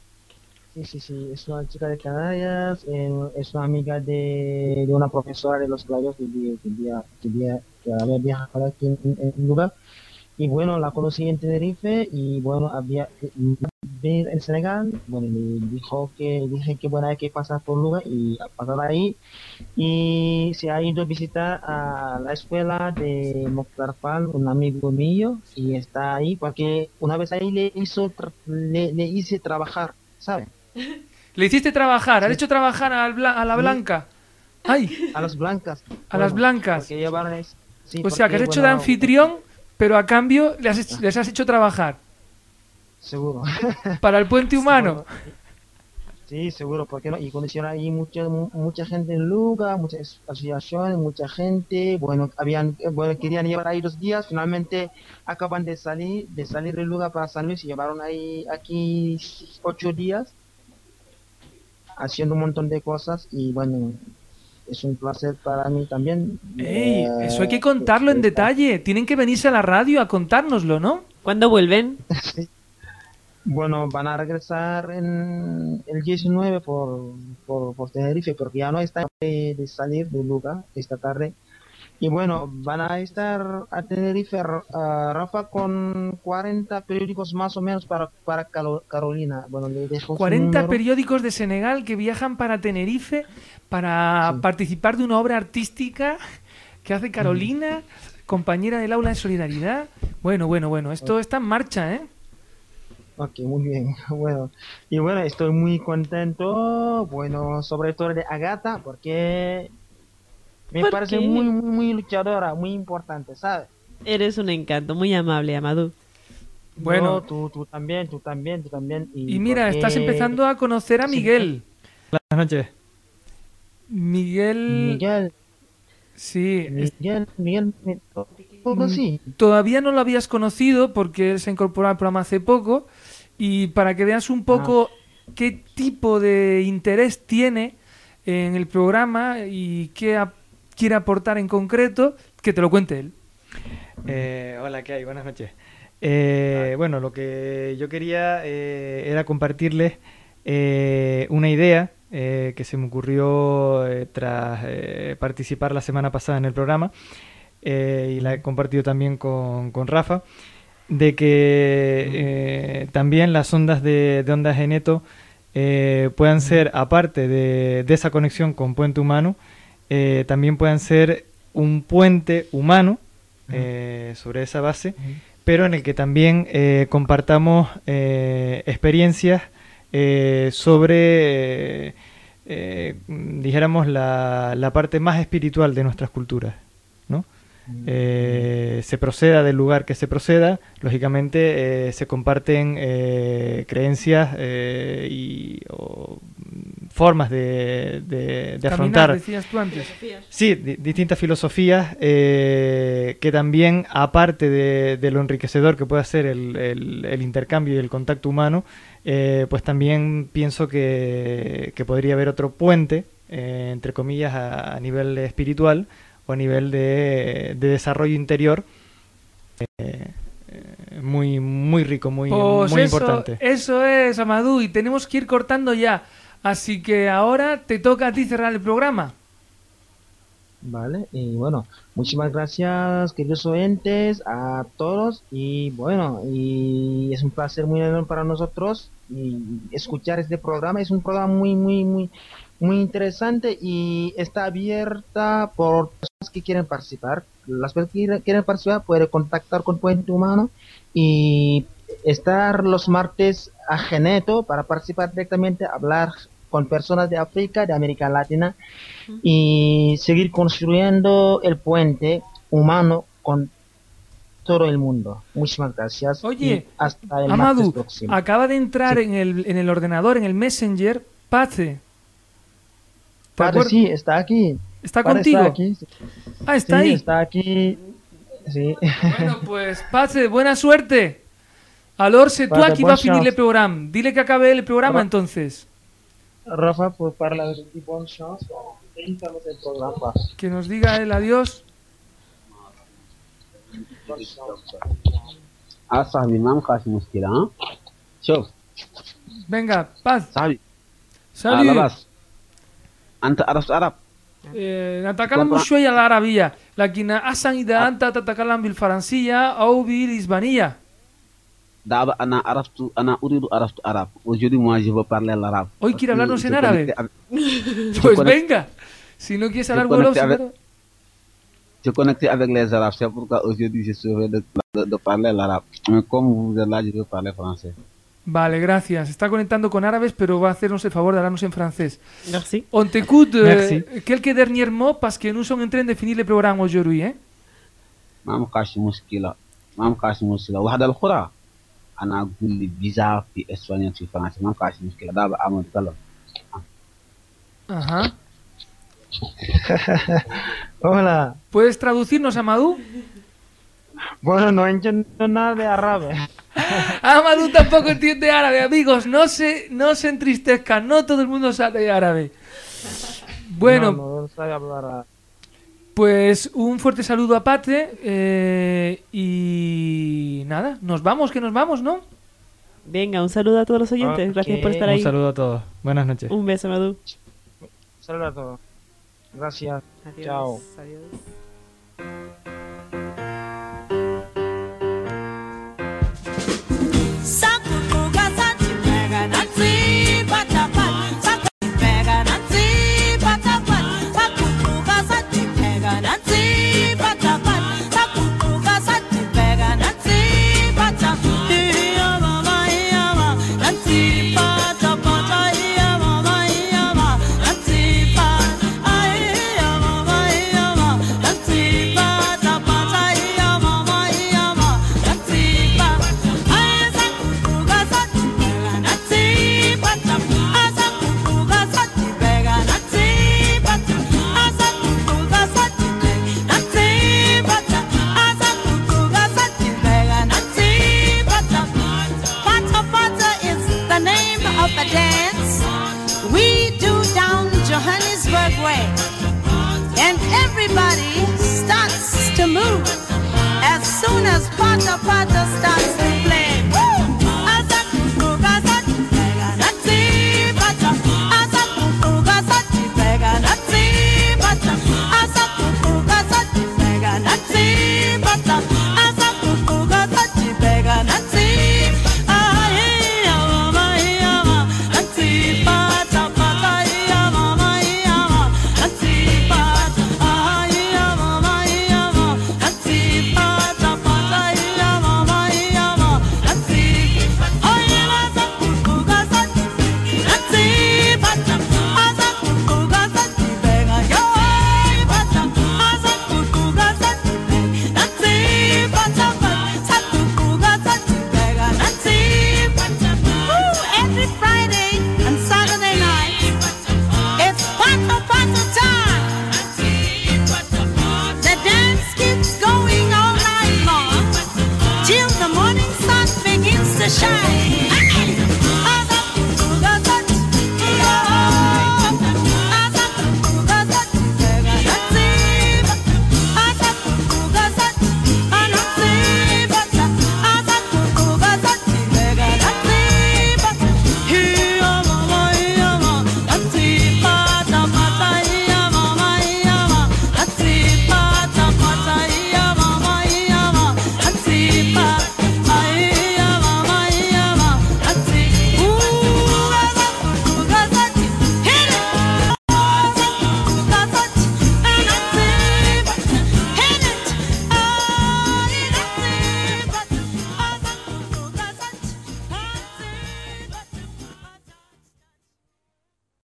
Sí, es una chica de Canarias, es una amiga de una profesora de los playos que había viajado aquí en el lugar. Y bueno, la conocí en Tenerife y bueno, había venir en Senegal. Bueno, dije que bueno, hay que pasar por el lugar y pasar ahí. Y se ha ido a visitar a la escuela de Mokhtar Fall, un amigo mío, y está ahí porque una vez ahí le hice trabajar, ¿sabes? Le hiciste trabajar, Sí. has hecho trabajar a la Blanca. ¡Ay! A las blancas. A las blancas. Porque llevaron sí, O sea, que has porque, hecho de bueno, anfitrión, pero a cambio les has hecho trabajar. Seguro. Para el puente humano. Sí, seguro, porque no, y conocieron ahí mucha gente en Luga, muchas asociaciones, mucha gente, bueno, querían llevar ahí 2 días, finalmente acaban de salir de Luga para San Luis y llevaron ahí aquí 8 días haciendo un montón de cosas y bueno, es un placer para mí también. ¡Ey! Eso hay que contarlo en detalle. Tienen que venirse a la radio a contárnoslo, ¿no? ¿Cuándo vuelven? Bueno, van a regresar en el 19 por Tenerife, porque ya no están de salir de Luga esta tarde. Y bueno, van a estar a Tenerife, Rafa, con 40 periódicos más o menos para Carolina. Bueno, le dejo 40 periódicos de Senegal que viajan para Tenerife para participar de una obra artística que hace Carolina, compañera del aula de solidaridad. Bueno, esto está en marcha, ¿eh? Ok, muy bien. Bueno, y bueno, estoy muy contento, bueno, sobre todo de Agatha, porque me ¿Por parece qué? muy luchadora, muy importante, ¿sabes? Eres un encanto, muy amable, Amadou. Bueno. No, tú también. Y mira, porque- estás empezando a conocer a Miguel. Buenas noches. Miguel. Sí. Miguel, sí. Todavía no lo habías conocido porque él se incorporó al programa hace poco. Y para que veas un poco qué tipo de interés tiene en el programa y qué quiere aportar en concreto, que te lo cuente él. Hola, ¿qué hay? Buenas noches. Bueno, lo que yo quería era compartirles una idea que se me ocurrió tras participar la semana pasada en el programa y la he compartido también con Rafa, de que también las ondas de ondas Eneto puedan ser, aparte de esa conexión con Puente Humano, también puedan ser un puente humano sobre esa base, pero en el que también compartamos experiencias sobre, dijéramos, la parte más espiritual de nuestras culturas, ¿no? se proceda del lugar que se proceda, lógicamente se comparten creencias o formas de afrontar. Decías tú antes. Sí, distintas filosofías que también, aparte de lo enriquecedor que puede ser el intercambio y el contacto humano, pues también pienso que podría haber otro puente, entre comillas, a nivel espiritual o a nivel de desarrollo interior muy, muy rico, muy, Pues muy eso, importante. Eso es, Amadou, y tenemos que ir cortando ya. Así que ahora te toca a ti cerrar el programa. Vale, y bueno, muchísimas gracias, queridos oyentes, a todos, y bueno, y es un placer muy enorme para nosotros y escuchar este programa. Es un programa muy, muy, muy, muy interesante y está abierta por personas que quieren participar. Las personas que quieren participar pueden contactar con Puente Humano y estar los martes a Geneto para participar directamente, hablar con personas de África, de América Latina y seguir construyendo el puente humano con todo el mundo. Muchísimas gracias. Oye, y hasta el Amadou, martes próximo. acaba de entrar Sí. en el ordenador, en el Messenger, Pace. ¿Te Padre, acuerdas? sí, está aquí. ¿Está Padre, contigo? Está aquí. Ah, está Sí, ahí. está aquí. Sí. Bueno, pues Pace, buena suerte. Alors, c'est toi Padre, qui bonne vas finir chance. le programa. Dile que acabe el programa Ra- entonces. Rafa, por parlar de bonne chance. Iniciamos el programa. Que nos diga el adiós. صاحبي ما مخاش مشكلة ها شوف Venga, Paz. صاحبي Salut. لاباس أنت عرفت عرب نتكلم شوية العربية لكن أحسن إذا أنت تتكلم بالفرنسية أو بالإسبانية. دابا أنا أريد عرفت عرب aujourd'hui moi je veux parler l'arabe. Hoy quiere hablarnos en árabe. Je Pues connecte- venga. Si no quieres hablar je wolof, connecte avec- pero- Je connecté avec les arabes, c'est pourquoi aujourd'hui je suis de parler l'arabe. Mais comme vous êtes là, je veux parler français. Vale, gracias. Se está conectando con árabes, pero va a hacernos el favor de hablarnos en francés. Merci. On t'écoute. Merci. Quelques derniers mots parce que nous sommes en train de finir le programme aujourd'hui. Hein? ما مبقاش مشكلة واحدة الأخرى أنا أقول لي فيزا في إسبانيا في فرنسا ما مبقاش مشكلة دابا أعمل طلب. Ajá. Hola. ¿Puedes traducirnos, Amadou? Bueno, no entiendo nada de árabe. Amadou tampoco entiende árabe, amigos. No se entristezcan. No todo el mundo sabe árabe. Bueno, No sabe hablar árabe. pues un fuerte saludo a Pate. Y nada, nos vamos, que nos vamos, ¿no? Venga, un saludo a todos los oyentes. Gracias por estar ahí. Un saludo a todos. Buenas noches. Un beso, Amadou. Saludos a todos. Gracias. Adiós. Chao. Adiós. Sakukuga sachi pega nansi patapat. Sakukuga pega nansi patapat. Sakukuga sachi pega nansi patapat. Sakukuga sachi pega nansi patapat. Iya mama nansi patapat. Iya mama nansi pat. Iya mama nansi patapat. Iya mama nansi pat. Johannesburg way, and everybody starts to move as soon as Pata Pata starts to play. Mama, morning sun begins to shine.